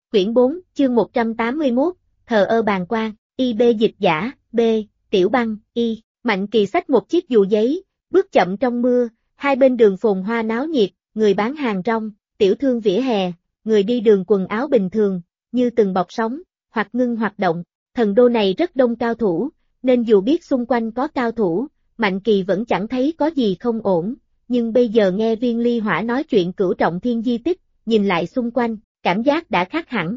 Quyển 4, chương 181, thờ ơ bàng quan, IB dịch giả, B, Tiểu Băng, Y, Mạnh Kỳ xách một chiếc dù giấy, bước chậm trong mưa, hai bên đường phồn hoa náo nhiệt, người bán hàng rong, tiểu thương vỉa hè, người đi đường quần áo bình thường, như từng bọt sóng, hoặc ngưng hoạt động. Thần đô này rất đông cao thủ, nên dù biết xung quanh có cao thủ, Mạnh Kỳ vẫn chẳng thấy có gì không ổn, nhưng bây giờ nghe Viên Ly Hỏa nói chuyện Cửu Trọng Thiên di tích, nhìn lại xung quanh, cảm giác đã khác hẳn.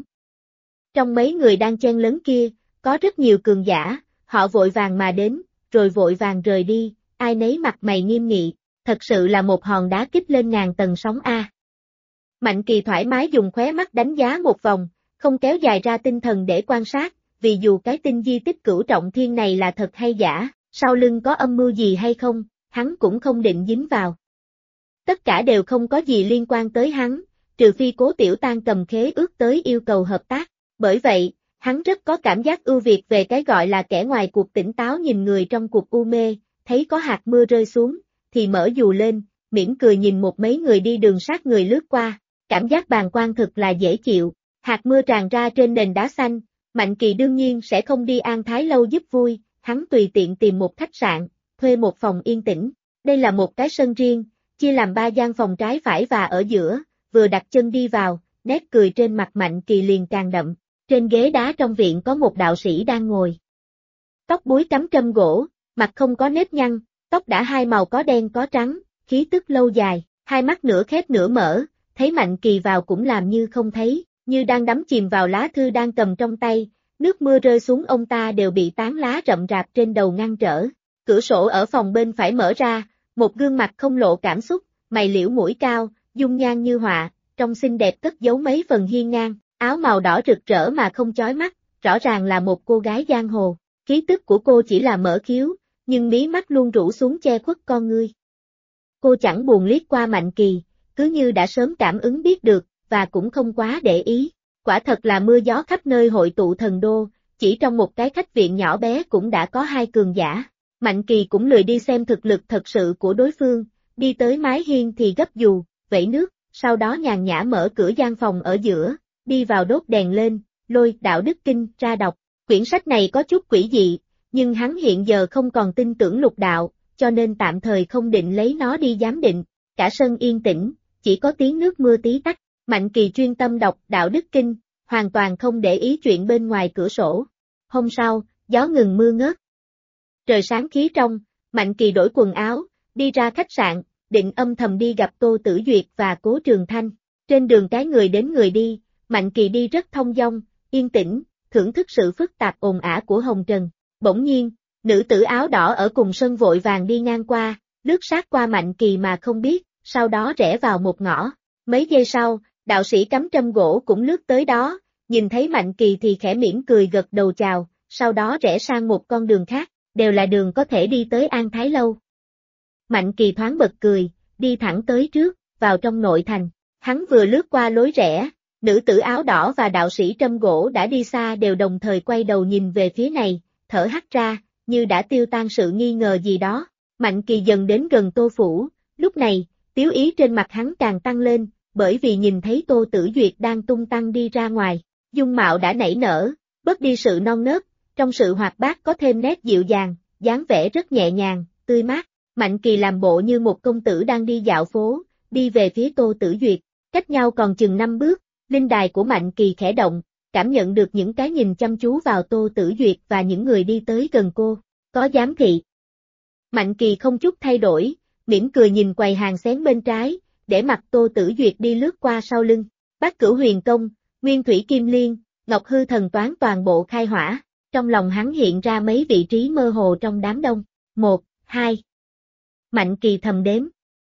Trong mấy người đang chen lấn kia, có rất nhiều cường giả, họ vội vàng mà đến, rồi vội vàng rời đi, ai nấy mặt mày nghiêm nghị, thật sự là một hòn đá kích lên ngàn tầng sóng a. Mạnh Kỳ thoải mái dùng khóe mắt đánh giá một vòng, không kéo dài ra tinh thần để quan sát, vì dù cái tin di tích Cửu Trọng Thiên này là thật hay giả, sau lưng có âm mưu gì hay không, hắn cũng không định dính vào. Tất cả đều không có gì liên quan tới hắn, trừ phi Cố Tiểu Tan cầm khế ước tới yêu cầu hợp tác, bởi vậy, hắn rất có cảm giác ưu việt về cái gọi là kẻ ngoài cuộc tỉnh táo nhìn người trong cuộc u mê, thấy có hạt mưa rơi xuống, thì mở dù lên, mỉm cười nhìn một mấy người đi đường sát người lướt qua, cảm giác bàng quan thực là dễ chịu, hạt mưa tràn ra trên nền đá xanh, Mạnh Kỳ đương nhiên sẽ không đi An Thái Lâu giúp vui, hắn tùy tiện tìm một khách sạn, thuê một phòng yên tĩnh, đây là một cái sân riêng, chia làm 3 gian phòng trái phải và ở giữa, vừa đặt chân đi vào, nét cười trên mặt Mạnh Kỳ liền càng đậm, trên ghế đá trong viện có một đạo sĩ đang ngồi. Tóc búi cắm trâm gỗ, mặt không có nếp nhăn, tóc đã hai màu có đen có trắng, khí tức lâu dài, hai mắt nửa khép nửa mở, thấy Mạnh Kỳ vào cũng làm như không thấy, như đang đắm chìm vào lá thư đang cầm trong tay, nước mưa rơi xuống ông ta đều bị tán lá rậm rạp trên đầu ngăn trở. Cửa sổ ở phòng bên phải mở ra, một gương mặt không lộ cảm xúc, mày liễu mũi cao, dung nhan như họa, trong xinh đẹp cất giấu mấy phần hiên ngang, áo màu đỏ rực rỡ mà không chói mắt, rõ ràng là một cô gái giang hồ. Khí tức của cô chỉ là mở khiếu, nhưng mí mắt luôn rũ xuống che khuất con ngươi. Cô chẳng buồn liếc qua Mạnh Kỳ, cứ như đã sớm cảm ứng biết được, và cũng không quá để ý. Quả thật là mưa gió khắp nơi hội tụ thần đô, chỉ trong một cái khách viện nhỏ bé cũng đã có 2 cường giả. Mạnh Kỳ cũng lười đi xem thực lực thật sự của đối phương, đi tới mái hiên thì gấp dù, vẩy nước, sau đó nhàn nhã mở cửa gian phòng ở giữa, đi vào đốt đèn lên, lôi Đạo Đức Kinh ra đọc. Quyển sách này có chút quỷ dị, nhưng hắn hiện giờ không còn tin tưởng lục đạo, cho nên tạm thời không định lấy nó đi giám định. Cả sân yên tĩnh, chỉ có tiếng nước mưa tí tách. Mạnh Kỳ chuyên tâm đọc Đạo Đức Kinh, hoàn toàn không để ý chuyện bên ngoài cửa sổ. Hôm sau, gió ngừng mưa ngớt. Trời sáng khí trong, Mạnh Kỳ đổi quần áo, đi ra khách sạn, định âm thầm đi gặp Tô Tử Duyệt và Cố Trường Thanh. Trên đường cái người đến người đi, Mạnh Kỳ đi rất thông dong, yên tĩnh, thưởng thức sự phức tạp ồn ào của hồng trần. Bỗng nhiên, nữ tử áo đỏ ở cùng sân vội vàng đi ngang qua, lướt sát qua Mạnh Kỳ mà không biết, sau đó rẽ vào một ngõ. Mấy giây sau, đạo sĩ cắm trâm gỗ cũng lướt tới đó, nhìn thấy Mạnh Kỳ thì khẽ mỉm cười gật đầu chào, sau đó rẽ sang một con đường khác, đều là đường có thể đi tới An Thái Lâu. Mạnh Kỳ thoáng bật cười, đi thẳng tới trước, vào trong nội thành. Hắn vừa lướt qua lối rẽ, nữ tử áo đỏ và đạo sĩ trâm gỗ đã đi xa đều đồng thời quay đầu nhìn về phía này, thở hắt ra, như đã tiêu tan sự nghi ngờ gì đó. Mạnh Kỳ dần đến gần Tô Phủ, lúc này, tiếu ý trên mặt hắn càng tăng lên, bởi vì nhìn thấy Tô Tử Duyệt đang tung tăng đi ra ngoài, dung mạo đã nảy nở, bớt đi sự non nớt, trong sự hoạt bát có thêm nét dịu dàng, dáng vẻ rất nhẹ nhàng, tươi mát. Mạnh Kỳ làm bộ như một công tử đang đi dạo phố, đi về phía Tô Tử Duyệt, cách nhau còn chừng 5 bước, linh đài của Mạnh Kỳ khẽ động, cảm nhận được những cái nhìn chăm chú vào Tô Tử Duyệt và những người đi tới gần cô, có giám thị. Mạnh Kỳ không chút thay đổi, mỉm cười nhìn quầy hàng xén bên trái, để mặc Tô Tử Duyệt đi lướt qua sau lưng. Bát Cửu Huyền Công, Nguyên Thủy Kim Liên, Ngọc Hư Thần Toán toàn bộ khai hỏa, trong lòng hắn hiện ra mấy vị trí mơ hồ trong đám đông. 1, 2. Mạnh Kỳ thầm đếm.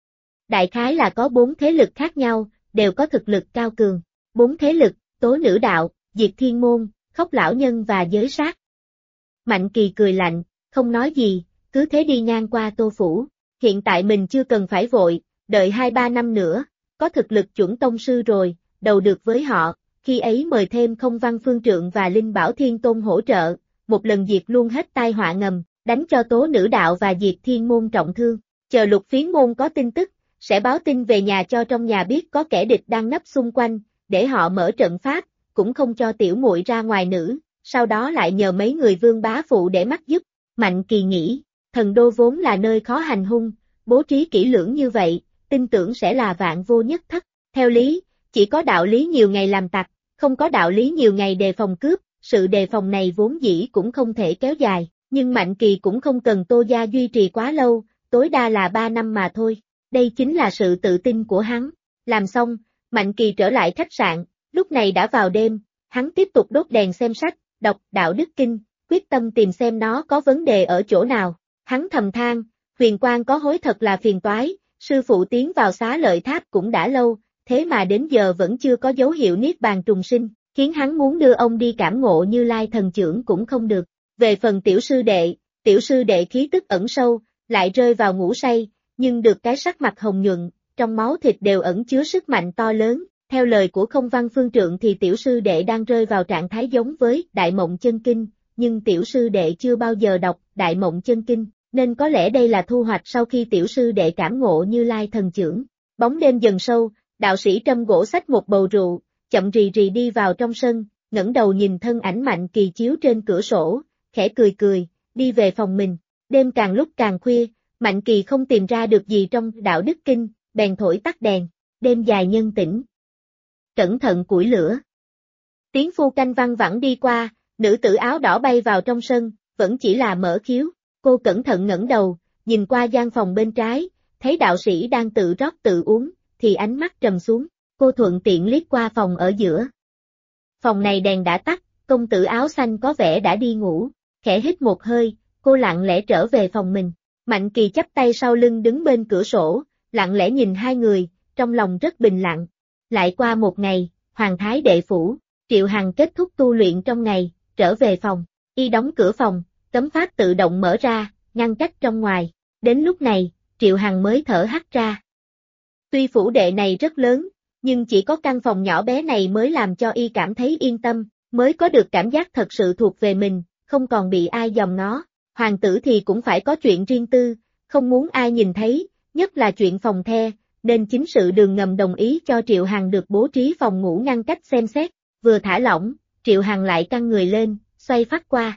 Đại khái là có 4 thế lực khác nhau, đều có thực lực cao cường. 4 thế lực, Tố Nữ Đạo, Diệt Thiên Môn, Khốc Lão Nhân và Giới Sát. Mạnh Kỳ cười lạnh, không nói gì, cứ thế đi ngang qua Tô Phủ. Hiện tại mình chưa cần phải vội, đợi 2-3 năm nữa, có thực lực chuẩn tông sư rồi, đầu được với họ, khi ấy mời thêm Không Văn Phương Trượng và Linh Bảo Thiên Tôn hỗ trợ, một lần diệt luôn hết tai họa ngầm, đánh cho Tố Nữ Đạo và Diệt Thiên Môn trọng thương. Chờ Lục Phiến Môn có tin tức, sẽ báo tin về nhà cho trong nhà biết có kẻ địch đang nấp xung quanh, để họ mở trận pháp, cũng không cho tiểu muội ra ngoài nữ, sau đó lại nhờ mấy người Vương bá phụ để mắt giúp. Mạnh Kỳ nghĩ, thần đô vốn là nơi khó hành hung, bố trí kỹ lưỡng như vậy, tin tưởng sẽ là vạn vô nhất thất. Theo lý, chỉ có đạo lý nhiều ngày làm tặc, không có đạo lý nhiều ngày đề phòng cướp, sự đề phòng này vốn dĩ cũng không thể kéo dài, nhưng Mạnh Kỳ cũng không cần Tô gia duy trì quá lâu, tối đa là 3 năm mà thôi. Đây chính là sự tự tin của hắn. Làm xong, Mạnh Kỳ trở lại khách sạn, lúc này đã vào đêm, hắn tiếp tục đốt đèn xem sách, đọc Đạo Đức Kinh, quyết tâm tìm xem nó có vấn đề ở chỗ nào. Hắn thầm than, Huyền Quang có hối thật là phiền toái, sư phụ tiến vào Xá Lợi Tháp cũng đã lâu, thế mà đến giờ vẫn chưa có dấu hiệu niết bàn trùng sinh, khiến hắn muốn đưa ông đi cảm ngộ Như Lai thần trưởng cũng không được. Về phần tiểu sư đệ khí tức ẩn sâu, lại rơi vào ngủ say, nhưng được cái sắc mặt hồng nhuận, trong máu thịt đều ẩn chứa sức mạnh to lớn. Theo lời của Không Văn Phương Trượng thì tiểu sư đệ đang rơi vào trạng thái giống với Đại Mộng Chân Kinh, nhưng tiểu sư đệ chưa bao giờ đọc Đại Mộng Chân Kinh, nên có lẽ đây là thu hoạch sau khi tiểu sư đệ cảm ngộ Như Lai thần trưởng. Bóng đêm dần sâu, đạo sĩ Trâm gỗ xách một bầu rượu, chậm rì rì đi vào trong sân, ngẩng đầu nhìn thân ảnh Mạnh Kỳ chiếu trên cửa sổ, khẽ cười cười, đi về phòng mình. Đêm càng lúc càng khuya, Mạnh Kỳ không tìm ra được gì trong Đạo Đức Kinh, bèn thổi tắt đèn. Đêm dài nhân tĩnh. Cẩn thận củi lửa. Tiếng phu canh văng vẳng đi qua, nữ tử áo đỏ bay vào trong sân, vẫn chỉ là mở khiếu. Cô cẩn thận ngẩng đầu, nhìn qua gian phòng bên trái, thấy đạo sĩ đang tự rót tự uống, thì ánh mắt trầm xuống. Cô thuận tiện liếc qua phòng ở giữa. Phòng này đèn đã tắt, công tử áo xanh có vẻ đã đi ngủ. Khẽ hít một hơi, cô lặng lẽ trở về phòng mình. Mạnh Kỳ chắp tay sau lưng đứng bên cửa sổ, lặng lẽ nhìn hai người, trong lòng rất bình lặng. Lại qua một ngày, Hoàng Thái Đệ phủ, Triệu Hằng kết thúc tu luyện trong ngày, trở về phòng, y đóng cửa phòng, cấm pháp tự động mở ra, ngăn cách trong ngoài. Đến lúc này, Triệu Hằng mới thở hắt ra. Tuy phủ đệ này rất lớn, nhưng chỉ có căn phòng nhỏ bé này mới làm cho y cảm thấy yên tâm, mới có được cảm giác thật sự thuộc về mình, không còn bị ai dòm ngó. Hoàng tử thì cũng phải có chuyện riêng tư, không muốn ai nhìn thấy, nhất là chuyện phòng the, nên chính sự Đường ngầm đồng ý cho Triệu Hằng được bố trí phòng ngủ ngăn cách xem xét. Vừa thả lỏng, Triệu Hằng lại căng người lên, xoay phát qua.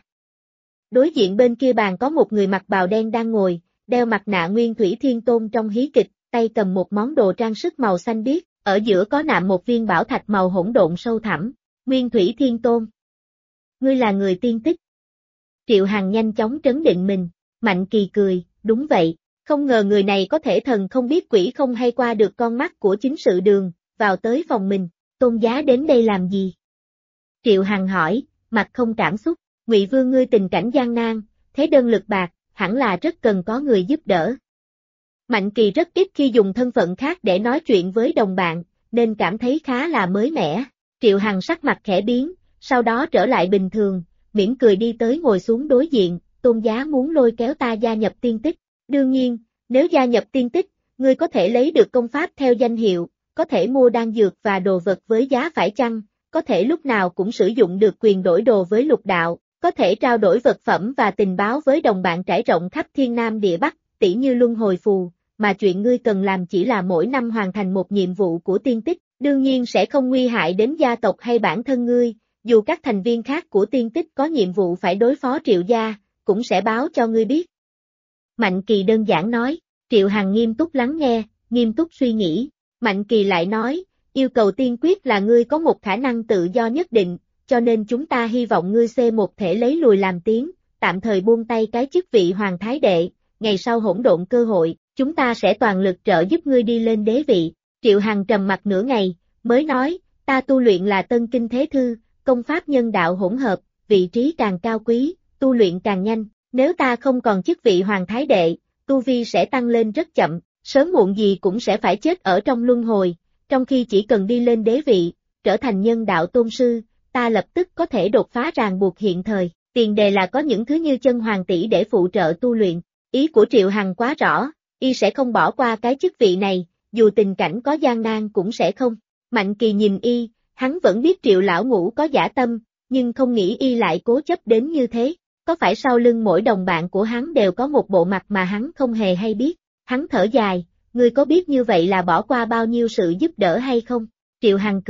Đối diện bên kia bàn có một người mặc bào đen đang ngồi, đeo mặt nạ Nguyên Thủy Thiên Tôn trong hí kịch, tay cầm một món đồ trang sức màu xanh biếc, ở giữa có nạm một viên bảo thạch màu hỗn độn sâu thẳm. Nguyên Thủy Thiên Tôn. Ngươi là người tiên tích. Triệu Hằng nhanh chóng trấn định mình, Mạnh Kỳ cười, đúng vậy, không ngờ người này có thể thần không biết quỷ không hay qua được con mắt của chính sự Đường, vào tới phòng mình. Tôn giá đến đây làm gì? Triệu Hằng hỏi, mặt không cảm xúc. Ngụy Vương ngươi tình cảnh gian nan, thế đơn lực bạc, hẳn là rất cần có người giúp đỡ. Mạnh Kỳ rất ít khi dùng thân phận khác để nói chuyện với đồng bạn, nên cảm thấy khá là mới mẻ. Triệu Hằng sắc mặt khẽ biến, sau đó trở lại bình thường, mỉm cười đi tới ngồi xuống đối diện. Tôn giá muốn lôi kéo ta gia nhập tiên tích. Đương nhiên, nếu gia nhập tiên tích, ngươi có thể lấy được công pháp theo danh hiệu, có thể mua đan dược và đồ vật với giá phải chăng, có thể lúc nào cũng sử dụng được quyền đổi đồ với lục đạo, có thể trao đổi vật phẩm và tình báo với đồng bạn trải rộng khắp thiên nam địa bắc, tỉ như luân hồi phù, mà chuyện ngươi cần làm chỉ là mỗi năm hoàn thành một nhiệm vụ của tiên tích, đương nhiên sẽ không nguy hại đến gia tộc hay bản thân ngươi, dù các thành viên khác của tiên tích có nhiệm vụ phải đối phó Triệu gia, cũng sẽ báo cho ngươi biết. Mạnh Kỳ đơn giản nói. Triệu Hằng nghiêm túc lắng nghe, nghiêm túc suy nghĩ. Mạnh Kỳ lại nói, yêu cầu tiên quyết là ngươi có một khả năng tự do nhất định, cho nên chúng ta hy vọng ngươi một thể lấy lùi làm tiến, tạm thời buông tay cái chức vị Hoàng Thái Đệ, ngày sau hỗn độn cơ hội, chúng ta sẽ toàn lực trợ giúp ngươi đi lên đế vị. Triệu Hằng trầm mặt nửa ngày, mới nói, ta tu luyện là Tân Kinh Thế Thư, công pháp nhân đạo hỗn hợp, vị trí càng cao quý, tu luyện càng nhanh, nếu ta không còn chức vị Hoàng Thái Đệ, tu vi sẽ tăng lên rất chậm, sớm muộn gì cũng sẽ phải chết ở trong luân hồi, trong khi chỉ cần đi lên đế vị, trở thành nhân đạo tôn sư, ta lập tức có thể đột phá ràng buộc hiện thời, tiền đề là có những thứ như chân hoàng tỷ để phụ trợ tu luyện. Ý của Triệu Hằng quá rõ, y sẽ không bỏ qua cái chức vị này, dù tình cảnh có gian nan cũng sẽ không. Mạnh Kỳ nhìn y, hắn vẫn biết Triệu lão ngũ có dã tâm, nhưng không nghĩ y lại cố chấp đến như thế. Có phải sau lưng mỗi đồng bạn của hắn đều có một bộ mặt mà hắn không hề hay biết? Hắn thở dài, ngươi có biết như vậy là bỏ qua bao nhiêu sự giúp đỡ hay không? Triệu Hằng cười,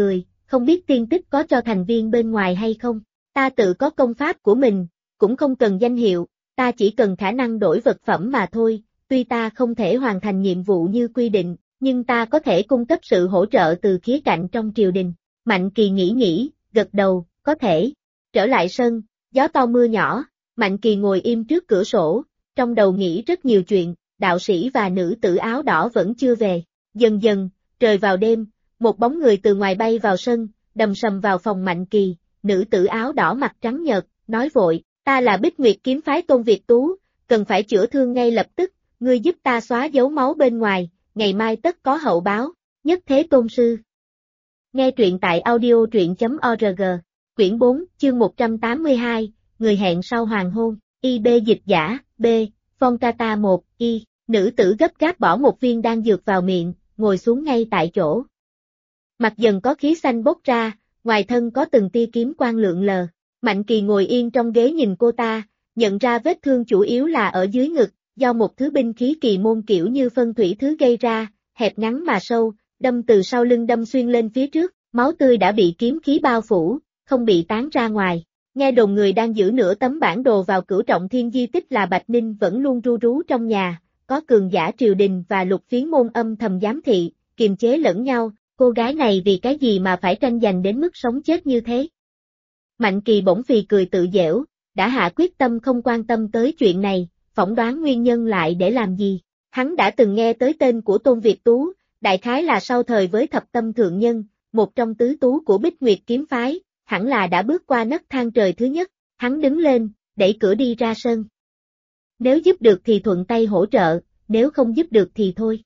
không biết tiên tích có cho thành viên bên ngoài hay không. Ta tự có công pháp của mình, cũng không cần danh hiệu, ta chỉ cần khả năng đổi vật phẩm mà thôi, tuy ta không thể hoàn thành nhiệm vụ như quy định, nhưng ta có thể cung cấp sự hỗ trợ từ khía cạnh trong triều đình. Mạnh Kỳ nghĩ, gật đầu, có thể. Trở lại sân, gió to mưa nhỏ, Mạnh Kỳ ngồi im trước cửa sổ, trong đầu nghĩ rất nhiều chuyện, đạo sĩ và nữ tử áo đỏ vẫn chưa về. Dần dần, trời vào đêm, một bóng người từ ngoài bay vào sân, đầm sầm vào phòng Mạnh Kỳ, nữ tử áo đỏ mặt trắng nhợt, nói vội, ta là Bích Nguyệt kiếm phái Tôn Việt Tú, cần phải chữa thương ngay lập tức, ngươi giúp ta xóa dấu máu bên ngoài, ngày mai tất có hậu báo, nhất thế tôn sư. Nghe truyện tại audio truyện.org, quyển 4, chương 182, người hẹn sau hoàng hôn, IB dịch giả, B, Foncata 1, Y, nữ tử gấp gáp bỏ một viên đan dược vào miệng, ngồi xuống ngay tại chỗ. Mặt dần có khí xanh bốc ra, ngoài thân có từng tia kiếm quang lượn lờ. Mạnh Kỳ ngồi yên trong ghế nhìn cô ta, nhận ra vết thương chủ yếu là ở dưới ngực, do một thứ binh khí kỳ môn kiểu như phân thủy thứ gây ra, hẹp ngắn mà sâu, đâm từ sau lưng đâm xuyên lên phía trước, máu tươi đã bị kiếm khí bao phủ, không bị tán ra ngoài. Nghe đồn người đang giữ nửa tấm bản đồ vào Cửu Trọng Thiên di tích là Bạch Ninh vẫn luôn ru rú trong nhà, có cường giả triều đình và Lục Phiến môn âm thầm giám thị, kiềm chế lẫn nhau, cô gái này vì cái gì mà phải tranh giành đến mức sống chết như thế. Mạnh Kỳ bỗng phì cười tự giễu, đã hạ quyết tâm không quan tâm tới chuyện này, phỏng đoán nguyên nhân lại để làm gì. Hắn đã từng nghe tới tên của Tôn Việt Tú, đại khái là sau thời với Thập Tâm Thượng Nhân, một trong tứ tú của Bích Nguyệt kiếm phái, hẳn là đã bước qua nấc thang trời thứ nhất, hắn đứng lên, đẩy cửa đi ra sân. Nếu giúp được thì thuận tay hỗ trợ, nếu không giúp được thì thôi.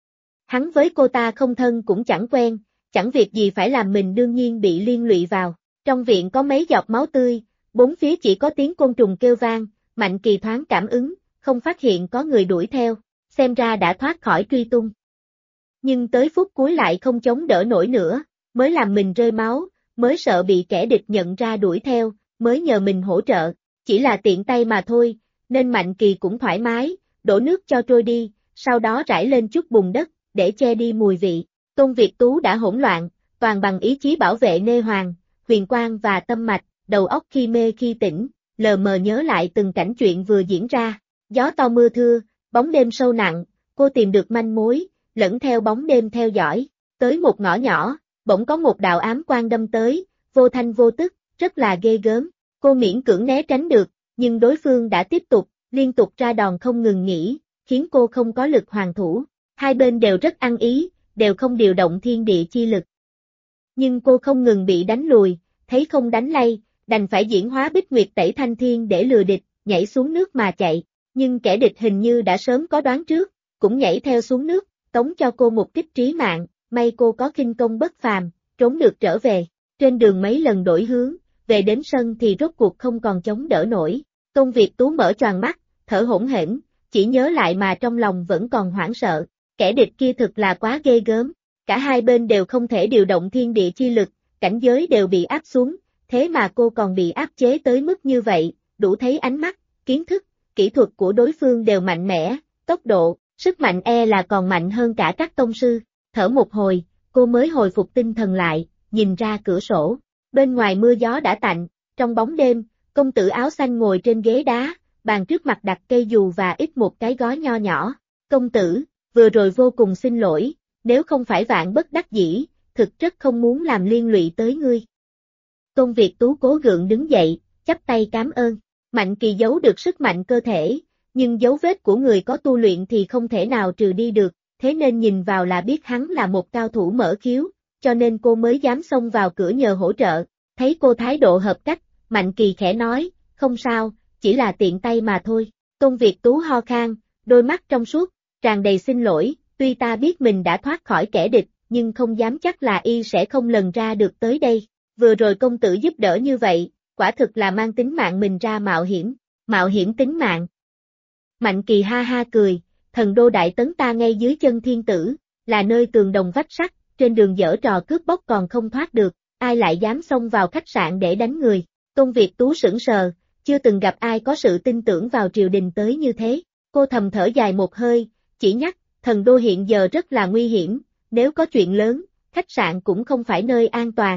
Hắn với cô ta không thân cũng chẳng quen, chẳng việc gì phải làm mình đương nhiên bị liên lụy vào. Trong viện có mấy giọt máu tươi, bốn phía chỉ có tiếng côn trùng kêu vang, Mạnh Kỳ thoáng cảm ứng, không phát hiện có người đuổi theo, xem ra đã thoát khỏi truy tung. Nhưng tới phút cuối lại không chống đỡ nổi nữa, mới làm mình rơi máu, mới sợ bị kẻ địch nhận ra đuổi theo, mới nhờ mình hỗ trợ, chỉ là tiện tay mà thôi, nên Mạnh Kỳ cũng thoải mái, đổ nước cho trôi đi, sau đó rải lên chút bùn đất, để che đi mùi vị. Tôn Việt Tú đã hỗn loạn, toàn bằng ý chí bảo vệ nê hoàng, huyền quang và tâm mạch, đầu óc khi mê khi tỉnh, lờ mờ nhớ lại từng cảnh chuyện vừa diễn ra. Gió to mưa thưa, bóng đêm sâu nặng, cô tìm được manh mối, lẫn theo bóng đêm theo dõi, tới một ngõ nhỏ, bỗng có một đạo ám quang đâm tới, vô thanh vô tức, rất là ghê gớm. Cô miễn cưỡng né tránh được, nhưng đối phương đã tiếp tục, liên tục ra đòn không ngừng nghỉ, khiến cô không có lực hoàn thủ. Hai bên đều rất ăn ý, đều không điều động thiên địa chi lực. Nhưng cô không ngừng bị đánh lùi, thấy không đánh lay, đành phải diễn hóa Bích Nguyệt Tẩy Thanh Thiên để lừa địch, nhảy xuống nước mà chạy. Nhưng kẻ địch hình như đã sớm có đoán trước, cũng nhảy theo xuống nước, tống cho cô một kích trí mạng, may cô có khinh công bất phàm, trốn được trở về. Trên đường mấy lần đổi hướng, về đến sân thì rốt cuộc không còn chống đỡ nổi. Tôn Việt Tú mở choàng mắt, thở hổn hển, chỉ nhớ lại mà trong lòng vẫn còn hoảng sợ. Kẻ địch kia thực là quá ghê gớm, cả hai bên đều không thể điều động thiên địa chi lực, cảnh giới đều bị áp xuống, thế mà cô còn bị áp chế tới mức như vậy, đủ thấy ánh mắt, kiến thức, kỹ thuật của đối phương đều mạnh mẽ, tốc độ, sức mạnh là còn mạnh hơn cả các tông sư. Thở một hồi, cô mới hồi phục tinh thần lại, nhìn ra cửa sổ. Bên ngoài mưa gió đã tạnh, trong bóng đêm, công tử áo xanh ngồi trên ghế đá, bàn trước mặt đặt cây dù và ít một cái gói nho nhỏ. Công tử, vừa rồi vô cùng xin lỗi, nếu không phải vạn bất đắc dĩ, thực rất không muốn làm liên lụy tới ngươi. Tôn Việt Tú cố gượng đứng dậy, chắp tay cảm ơn. Mạnh Kỳ giấu được sức mạnh cơ thể, nhưng dấu vết của người có tu luyện thì không thể nào trừ đi được, thế nên nhìn vào là biết hắn là một cao thủ mở khiếu, cho nên cô mới dám xông vào cửa nhờ hỗ trợ. Thấy cô thái độ hợp cách, Mạnh Kỳ khẽ nói, không sao, chỉ là tiện tay mà thôi. Tôn Việt Tú ho khan, đôi mắt trong suốt, tràn đầy xin lỗi, tuy ta biết mình đã thoát khỏi kẻ địch, nhưng không dám chắc là y sẽ không lần ra được tới đây. Vừa rồi công tử giúp đỡ như vậy, quả thực là mang tính mạng mình ra mạo hiểm tính mạng. Mạnh Kỳ ha ha cười, thần đô Đại Tấn ta ngay dưới chân thiên tử, là nơi tường đồng vách sắt, trên đường giở trò cướp bóc còn không thoát được, ai lại dám xông vào khách sạn để đánh người. Tôn Việt Tú sững sờ, chưa từng gặp ai có sự tin tưởng vào triều đình tới như thế. Cô thầm thở dài một hơi, chỉ nhắc, thần đô hiện giờ rất là nguy hiểm, nếu có chuyện lớn, khách sạn cũng không phải nơi an toàn,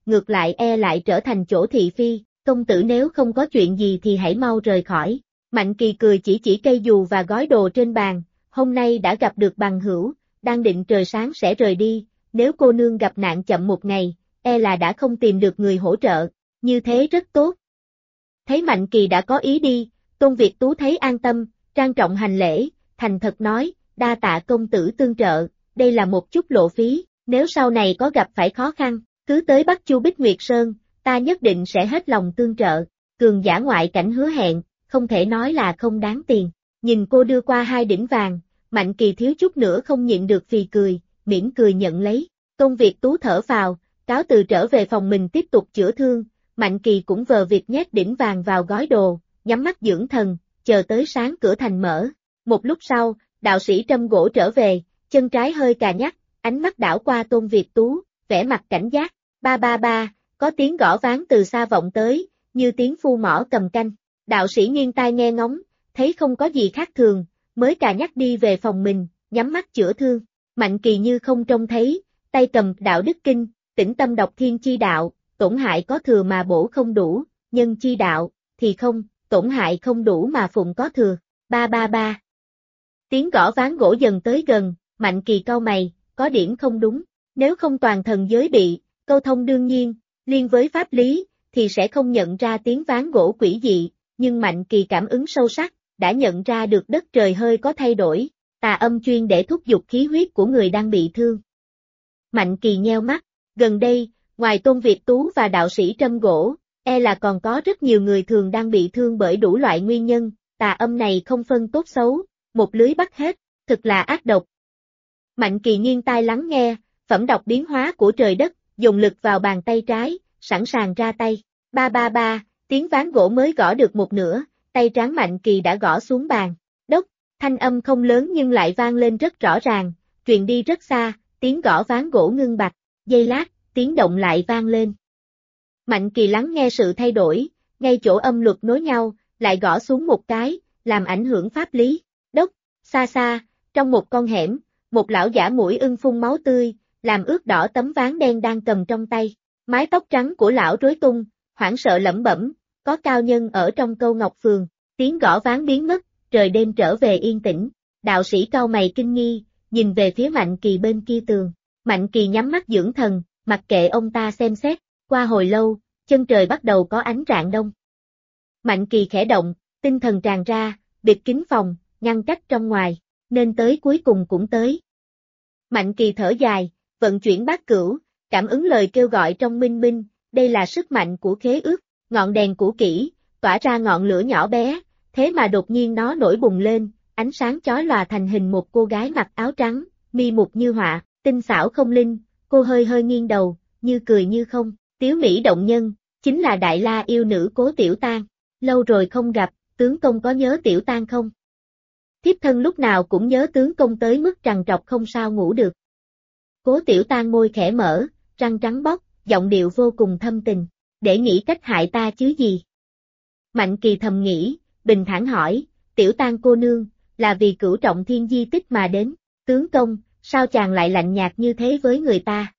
ngược lại lại trở thành chỗ thị phi, công tử nếu không có chuyện gì thì hãy mau rời khỏi. Mạnh Kỳ cười chỉ cây dù và gói đồ trên bàn, hôm nay đã gặp được bằng hữu, đang định trời sáng sẽ rời đi, nếu cô nương gặp nạn chậm một ngày, là đã không tìm được người hỗ trợ, như thế rất tốt. Thấy Mạnh Kỳ đã có ý đi, Tôn Việt Tú thấy an tâm, trang trọng hành lễ, thành thật nói, đa tạ công tử tương trợ, đây là một chút lộ phí, nếu sau này có gặp phải khó khăn, cứ tới Bắc Chu Bích Nguyệt Sơn, ta nhất định sẽ hết lòng tương trợ, cường giả ngoại cảnh hứa hẹn, không thể nói là không đáng tiền. Nhìn cô đưa qua 2 đỉnh vàng, Mạnh Kỳ thiếu chút nữa không nhịn được phì cười, mỉm cười nhận lấy. Tôn Việt Tú thở phào, cáo từ trở về phòng mình tiếp tục chữa thương, Mạnh Kỳ cũng vờ việc nhét đỉnh vàng vào gói đồ, nhắm mắt dưỡng thần, chờ tới sáng cửa thành mở. Một lúc sau, đạo sĩ Trâm Gỗ trở về, chân trái hơi cà nhắc, ánh mắt đảo qua Tôn Việt Tú, vẻ mặt cảnh giác, ba ba ba, có tiếng gõ ván từ xa vọng tới, như tiếng phu mỏ cầm canh. Đạo sĩ nghiêng tai nghe ngóng, thấy không có gì khác thường, mới cà nhắc đi về phòng mình, nhắm mắt chữa thương. Mạnh Kỳ như không trông thấy, tay cầm đạo đức kinh, tĩnh tâm đọc thiên chi đạo, tổn hại có thừa mà bổ không đủ, nhân chi đạo, thì không, tổn hại không đủ mà phụng có thừa. Ba ba ba. Tiếng gõ ván gỗ dần tới gần, Mạnh Kỳ cau mày, có điểm không đúng, nếu không toàn thần giới bị, câu thông đương nhiên, liên với pháp lý, thì sẽ không nhận ra tiếng ván gỗ quỷ dị, nhưng Mạnh Kỳ cảm ứng sâu sắc, đã nhận ra được đất trời hơi có thay đổi, tà âm chuyên để thúc giục khí huyết của người đang bị thương. Mạnh Kỳ nheo mắt, gần đây, ngoài Tôn Việt Tú và đạo sĩ Trâm Gỗ, là còn có rất nhiều người thường đang bị thương bởi đủ loại nguyên nhân, tà âm này không phân tốt xấu, một lưới bắt hết, thực là ác độc. Mạnh Kỳ nghiêng tai lắng nghe, phẩm đọc biến hóa của trời đất, dùng lực vào bàn tay trái, sẵn sàng ra tay. Ba ba ba, tiếng ván gỗ mới gõ được một nửa, tay trắng Mạnh Kỳ đã gõ xuống bàn. Đốc, thanh âm không lớn nhưng lại vang lên rất rõ ràng, truyền đi rất xa, tiếng gõ ván gỗ ngưng bặt, giây lát, tiếng động lại vang lên. Mạnh Kỳ lắng nghe sự thay đổi, ngay chỗ âm luật nối nhau, lại gõ xuống một cái, làm ảnh hưởng pháp lý. Đốc, xa xa, trong một con hẻm, một lão giả mũi ưng phun máu tươi, làm ướt đỏ tấm ván đen đang cầm trong tay. Mái tóc trắng của lão rối tung, hoảng sợ lẩm bẩm, có cao nhân ở trong Câu Ngọc Phường, tiếng gõ ván biến mất, trời đêm trở về yên tĩnh. Đạo sĩ cau mày kinh nghi, nhìn về phía Mạnh Kỳ bên kia tường. Mạnh Kỳ nhắm mắt dưỡng thần, mặc kệ ông ta xem xét, qua hồi lâu, chân trời bắt đầu có ánh rạng đông. Mạnh Kỳ khẽ động, tinh thần tràn ra, bịt kín phòng, ngăn cách trong ngoài, nên tới cuối cùng cũng tới. Mạnh Kỳ thở dài, vận chuyển bát cửu, cảm ứng lời kêu gọi trong minh minh, đây là sức mạnh của khế ước, ngọn đèn cũ kỹ, tỏa ra ngọn lửa nhỏ bé, thế mà đột nhiên nó nổi bùng lên, ánh sáng chói lòa thành hình một cô gái mặc áo trắng, mi mục như họa, tinh xảo không linh, cô hơi hơi nghiêng đầu, như cười như không, tiếu mỹ động nhân, chính là Đại La yêu nữ Cố Tiểu Tang. Lâu rồi không gặp, tướng công có nhớ Tiểu Tang không? Thiếp thân lúc nào cũng nhớ tướng công tới mức trằn trọc không sao ngủ được. Cố Tiểu Tang môi khẽ mở, răng trắng bóc, giọng điệu vô cùng thâm tình, để nghĩ cách hại ta chứ gì. Mạnh Kỳ thầm nghĩ, bình thản hỏi, Tiểu Tang cô nương, là vì Cửu Trọng Thiên di tích mà đến, tướng công, sao chàng lại lạnh nhạt như thế với người ta?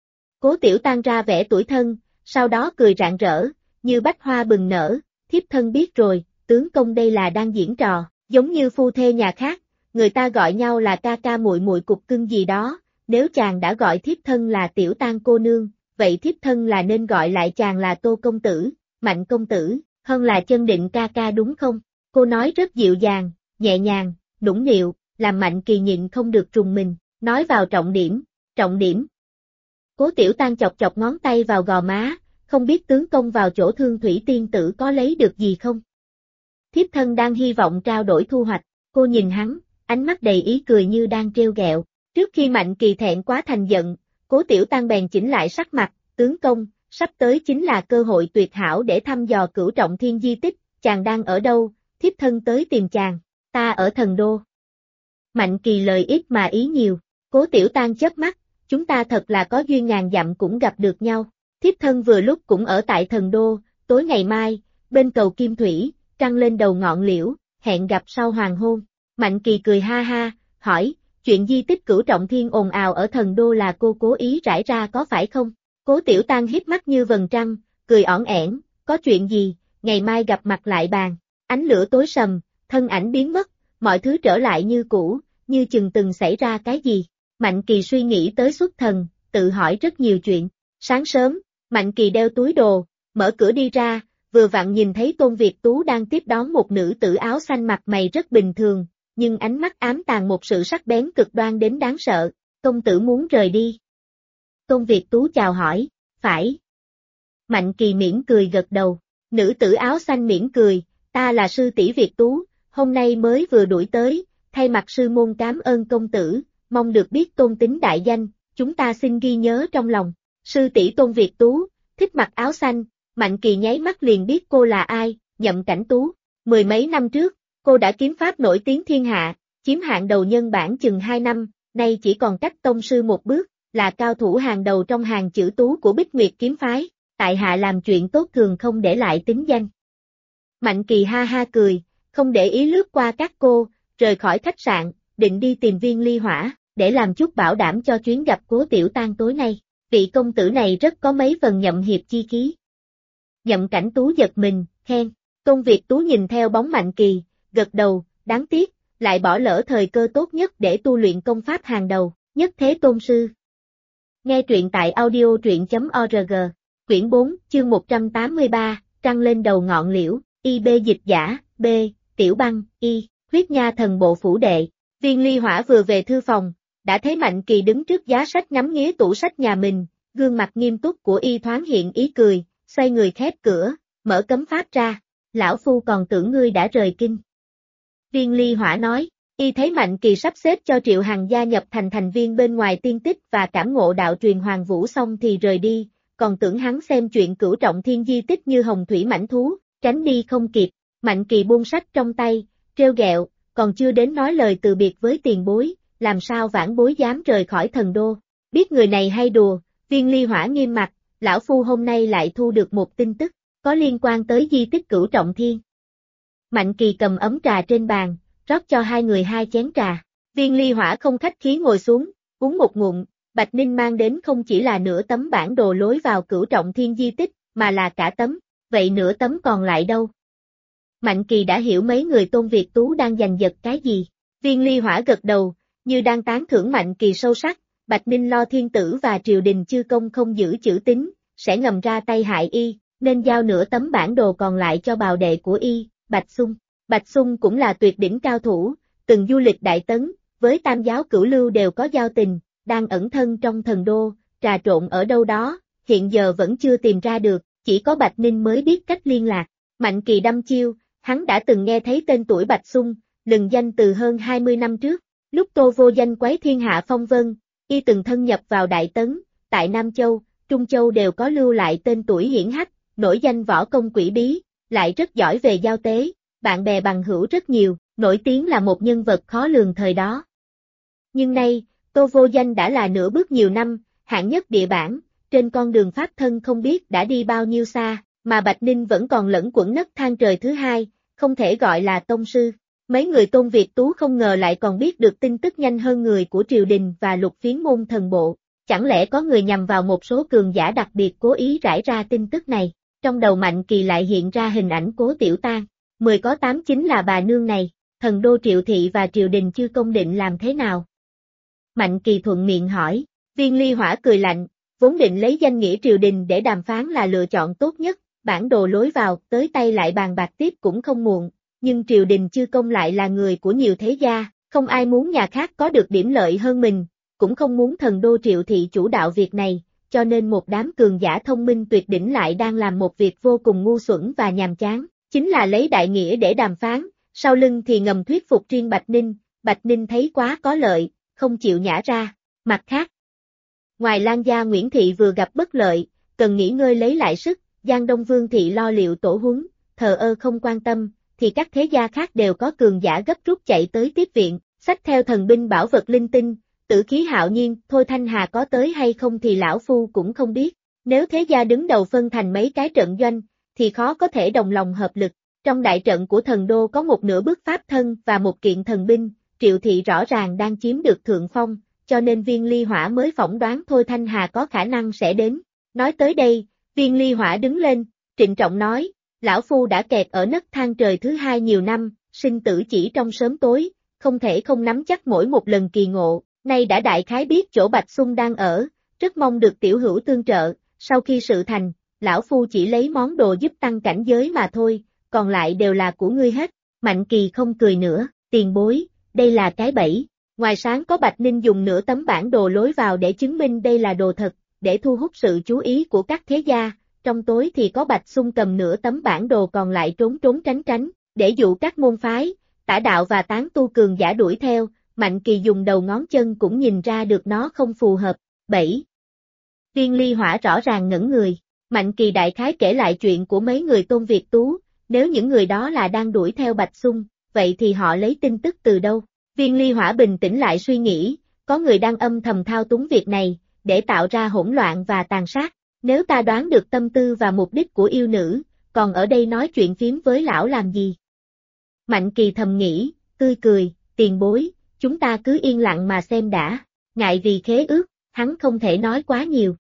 Cố Tiểu Tang ra vẻ tủi thân, sau đó cười rạng rỡ, như bách hoa bừng nở, thiếp thân biết rồi, tướng công đây là đang diễn trò, giống như phu thê nhà khác, người ta gọi nhau là ca ca muội muội cục cưng gì đó, nếu chàng đã gọi thiếp thân là Tiểu Tang cô nương, vậy thiếp thân là nên gọi lại chàng là Tô công tử, Mạnh công tử, hơn là Chân Định ca ca đúng không? Cô nói rất dịu dàng, nhẹ nhàng, nũng nịu, làm Mạnh Kỳ nhịn không được trùng mình, nói vào trọng điểm, trọng điểm. Cố Tiểu Tang chọc chọc ngón tay vào gò má, không biết tướng công vào chỗ Thương Thủy tiên tử có lấy được gì không? Thiếp thân đang hy vọng trao đổi thu hoạch, cô nhìn hắn, ánh mắt đầy ý cười như đang trêu ghẹo. Trước khi Mạnh Kỳ thẹn quá thành giận, Cố Tiểu Tang bèn chỉnh lại sắc mặt, tướng công, sắp tới chính là cơ hội tuyệt hảo để thăm dò Cửu Trọng Thiên di tích, chàng đang ở đâu, thiếp thân tới tìm chàng, ta ở Thần Đô. Mạnh Kỳ lời ít mà ý nhiều, Cố Tiểu Tang chớp mắt, chúng ta thật là có duyên ngàn dặm cũng gặp được nhau, thiếp thân vừa lúc cũng ở tại Thần Đô, tối ngày mai, bên cầu Kim Thủy, trăng lên đầu ngọn liễu, hẹn gặp sau hoàng hôn. Mạnh Kỳ cười ha ha, hỏi, chuyện di tích Cửu Trọng Thiên ồn ào ở Thần Đô là cô cố ý rải ra có phải không? Cố Tiểu Tăng híp mắt như vầng trăng, cười ỏn ẻn, có chuyện gì, ngày mai gặp mặt lại bàn. Ánh lửa tối sầm, thân ảnh biến mất, mọi thứ trở lại như cũ, như chừng từng xảy ra cái gì. Mạnh Kỳ suy nghĩ tới xuất thần, tự hỏi rất nhiều chuyện. Sáng sớm, Mạnh Kỳ đeo túi đồ, mở cửa đi ra, vừa vặn nhìn thấy Tôn Việt Tú đang tiếp đón một nữ tử áo xanh mặt mày rất bình thường, nhưng ánh mắt ám tàng một sự sắc bén cực đoan đến đáng sợ. Công tử muốn rời đi. Tôn Việt Tú chào hỏi, phải. Mạnh Kỳ mỉm cười gật đầu, nữ tử áo xanh mỉm cười, ta là sư tỷ Việt Tú, hôm nay mới vừa đuổi tới, thay mặt sư môn cảm ơn công tử, mong được biết tôn tính đại danh, chúng ta xin ghi nhớ trong lòng. Sư tỷ Tôn Việt Tú, thích mặc áo xanh, Mạnh Kỳ nháy mắt liền biết cô là ai, Nhậm Cảnh Tú. Mười mấy năm trước, cô đã kiếm pháp nổi tiếng thiên hạ, chiếm hạng đầu nhân bản chừng 2 năm, nay chỉ còn cách tông sư một bước, là cao thủ hàng đầu trong hàng chữ Tú của Bích Nguyệt kiếm phái, tại hạ làm chuyện tốt thường không để lại tính danh. Mạnh Kỳ ha ha cười, không để ý lướt qua các cô, rời khỏi khách sạn, định đi tìm Viên Ly Hỏa, để làm chút bảo đảm cho chuyến gặp Cố Tiểu Tăng tối nay. Vị công tử này rất có mấy phần Nhậm hiệp chi khí. Nhậm Cảnh Tú giật mình, khen. Tôn Việt Tú nhìn theo bóng Mạnh Kỳ, gật đầu, đáng tiếc, lại bỏ lỡ thời cơ tốt nhất để tu luyện công pháp hàng đầu, nhất thế tôn sư. Nghe truyện tại audio truyện.org, quyển 4, chương 183, trăng lên đầu ngọn liễu, IB dịch giả, B, Tiểu Băng, Y, huyết nha thần bộ phủ đệ. Viên Ly Hỏa vừa về thư phòng, đã thấy Mạnh Kỳ đứng trước giá sách ngắm nghía tủ sách nhà mình, gương mặt nghiêm túc của Y thoáng hiện ý cười, xoay người khép cửa, mở cấm pháp ra, lão phu còn tưởng ngươi đã rời kinh. Viên Ly Hỏa nói, Y thấy Mạnh Kỳ sắp xếp cho Triệu Hằng gia nhập thành thành viên bên ngoài tiên tích và cảm ngộ đạo truyền Hoàng Vũ xong thì rời đi, còn tưởng hắn xem chuyện Cửu Trọng Thiên di tích như hồng thủy mãnh thú, tránh đi không kịp. Mạnh Kỳ buông sách trong tay, trêu ghẹo, còn chưa đến nói lời từ biệt với tiền bối, làm sao vãn bối dám rời khỏi thần đô. Biết người này hay đùa, Viên Ly Hỏa nghiêm mặt, lão phu hôm nay lại thu được một tin tức, có liên quan tới di tích Cửu Trọng Thiên. Mạnh Kỳ cầm ấm trà trên bàn, rót cho hai người 2 chén trà. Viên Ly Hỏa không khách khí ngồi xuống, uống một ngụm, Bạch Ninh mang đến không chỉ là nửa tấm bản đồ lối vào Cửu Trọng Thiên di tích, mà là cả tấm, vậy nửa tấm còn lại đâu? Mạnh Kỳ đã hiểu mấy người Tôn Việt Tú đang giành giật cái gì. Viên Ly Hỏa gật đầu, như đang tán thưởng Mạnh Kỳ sâu sắc, Bạch Ninh lo thiên tử và triều đình chư công không giữ chữ tín, sẽ ngầm ra tay hại Y, nên giao nửa tấm bản đồ còn lại cho bào đệ của Y, Bạch Xung. Bạch Xung cũng là tuyệt đỉnh cao thủ, từng du lịch Đại Tấn, với Tam giáo Cửu Lưu đều có giao tình, đang ẩn thân trong thần đô, trà trộn ở đâu đó, hiện giờ vẫn chưa tìm ra được, chỉ có Bạch Ninh mới biết cách liên lạc. Mạnh Kỳ đăm chiêu, hắn đã từng nghe thấy tên tuổi Bạch Xung, lừng danh từ hơn 20 năm trước, lúc Tô Vô Danh quấy thiên hạ phong vân, Y từng thân nhập vào Đại Tấn, tại Nam Châu, Trung Châu đều có lưu lại tên tuổi hiển hách, nổi danh võ công quỷ bí, lại rất giỏi về giao tế, bạn bè bằng hữu rất nhiều, nổi tiếng là một nhân vật khó lường thời đó. Nhưng nay, Tô Vô Danh đã là nửa bước nhiều năm, hạng nhất địa bảng, trên con đường pháp thân không biết đã đi bao nhiêu xa, mà Bạch Ninh vẫn còn lẫn quẩn nấc thang trời thứ hai, không thể gọi là tông sư. Mấy người Tôn Việt Tú không ngờ lại còn biết được tin tức nhanh hơn người của triều đình và Lục Phiến môn thần bộ, chẳng lẽ có người nhằm vào một số cường giả đặc biệt cố ý rải ra tin tức này. Trong đầu Mạnh Kỳ lại hiện ra hình ảnh Cố Tiểu Tăng, 10 có 8 chính là bà nương này, thần đô Triệu thị và triều đình chưa công định làm thế nào? Mạnh Kỳ thuận miệng hỏi, Viên Ly Hỏa cười lạnh, vốn định lấy danh nghĩa triều đình để đàm phán là lựa chọn tốt nhất, bản đồ lối vào, tới tay lại bàn bạc tiếp cũng không muộn, nhưng triều đình chư công lại là người của nhiều thế gia, không ai muốn nhà khác có được điểm lợi hơn mình, cũng không muốn thần đô Triệu thị chủ đạo việc này, cho nên một đám cường giả thông minh tuyệt đỉnh lại đang làm một việc vô cùng ngu xuẩn và nhàm chán, chính là lấy đại nghĩa để đàm phán, sau lưng thì ngầm thuyết phục riêng Bạch Ninh thấy quá có lợi, không chịu nhả ra. Mặt khác, ngoài Lan gia Nguyễn thị vừa gặp bất lợi, cần nghỉ ngơi lấy lại sức, Giang Đông Vương thị lo liệu tổ huấn, thờ ơ không quan tâm, thì các thế gia khác đều có cường giả gấp rút chạy tới tiếp viện, xách theo thần binh bảo vật linh tinh, Tử Khí Hạo Nhiên, Thôi Thanh Hà có tới hay không thì lão phu cũng không biết, nếu thế gia đứng đầu phân thành mấy cái trận doanh, thì khó có thể đồng lòng hợp lực, trong đại trận của thần đô có một nửa bức pháp thân và một kiện thần binh, Triệu thị rõ ràng đang chiếm được thượng phong, cho nên Viên Ly Hỏa mới phỏng đoán Thôi Thanh Hà có khả năng sẽ đến. Nói tới đây, Viên Ly Hỏa đứng lên, trịnh trọng nói, lão phu đã kẹt ở nấc thang trời thứ hai nhiều năm, sinh tử chỉ trong sớm tối, không thể không nắm chắc mỗi một lần kỳ ngộ, nay đã đại khái biết chỗ Bạch Xung đang ở, rất mong được tiểu hữu tương trợ, sau khi sự thành, lão phu chỉ lấy món đồ giúp tăng cảnh giới mà thôi, còn lại đều là của ngươi hết. Mạnh Kỳ không cười nữa, tiền bối, đây là cái bẫy. Ngoài sáng có Bạch Ninh dùng nửa tấm bản đồ lối vào để chứng minh đây là đồ thật, để thu hút sự chú ý của các thế gia, trong tối thì có Bạch Xung cầm nửa tấm bản đồ còn lại trốn trốn tránh tránh, để dụ các môn phái, tả đạo và tán tu cường giả đuổi theo, Mạnh Kỳ dùng đầu ngón chân cũng nhìn ra được nó không phù hợp, bẫy. Viên Ly Hỏa rõ ràng ngẩn người, Mạnh Kỳ đại khái kể lại chuyện của mấy người Tôn Việt Tú, nếu những người đó là đang đuổi theo Bạch Xung, vậy thì họ lấy tin tức từ đâu? Viên Ly Hỏa bình tĩnh lại suy nghĩ, có người đang âm thầm thao túng việc này, để tạo ra hỗn loạn và tàn sát. Nếu ta đoán được tâm tư và mục đích của yêu nữ, còn ở đây nói chuyện phiếm với lão làm gì? Mạnh Kỳ thầm nghĩ, tươi cười, tiền bối, chúng ta cứ yên lặng mà xem đã, ngại vì khế ước, hắn không thể nói quá nhiều,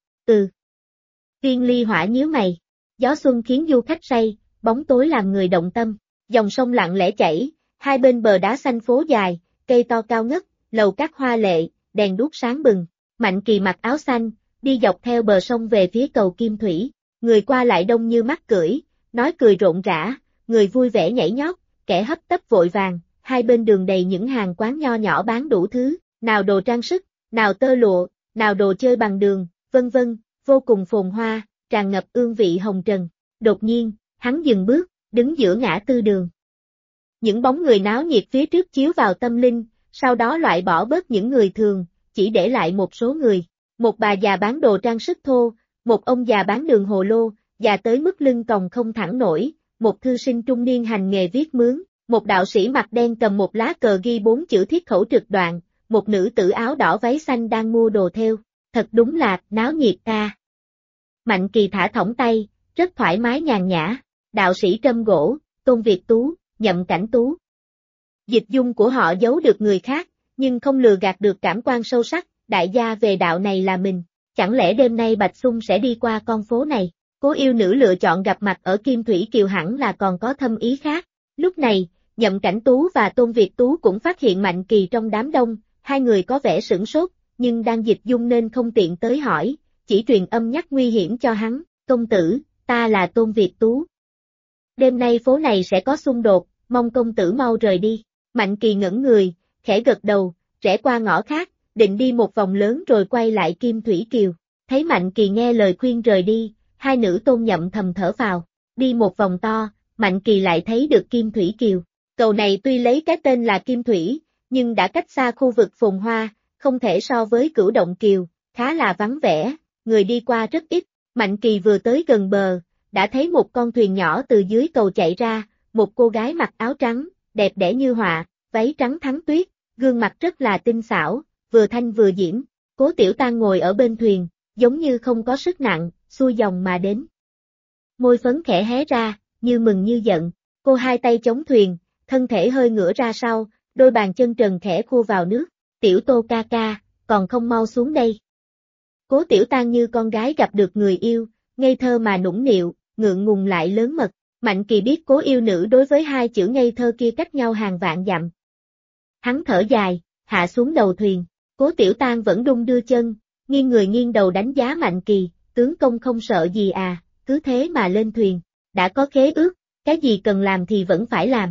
Viên Ly Hỏa nhíu mày, gió xuân khiến du khách say, bóng tối làm người động tâm, dòng sông lặng lẽ chảy, hai bên bờ đá xanh phố dài, cây to cao ngất, lầu các hoa lệ, đèn đuốc sáng bừng, Mạnh Kỳ mặc áo xanh, đi dọc theo bờ sông về phía cầu Kim Thủy, người qua lại đông như mắc cưỡi, nói cười rộn rã, người vui vẻ nhảy nhót, kẻ hấp tấp vội vàng, hai bên đường đầy những hàng quán nho nhỏ bán đủ thứ, nào đồ trang sức, nào tơ lụa, nào đồ chơi bằng đường, vân vân, vô cùng phồn hoa, tràn ngập ương vị hồng trần. Đột nhiên, hắn dừng bước, đứng giữa ngã tư đường. Những bóng người náo nhiệt phía trước chiếu vào tâm linh, sau đó loại bỏ bớt những người thường, chỉ để lại một số người. Một bà già bán đồ trang sức thô, một ông già bán đường hồ lô, già tới mức lưng còng không thẳng nổi, một thư sinh trung niên hành nghề viết mướn, một đạo sĩ mặt đen cầm một lá cờ ghi 4 chữ thiết khẩu trực đoạn, một nữ tử áo đỏ váy xanh đang mua đồ thêu. Thật đúng là náo nhiệt ta. Mạnh Kỳ thả thõng tay, rất thoải mái nhàn nhã, đạo sĩ Trâm Gỗ, Tôn Việt Tú, Nhậm Cảnh Tú. Dịch dung của họ giấu được người khác, nhưng không lừa gạt được cảm quan sâu sắc, đại gia về đạo này là mình, chẳng lẽ đêm nay Bạch Xung sẽ đi qua con phố này, Cố yêu nữ lựa chọn gặp mặt ở Kim Thủy Kiều hẳn là còn có thâm ý khác. Lúc này, Nhậm Cảnh Tú và Tôn Việt Tú cũng phát hiện Mạnh Kỳ trong đám đông, hai người có vẻ sửng sốt, nhưng đang dịch dung nên không tiện tới hỏi, chỉ truyền âm nhắc nguy hiểm cho hắn, công tử, ta là Tôn Việt Tú. Đêm nay phố này sẽ có xung đột, mong công tử mau rời đi. Mạnh Kỳ ngẩn người, khẽ gật đầu, rẽ qua ngõ khác, định đi một vòng lớn rồi quay lại Kim Thủy Kiều. Thấy Mạnh Kỳ nghe lời khuyên rời đi, hai nữ Tôn Nhậm thầm thở phào, đi một vòng to, Mạnh Kỳ lại thấy được Kim Thủy Kiều. Cầu này tuy lấy cái tên là Kim Thủy, nhưng đã cách xa khu vực phồn hoa, không thể so với Cửu Động Kiều, khá là vắng vẻ, người đi qua rất ít. Mạnh Kỳ vừa tới gần bờ, đã thấy một con thuyền nhỏ từ dưới cầu chạy ra, một cô gái mặc áo trắng, đẹp đẽ như họa, váy trắng thắng tuyết, gương mặt rất là tinh xảo, vừa thanh vừa diễm. Cố Tiểu Tang ngồi ở bên thuyền, giống như không có sức nặng, xuôi dòng mà đến. Môi phấn khẽ hé ra, như mừng như giận, cô hai tay chống thuyền, thân thể hơi ngửa ra sau, đôi bàn chân trần khẽ khua vào nước. Tiểu Tô ca ca, còn không mau xuống đây. Cố Tiểu Tang như con gái gặp được người yêu, ngây thơ mà nũng nịu, ngượng ngùng lại lớn mật. Mạnh Kỳ biết Cố yêu nữ đối với hai chữ ngây thơ kia cách nhau hàng vạn dặm. Hắn thở dài, hạ xuống đầu thuyền. Cố Tiểu Tang vẫn đung đưa chân, nghiêng người nghiêng đầu đánh giá Mạnh Kỳ, tướng công không sợ gì à, cứ thế mà lên thuyền. Đã có khế ước, cái gì cần làm thì vẫn phải làm.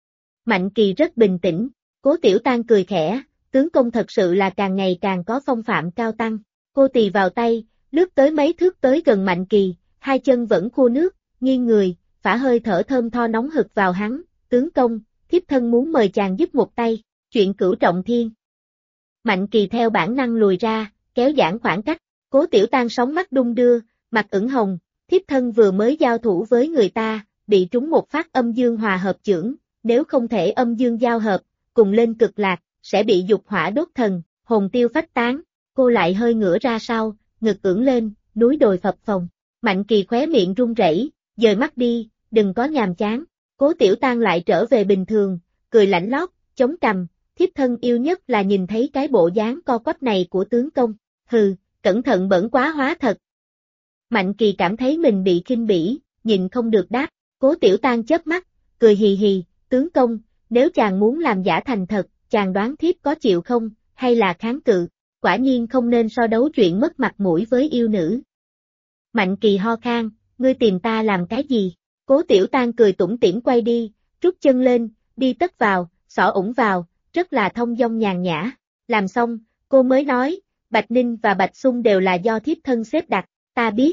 Mạnh Kỳ rất bình tĩnh, Cố Tiểu Tang cười khẽ, tướng công thật sự là càng ngày càng có phong phạm cao tăng. Cô tì vào tay, lướt tới mấy thước tới gần Mạnh Kỳ, hai chân vẫn khô nước, nghiêng người, phả hơi thở thơm tho nóng hực vào hắn, tướng công, thiếp thân muốn mời chàng giúp một tay, chuyện cửu trọng thiên. Mạnh Kỳ theo bản năng lùi ra, kéo giãn khoảng cách, Cố Tiểu Tang sóng mắt đung đưa, mặt ửng hồng, thiếp thân vừa mới giao thủ với người ta, bị trúng một phát âm dương hòa hợp chưởng, nếu không thể âm dương giao hợp, cùng lên cực lạc, sẽ bị dục hỏa đốt thần, hồn tiêu phách tán. Cô lại hơi ngửa ra sau, ngực ưỡn lên, núi đồi phập phồng. Mạnh Kỳ khóe miệng run rẩy, dời mắt đi, đừng có nhàm chán. Cố Tiểu Tang lại trở về bình thường, cười lạnh lót, chống cằm, thiếp thân yêu nhất là nhìn thấy cái bộ dáng co quắp này của tướng công. Hừ, cẩn thận bẩn quá hóa thật. Mạnh Kỳ cảm thấy mình bị khinh bỉ, nhịn không được đáp. Cố Tiểu Tang chớp mắt, cười hì hì, tướng công, nếu chàng muốn làm giả thành thật, chàng đoán thiếp có chịu không, hay là kháng cự, quả nhiên không nên so đấu chuyện mất mặt mũi với yêu nữ. Mạnh Kỳ ho khan, ngươi tìm ta làm cái gì? Cố Tiểu Tang cười tủm tỉm quay đi, rút chân lên, đi tất vào, xỏ ủng vào, rất là thông dong nhàn nhã. Làm xong, cô mới nói, Bạch Ninh và Bạch Xung đều là do thiếp thân xếp đặt, ta biết.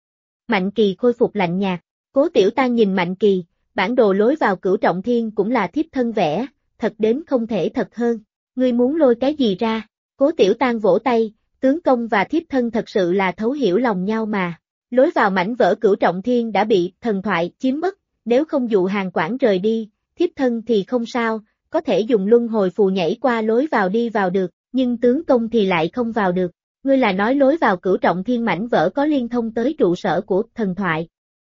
Mạnh Kỳ khôi phục lạnh nhạt, Cố Tiểu Tang nhìn Mạnh Kỳ, bản đồ lối vào Cửu Trọng Thiên cũng là thiếp thân vẽ, thật đến không thể thật hơn. Ngươi muốn lôi cái gì ra? Cố Tiểu Tang vỗ tay, tướng công và thiếp thân thật sự là thấu hiểu lòng nhau mà. Lối vào mảnh vỡ Cửu Trọng Thiên đã bị thần thoại chiếm mất, nếu không dụ Hàn Quảng rời đi, thiếp thân thì không sao, có thể dùng luân hồi phù nhảy qua lối vào đi vào được, nhưng tướng công thì lại không vào được. Ngươi là nói lối vào Cửu Trọng Thiên mảnh vỡ có liên thông tới trụ sở của thần thoại.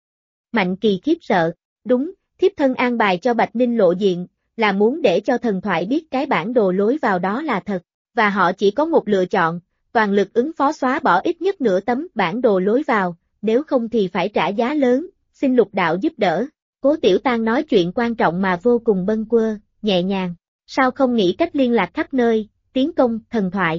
Mạnh Kỳ khiếp sợ, đúng, thiếp thân an bài cho Bạch Ninh lộ diện, là muốn để cho thần thoại biết cái bản đồ lối vào đó là thật, và họ chỉ có một lựa chọn, toàn lực ứng phó xóa bỏ ít nhất nửa tấm bản đồ lối vào, nếu không thì phải trả giá lớn, xin Lục đạo giúp đỡ. Cố Tiểu Tang nói chuyện quan trọng mà vô cùng bâng quơ, nhẹ nhàng, sao không nghĩ cách liên lạc khắp nơi, tiến công thần thoại.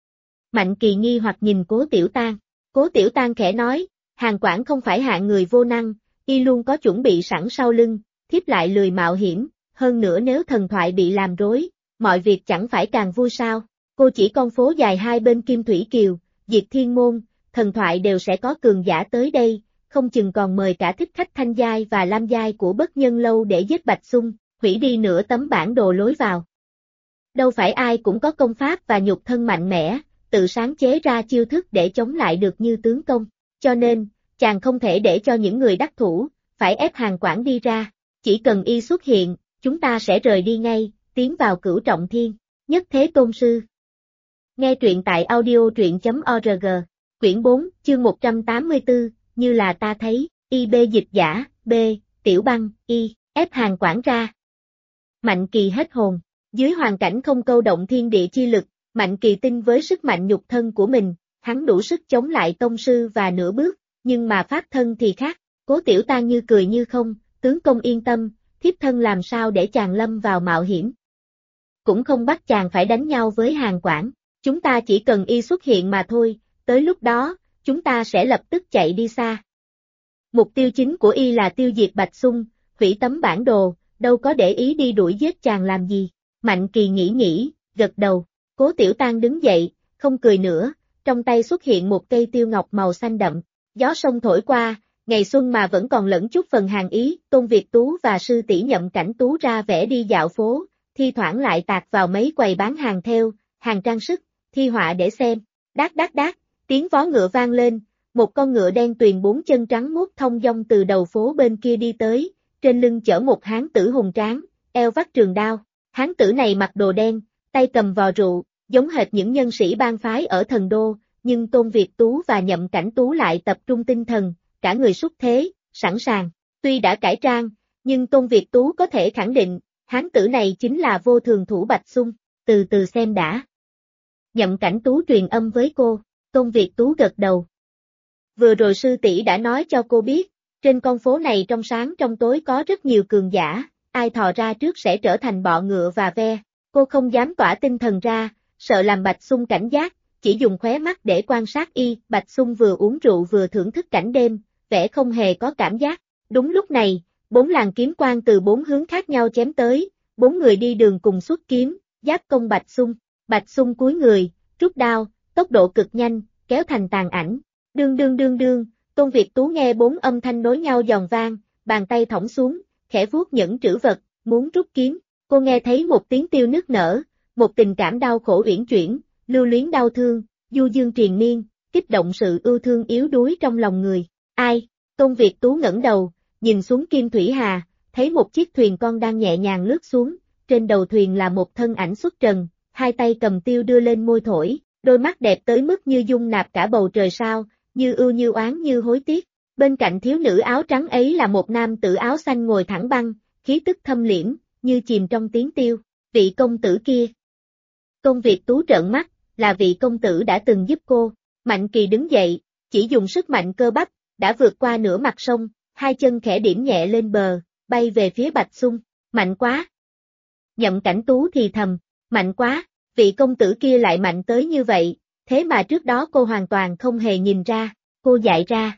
Mạnh Kỳ nghi hoặc nhìn Cố Tiểu Tang. Cố Tiểu Tang khẽ nói, Hàn Quảng không phải hạng người vô năng, y luôn có chuẩn bị sẵn sau lưng, thiếp lại lười mạo hiểm, hơn nữa nếu thần thoại bị làm rối, mọi việc chẳng phải càng vui sao. Cô chỉ con phố dài hai bên Kim Thủy Kiều, Diệt Thiên Môn, thần thoại đều sẽ có cường giả tới đây, không chừng còn mời cả thích khách Thanh Giai và Lam Giai của Bất Nhân Lâu để giết Bạch Xung, hủy đi nửa tấm bản đồ lối vào. Đâu phải ai cũng có công pháp và nhục thân mạnh mẽ, tự sáng chế ra chiêu thức để chống lại được như tướng công, cho nên, chàng không thể để cho những người đắc thủ, phải ép Hàn Quảng đi ra, chỉ cần y xuất hiện, chúng ta sẽ rời đi ngay, tiến vào Cửu Trọng Thiên, Nhất Thế Tôn Sư. Nghe truyện tại audio.org, quyển 4, chương 184, như là ta thấy, IB dịch giả, B, Tiểu Băng, Y, ép Hàn Quảng ra. Mạnh Kỳ hết hồn, dưới hoàn cảnh không câu động thiên địa chi lực, Mạnh Kỳ tin với sức mạnh nhục thân của mình, hắn đủ sức chống lại tông sư và nửa bước, nhưng mà pháp thân thì khác, Cố Tiểu Tang như cười như không, tướng công yên tâm, thiếp thân làm sao để chàng lâm vào mạo hiểm. Cũng không bắt chàng phải đánh nhau với Hàn Quảng, chúng ta chỉ cần y xuất hiện mà thôi, tới lúc đó, chúng ta sẽ lập tức chạy đi xa. Mục tiêu chính của y là tiêu diệt Bạch Xung, hủy tấm bản đồ, đâu có để ý đi đuổi giết chàng làm gì. Mạnh Kỳ nghĩ, gật đầu, Cố Tiểu Tang đứng dậy, không cười nữa, trong tay xuất hiện một cây tiêu ngọc màu xanh đậm, gió sông thổi qua, ngày xuân mà vẫn còn lẫn chút phần hàn ý, Tôn Việt Tú và sư tỷ Nhậm Cảnh Tú ra vẻ đi dạo phố, thi thoảng lại tạt vào mấy quầy bán hàng theo, hàng trang sức, thi họa để xem, đát đát đát, tiếng vó ngựa vang lên, một con ngựa đen tuyền bốn chân trắng muốt thông dong từ đầu phố bên kia đi tới, trên lưng chở một hán tử hùng tráng, eo vắt trường đao, hán tử này mặc đồ đen, tay cầm vò rượu, giống hệt những nhân sĩ bang phái ở thần đô, nhưng Tôn Việt Tú và Nhậm Cảnh Tú lại tập trung tinh thần, cả người xuất thế, sẵn sàng, tuy đã cải trang, nhưng Tôn Việt Tú có thể khẳng định, hán tử này chính là vô thường thủ Bạch Xung, từ từ xem đã. Nhậm Cảnh Tú truyền âm với cô, Tôn Việt Tú gật đầu. Vừa rồi sư tỷ đã nói cho cô biết, trên con phố này trong sáng trong tối có rất nhiều cường giả, ai thò ra trước sẽ trở thành bọ ngựa và ve, cô không dám tỏa tinh thần ra, sợ làm Bạch Xung cảnh giác, chỉ dùng khóe mắt để quan sát y, Bạch Xung vừa uống rượu vừa thưởng thức cảnh đêm, vẻ không hề có cảm giác. Đúng lúc này, 4 làn kiếm quang từ 4 hướng khác nhau chém tới, 4 người đi đường cùng xuất kiếm, giáp công Bạch Xung. Bạch Xung cúi người, rút đao, tốc độ cực nhanh, kéo thành tàn ảnh. Đương đương đương đương, Tôn Việt Tú nghe 4 âm thanh nối nhau giòn vang, bàn tay thõng xuống, khẽ vuốt nhẫn trữ vật, muốn rút kiếm. Cô nghe thấy một tiếng tiêu nức nở, một tình cảm đau khổ uyển chuyển, lưu luyến đau thương, du dương triền miên, kích động sự ưu thương yếu đuối trong lòng người. Ai? Tôn Việt Tú ngẩng đầu, nhìn xuống Kim Thủy Hà, thấy một chiếc thuyền con đang nhẹ nhàng lướt xuống, trên đầu thuyền là một thân ảnh xuất trần, hai tay cầm tiêu đưa lên môi thổi, đôi mắt đẹp tới mức như dung nạp cả bầu trời sao, như ưu như oán như hối tiếc. Bên cạnh thiếu nữ áo trắng ấy là một nam tử áo xanh ngồi thẳng băng, khí tức thâm liễm, như chìm trong tiếng tiêu. Vị công tử kia. Tôn Việt Tú trợn mắt, là vị công tử đã từng giúp cô. Mạnh Kỳ đứng dậy, chỉ dùng sức mạnh cơ bắp, đã vượt qua nửa mặt sông, hai chân khẽ điểm nhẹ lên bờ, bay về phía Bạch Xung. Mạnh quá! Nhậm Cảnh Tú thì thầm, mạnh quá, vị công tử kia lại mạnh tới như vậy, thế mà trước đó cô hoàn toàn không hề nhìn ra, cô dại ra.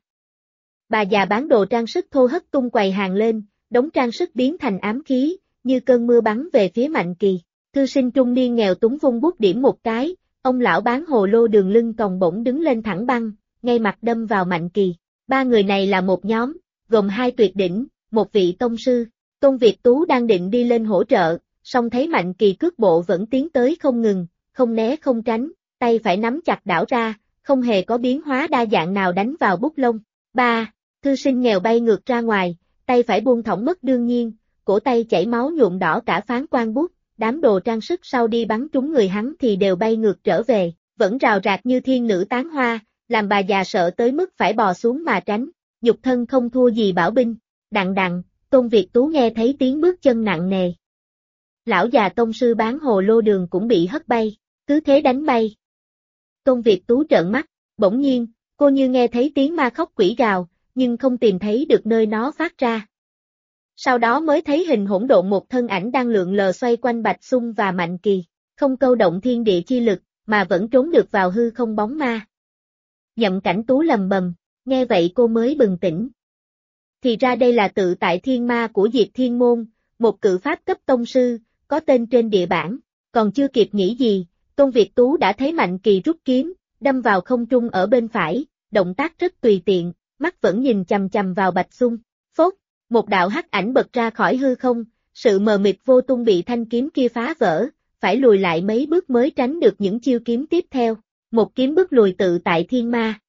Bà già bán đồ trang sức thô hất tung quầy hàng lên, đống trang sức biến thành ám khí, như cơn mưa bắn về phía Mạnh Kỳ. Thư sinh trung niên nghèo túng vung bút điểm một cái, ông lão bán hồ lô đường lưng còng bỗng đứng lên thẳng băng, ngay mặt đâm vào Mạnh Kỳ. Ba người này là một nhóm, gồm hai tuyệt đỉnh, một vị tông sư. Tôn Việt Tú đang định đi lên hỗ trợ, song thấy Mạnh Kỳ cước bộ vẫn tiến tới không ngừng, không né không tránh, tay phải nắm chặt đảo ra, không hề có biến hóa đa dạng nào đánh vào bút lông. Ba, thư sinh nghèo bay ngược ra ngoài, tay phải buông thõng mất đương nhiên, cổ tay chảy máu nhuộm đỏ cả phán quan bút, đám đồ trang sức sau đi bắn trúng người hắn thì đều bay ngược trở về, vẫn rào rạc như thiên nữ tán hoa, làm bà già sợ tới mức phải bò xuống mà tránh. Nhục thân không thua gì bảo binh, đặng đặng, Tôn Việt Tú nghe thấy tiếng bước chân nặng nề. Lão già tông sư bán hồ lô đường cũng bị hất bay, cứ thế đánh bay. Tôn Việt Tú trợn mắt, bỗng nhiên, cô như nghe thấy tiếng ma khóc quỷ gào, nhưng không tìm thấy được nơi nó phát ra. Sau đó mới thấy hình hỗn độn một thân ảnh đang lượn lờ xoay quanh Bạch Xung và Mạnh Kỳ, không câu động thiên địa chi lực, mà vẫn trốn được vào hư không bóng ma. Nhậm Cảnh Tú lầm bầm, nghe vậy cô mới bừng tỉnh. Thì ra đây là tự tại thiên ma của Diệt Thiên Môn, một cự pháp cấp tông sư, có tên trên địa bản, còn chưa kịp nghĩ gì, Tôn Việt Tú đã thấy Mạnh Kỳ rút kiếm, đâm vào không trung ở bên phải, động tác rất tùy tiện, mắt vẫn nhìn chằm chằm vào Bạch Xung. Phốt, một đạo hắc ảnh bật ra khỏi hư không, sự mờ mịt vô tung bị thanh kiếm kia phá vỡ, phải lùi lại mấy bước mới tránh được những chiêu kiếm tiếp theo, một kiếm bước lùi tự tại thiên ma.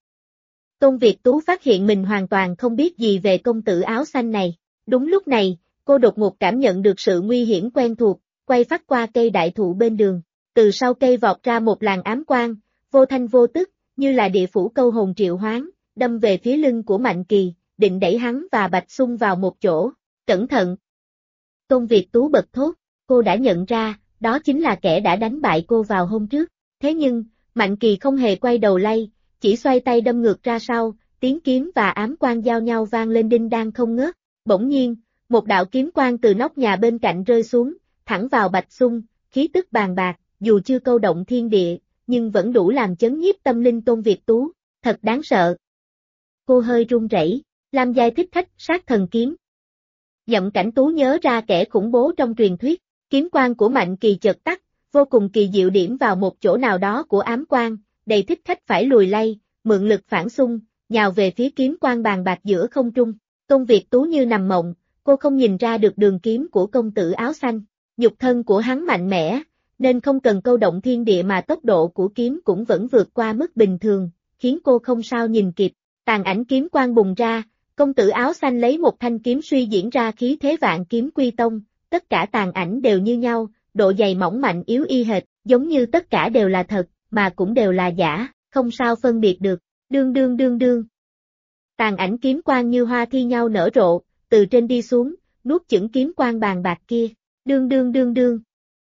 Tôn Việt Tú phát hiện mình hoàn toàn không biết gì về công tử áo xanh này. Đúng lúc này, cô đột ngột cảm nhận được sự nguy hiểm quen thuộc, quay phát qua cây đại thụ bên đường. Từ sau cây vọt ra một làn ám quang, vô thanh vô tức, như là địa phủ câu hồn triệu hoán, đâm về phía lưng của Mạnh Kỳ, định đẩy hắn và Bạch Xung vào một chỗ. Cẩn thận! Tôn Việt Tú bật thốt, cô đã nhận ra, đó chính là kẻ đã đánh bại cô vào hôm trước. Thế nhưng, Mạnh Kỳ không hề quay đầu lay, chỉ xoay tay đâm ngược ra sau, tiếng kiếm và ám quang giao nhau vang lên đinh đang không ngớt. Bỗng nhiên, một đạo kiếm quang từ nóc nhà bên cạnh rơi xuống, thẳng vào Bạch Xung, khí tức bàng bạc, dù chưa câu động thiên địa, nhưng vẫn đủ làm chấn nhiếp tâm linh Tôn Việt Tú, thật đáng sợ. Cô hơi run rẩy, Lam giai thích khách sát thần kiếm. Nhậm Cảnh Tú nhớ ra kẻ khủng bố trong truyền thuyết, kiếm quang của Mạnh Kỳ chợt tắt, vô cùng kỳ diệu điểm vào một chỗ nào đó của ám quang, đầy thích khách phải lùi lay, mượn lực phản xung, nhào về phía kiếm quang bàn bạc giữa không trung. Tôn Việt Tú như nằm mộng, cô không nhìn ra được đường kiếm của công tử áo xanh. Nhục thân của hắn mạnh mẽ, nên không cần câu động thiên địa mà tốc độ của kiếm cũng vẫn vượt qua mức bình thường, khiến cô không sao nhìn kịp. Tàn ảnh kiếm quang bùng ra, công tử áo xanh lấy một thanh kiếm suy diễn ra khí thế vạn kiếm quy tông, tất cả tàn ảnh đều như nhau, độ dày mỏng mạnh yếu y hệt, giống như tất cả đều là thật, mà cũng đều là giả, không sao phân biệt được. Đương đương đương đương. Tàn ảnh kiếm quang như hoa thi nhau nở rộ, từ trên đi xuống, nuốt chửng kiếm quang bàn bạc kia. Đương đương đương đương.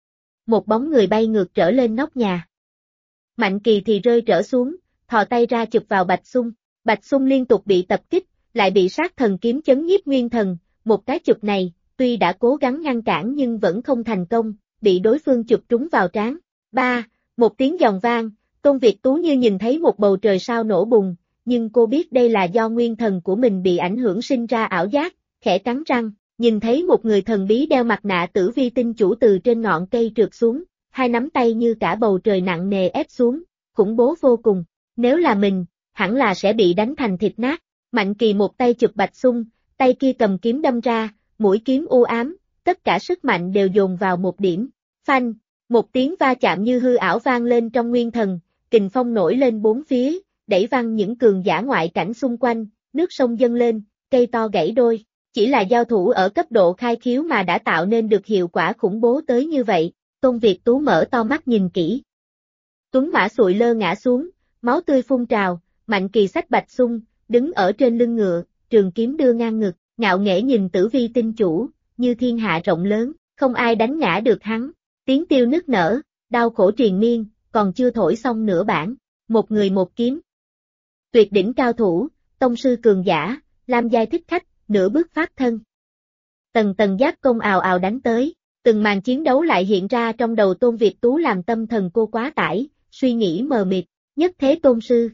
Một bóng người bay ngược trở lên nóc nhà. Mạnh Kỳ thì rơi trở xuống, thò tay ra chụp vào Bạch Xung. Bạch Xung liên tục bị tập kích, lại bị sát thần kiếm chấn nhiếp nguyên thần. Một cái chụp này, tuy đã cố gắng ngăn cản nhưng vẫn không thành công, bị đối phương chụp trúng vào trán. Ba, một tiếng giòn vang, Tôn Việt Tú như nhìn thấy một bầu trời sao nổ bùng, nhưng cô biết đây là do nguyên thần của mình bị ảnh hưởng sinh ra ảo giác, khẽ cắn răng, nhìn thấy một người thần bí đeo mặt nạ tử vi tinh chủ từ trên ngọn cây trượt xuống, hai nắm tay như cả bầu trời nặng nề ép xuống, khủng bố vô cùng. Nếu là mình, hẳn là sẽ bị đánh thành thịt nát. Mạnh Kỳ một tay chụp Bạch Xung, tay kia cầm kiếm đâm ra, mũi kiếm u ám, tất cả sức mạnh đều dồn vào một điểm. Phanh, một tiếng va chạm như hư ảo vang lên trong nguyên thần, kình phong nổi lên bốn phía, đẩy văng những cường giả ngoại cảnh xung quanh, nước sông dâng lên, cây to gãy đôi. Chỉ là giao thủ ở cấp độ khai khiếu mà đã tạo nên được hiệu quả khủng bố tới như vậy. Tôn Việt Tú mở to mắt nhìn kỹ. Tuấn mã sụi lơ ngã xuống, máu tươi phun trào, Mạnh Kỳ xách Bạch Xung, đứng ở trên lưng ngựa, trường kiếm đưa ngang ngực, ngạo nghễ nhìn tử vi tinh chủ, như thiên hạ rộng lớn, không ai đánh ngã được hắn. Tiếng tiêu nức nở, đau khổ triền miên, còn chưa thổi xong nửa bản, một người một kiếm. tuyệt đỉnh cao thủ, tông sư cường giả, lam giai thích khách, nửa bước pháp thân. Tầng tầng giáp công ào ào đánh tới, từng màn chiến đấu lại hiện ra trong đầu Tôn Việt Tú làm tâm thần cô quá tải, suy nghĩ mờ mịt, nhất thế tôn sư.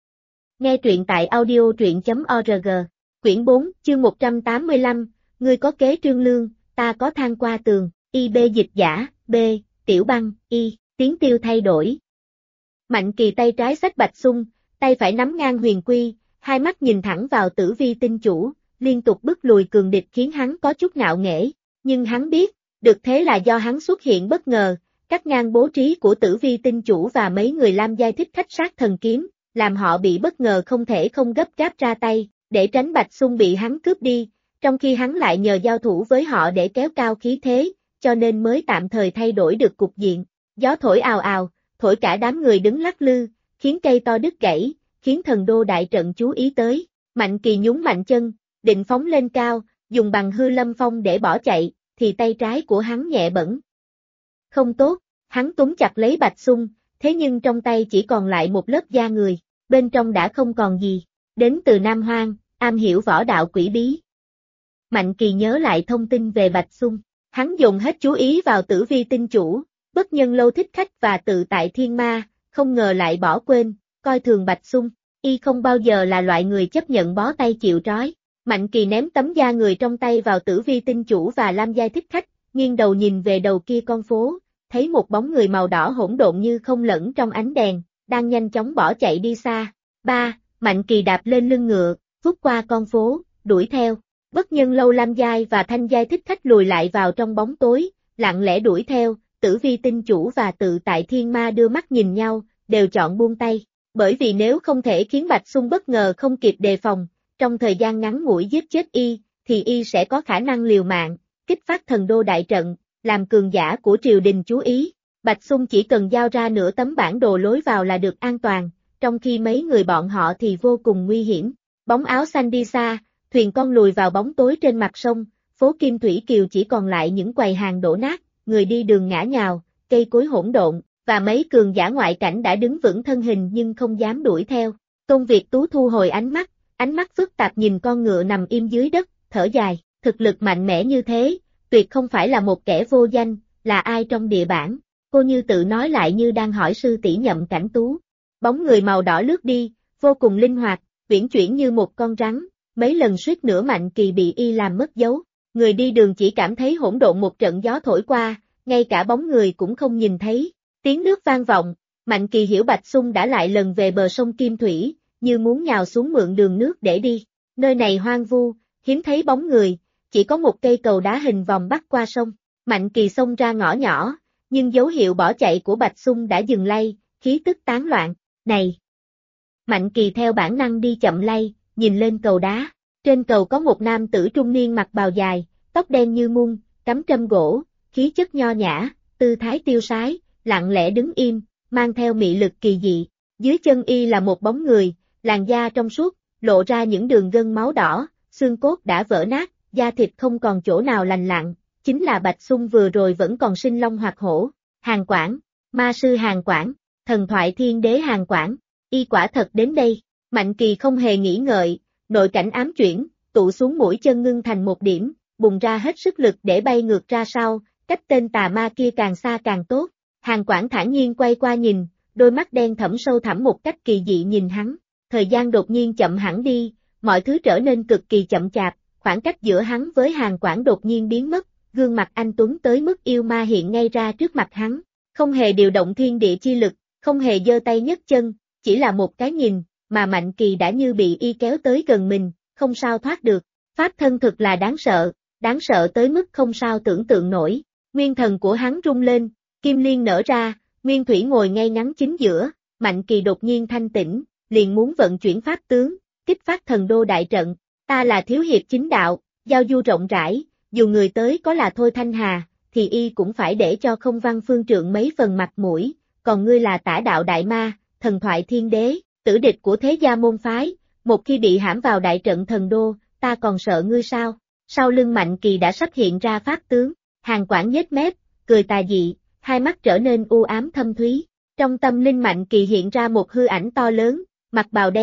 Nghe truyện tại audio truyện.org, quyển 4, chương 185, ngươi có kế trương lương, ta có thang qua tường, IB dịch giả, B, tiểu băng, Y, tiếng tiêu thay đổi. Mạnh Kỳ tay trái xách bạch xung, tay phải nắm ngang huyền quy, hai mắt nhìn thẳng vào Tử Vi tinh chủ, liên tục bức lùi cường địch khiến hắn có chút ngạo nghễ, nhưng hắn biết, được thế là do hắn xuất hiện bất ngờ, cắt ngang bố trí của Tử Vi tinh chủ và mấy người lam giai thích khách sát thần kiếm, làm họ bị bất ngờ không thể không gấp gáp ra tay, để tránh bạch xung bị hắn cướp đi, trong khi hắn lại nhờ giao thủ với họ để kéo cao khí thế, cho nên mới tạm thời thay đổi được cục diện. Gió thổi ào ào, thổi cả đám người đứng lắc lư, khiến cây to đứt gãy, khiến thần đô đại trận chú ý tới. Mạnh Kỳ nhún mạnh chân, định phóng lên cao, dùng bằng hư lâm phong để bỏ chạy, thì tay trái của hắn nhẹ bẫng. Không tốt, hắn túm chặt lấy bạch xung, thế nhưng trong tay chỉ còn lại một lớp da người, bên trong đã không còn gì. Đến từ Nam Hoang, am hiểu võ đạo quỷ bí. Mạnh Kỳ nhớ lại thông tin về bạch xung, hắn dùng hết chú ý vào Tử Vi tinh chủ, bất nhân lâu thích khách và tự tại thiên ma, không ngờ lại bỏ quên, coi thường bạch xung. Y không bao giờ là loại người chấp nhận bó tay chịu trói. Mạnh Kỳ ném tấm da người trong tay vào Tử Vi tinh chủ và lam giai thích khách, nghiêng đầu nhìn về đầu kia con phố, thấy một bóng người màu đỏ hỗn độn như không lẫn trong ánh đèn, đang nhanh chóng bỏ chạy đi xa. Mạnh Kỳ đạp lên lưng ngựa, vút qua con phố, đuổi theo. Bất nhân lâu lam giai và thanh giai thích khách lùi lại vào trong bóng tối, lặng lẽ đuổi theo. Tử Vi tinh chủ và tự tại thiên ma đưa mắt nhìn nhau, đều chọn buông tay. Bởi vì nếu không thể khiến bạch xung bất ngờ không kịp đề phòng, trong thời gian ngắn ngủi giết chết Y, thì Y sẽ có khả năng liều mạng, kích phát thần đô đại trận, làm cường giả của triều đình chú ý. Bạch xung chỉ cần giao ra nửa tấm bản đồ lối vào là được an toàn, trong khi mấy người bọn họ thì vô cùng nguy hiểm. Bóng áo xanh đi xa, thuyền con lùi vào bóng tối trên mặt sông, phố Kim Thủy Kiều chỉ còn lại những quầy hàng đổ nát, người đi đường ngã nhào, cây cối hỗn độn, và mấy cường giả ngoại cảnh đã đứng vững thân hình nhưng không dám đuổi theo. Tôn Việt Tú thu hồi ánh mắt phức tạp nhìn con ngựa nằm im dưới đất, thở dài, thực lực mạnh mẽ như thế, tuyệt không phải là một kẻ vô danh, là ai trong địa bản. Cô như tự nói lại như đang hỏi sư tỷ Nhậm Cảnh Tú. Bóng người màu đỏ lướt đi, vô cùng linh hoạt, uyển chuyển như một con rắn, mấy lần suýt nữa Mạnh Kỳ bị Y làm mất dấu. Người đi đường chỉ cảm thấy hỗn độn một trận gió thổi qua, ngay cả bóng người cũng không nhìn thấy. Tiếng nước vang vọng, Mạnh Kỳ hiểu bạch xung đã lại lần về bờ sông Kim Thủy, như muốn nhào xuống mượn đường nước để đi. Nơi này hoang vu, hiếm thấy bóng người, chỉ có một cây cầu đá hình vòng bắc qua sông. Mạnh Kỳ xông ra ngõ nhỏ, nhưng dấu hiệu bỏ chạy của bạch xung đã dừng lay, khí tức tán loạn. Này! Mạnh Kỳ theo bản năng đi chậm lay, nhìn lên cầu đá. Trên cầu có một nam tử trung niên mặc bào dài, tóc đen như mun, cắm trâm gỗ, khí chất nho nhã, tư thái tiêu sái, lặng lẽ đứng im, mang theo mị lực kỳ dị. Dưới chân Y là một bóng người, làn da trong suốt, lộ ra những đường gân máu đỏ, xương cốt đã vỡ nát, da thịt không còn chỗ nào lành lặn, chính là bạch xung vừa rồi vẫn còn sinh long hoạt hổ. Hàn Quảng, ma sư Hàn Quảng, thần thoại thiên đế Hàn Quảng, Y quả thật đến đây. Mạnh Kỳ không hề nghĩ ngợi, nội cảnh ám chuyển, tụ xuống mũi chân ngưng thành một điểm, bùng ra hết sức lực để bay ngược ra sau, cách tên tà ma kia càng xa càng tốt. Hàn Quảng thản nhiên quay qua nhìn, đôi mắt đen thẫm sâu thẳm một cách kỳ dị nhìn hắn. Thời gian đột nhiên chậm hẳn đi, mọi thứ trở nên cực kỳ chậm chạp, khoảng cách giữa hắn với Hàn Quảng đột nhiên biến mất, gương mặt anh tuấn tới mức yêu ma hiện ngay ra trước mặt hắn, không hề điều động thiên địa chi lực, không hề giơ tay nhấc chân, chỉ là một cái nhìn, mà Mạnh Kỳ đã như bị Y kéo tới gần mình, không sao thoát được. Pháp thân thực là đáng sợ tới mức không sao tưởng tượng nổi. Nguyên thần của hắn rung lên, kim liên nở ra, Nguyên Thủy ngồi ngay ngắn chính giữa. Mạnh Kỳ đột nhiên thanh tĩnh, liền muốn vận chuyển pháp tướng, kích phát thần đô đại trận. Ta là thiếu hiệp chính đạo, giao du rộng rãi, dù người tới có là Thôi Thanh Hà, thì Y cũng phải để cho Không Văn Phương Trượng mấy phần mặt mũi, còn ngươi là Tả đạo đại ma, thần thoại thiên đế, tử địch của thế gia môn phái, một khi bị hãm vào đại trận thần đô, ta còn sợ ngươi sao? Sau lưng Mạnh Kỳ đã sắp hiện ra pháp tướng, Hàn Quảng nhếch mép, cười tà dị, hai mắt trở nên u ám thâm thúy. Trong tâm linh Mạnh Kỳ hiện ra một hư ảnh to lớn, mặc bào đen,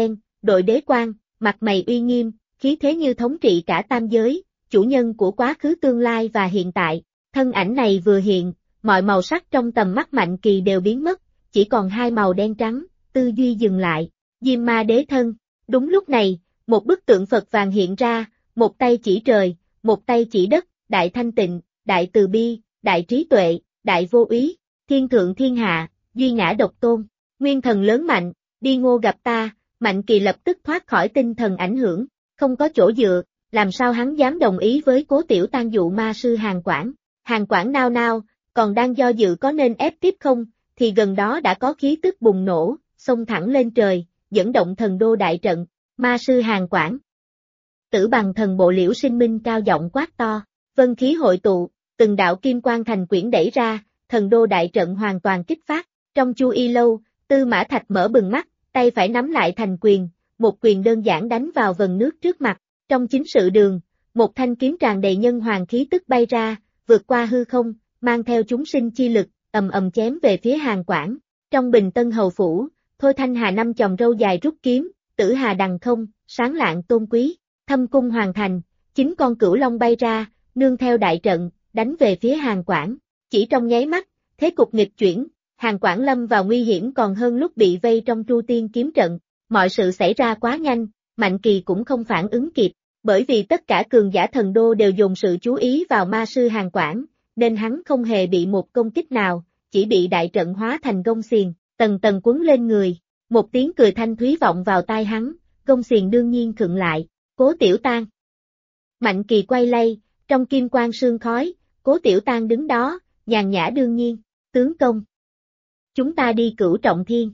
đội đế quan, mặt mày uy nghiêm, khí thế như thống trị cả tam giới, chủ nhân của quá khứ tương lai và hiện tại. Thân ảnh này vừa hiện, mọi màu sắc trong tầm mắt Mạnh Kỳ đều biến mất, chỉ còn hai màu đen trắng, tư duy dừng lại. Diêm Ma Đế thân. Đúng lúc này, một bức tượng Phật vàng hiện ra, một tay chỉ trời, một tay chỉ đất, đại thanh tịnh, đại từ bi, đại trí tuệ, đại vô úy, thiên thượng thiên hạ, duy ngã độc tôn, nguyên thần lớn mạnh, đi Ngô gặp ta. Mạnh Kỳ lập tức thoát khỏi tinh thần ảnh hưởng, không có chỗ dựa, làm sao hắn dám đồng ý với Cố Tiểu Tang dụ ma sư Hàn Quảng. Hàn Quảng nao nao, còn đang do dự có nên ép tiếp không, thì gần đó đã có khí tức bùng nổ, xông thẳng lên trời, dẫn động thần đô đại trận. Ma sư Hàn Quảng. Tử Bằng thần bộ Liễu Sinh Minh cao giọng quát to, vân khí hội tụ, từng đạo kim quang thành quyển đẩy ra, thần đô đại trận hoàn toàn kích phát. Trong Chu Y Lâu, Tư Mã Thạch mở bừng mắt, tay phải nắm lại thành quyền, một quyền đơn giản đánh vào vần nước trước mặt. Trong chính sự đường, một thanh kiếm tràn đầy nhân hoàng khí tức bay ra, vượt qua hư không, mang theo chúng sinh chi lực, ầm ầm chém về phía Hàn Quảng. Trong Bình Tân hầu phủ, Thôi Thanh Hà năm chòm râu dài rút kiếm, Tử Hà đằng không, sáng lạng tôn quý. Thâm cung hoàn thành, 9 con cửu long bay ra, nương theo đại trận, đánh về phía Hàn Quảng. Chỉ trong nháy mắt, thế cục nghịch chuyển, Hàn Quảng lâm vào nguy hiểm còn hơn lúc bị vây trong Tru Tiên kiếm trận. Mọi sự xảy ra quá nhanh, Mạnh Kỳ cũng không phản ứng kịp, bởi vì tất cả cường giả thần đô đều dồn sự chú ý vào ma sư Hàn Quảng, nên hắn không hề bị một công kích nào, chỉ bị đại trận hóa thành gông xiềng, tầng tầng quấn lên người. Một tiếng cười thanh thúy vọng vào tai hắn, gông xiềng đương nhiên khựng lại. Cố Tiểu Tang. Mạnh Kỳ quay lay, trong kim quang sương khói, Cố Tiểu Tang đứng đó, nhàn nhã đương nhiên, tướng công. Chúng ta đi Cửu Trọng Thiên.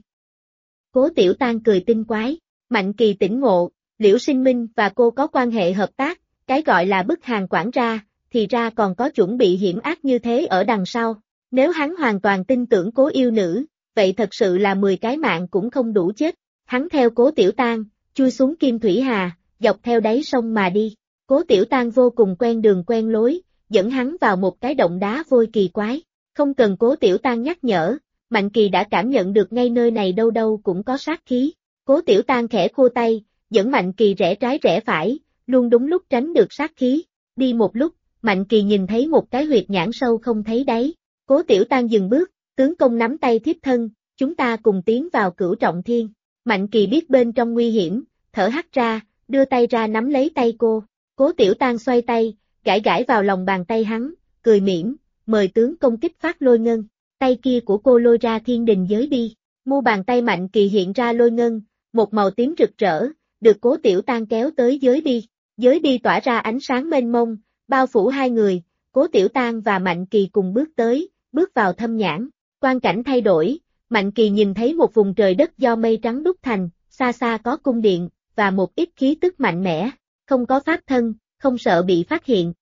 Cố Tiểu Tang cười tinh quái, Mạnh Kỳ tỉnh ngộ, Liễu Sinh Minh và cô có quan hệ hợp tác, cái gọi là bức Hàn Quảng ra, thì ra còn có chuẩn bị hiểm ác như thế ở đằng sau. Nếu hắn hoàn toàn tin tưởng Cố yêu nữ, vậy thật sự là 10 cái mạng cũng không đủ chết. Hắn theo Cố Tiểu Tang, chui xuống Kim Thủy Hà, dọc theo đáy sông mà đi. Cố Tiểu Tang vô cùng quen đường quen lối, dẫn hắn vào một cái động đá vôi kỳ quái. Không cần Cố Tiểu Tang nhắc nhở, Mạnh Kỳ đã cảm nhận được ngay nơi này đâu đâu cũng có sát khí. Cố Tiểu Tang khẽ khua tay, dẫn Mạnh Kỳ rẽ trái rẽ phải, luôn đúng lúc tránh được sát khí. Đi một lúc, Mạnh Kỳ nhìn thấy một cái huyệt nhãn sâu không thấy đáy. Cố Tiểu Tang dừng bước, tướng công nắm tay thiếp thân, chúng ta cùng tiến vào Cửu Trọng Thiên. Mạnh Kỳ biết bên trong nguy hiểm, thở hắt ra, đưa tay ra nắm lấy tay cô. Cố Tiểu Tang xoay tay, gãi gãi vào lòng bàn tay hắn, cười mỉm, mời tướng công kích phát lôi ngân. Tay kia của cô lôi ra thiên đình giới bi. Mu bàn tay Mạnh Kỳ hiện ra lôi ngân, một màu tím rực rỡ, được Cố Tiểu Tang kéo tới giới bi. Giới bi tỏa ra ánh sáng mênh mông, bao phủ hai người. Cố Tiểu Tang và Mạnh Kỳ cùng bước vào thâm nhãn. Quang cảnh thay đổi, Mạnh Kỳ nhìn thấy một vùng trời đất do mây trắng đúc thành, xa xa có cung điện, và một ít khí tức mạnh mẽ, không có pháp thân, không sợ bị phát hiện.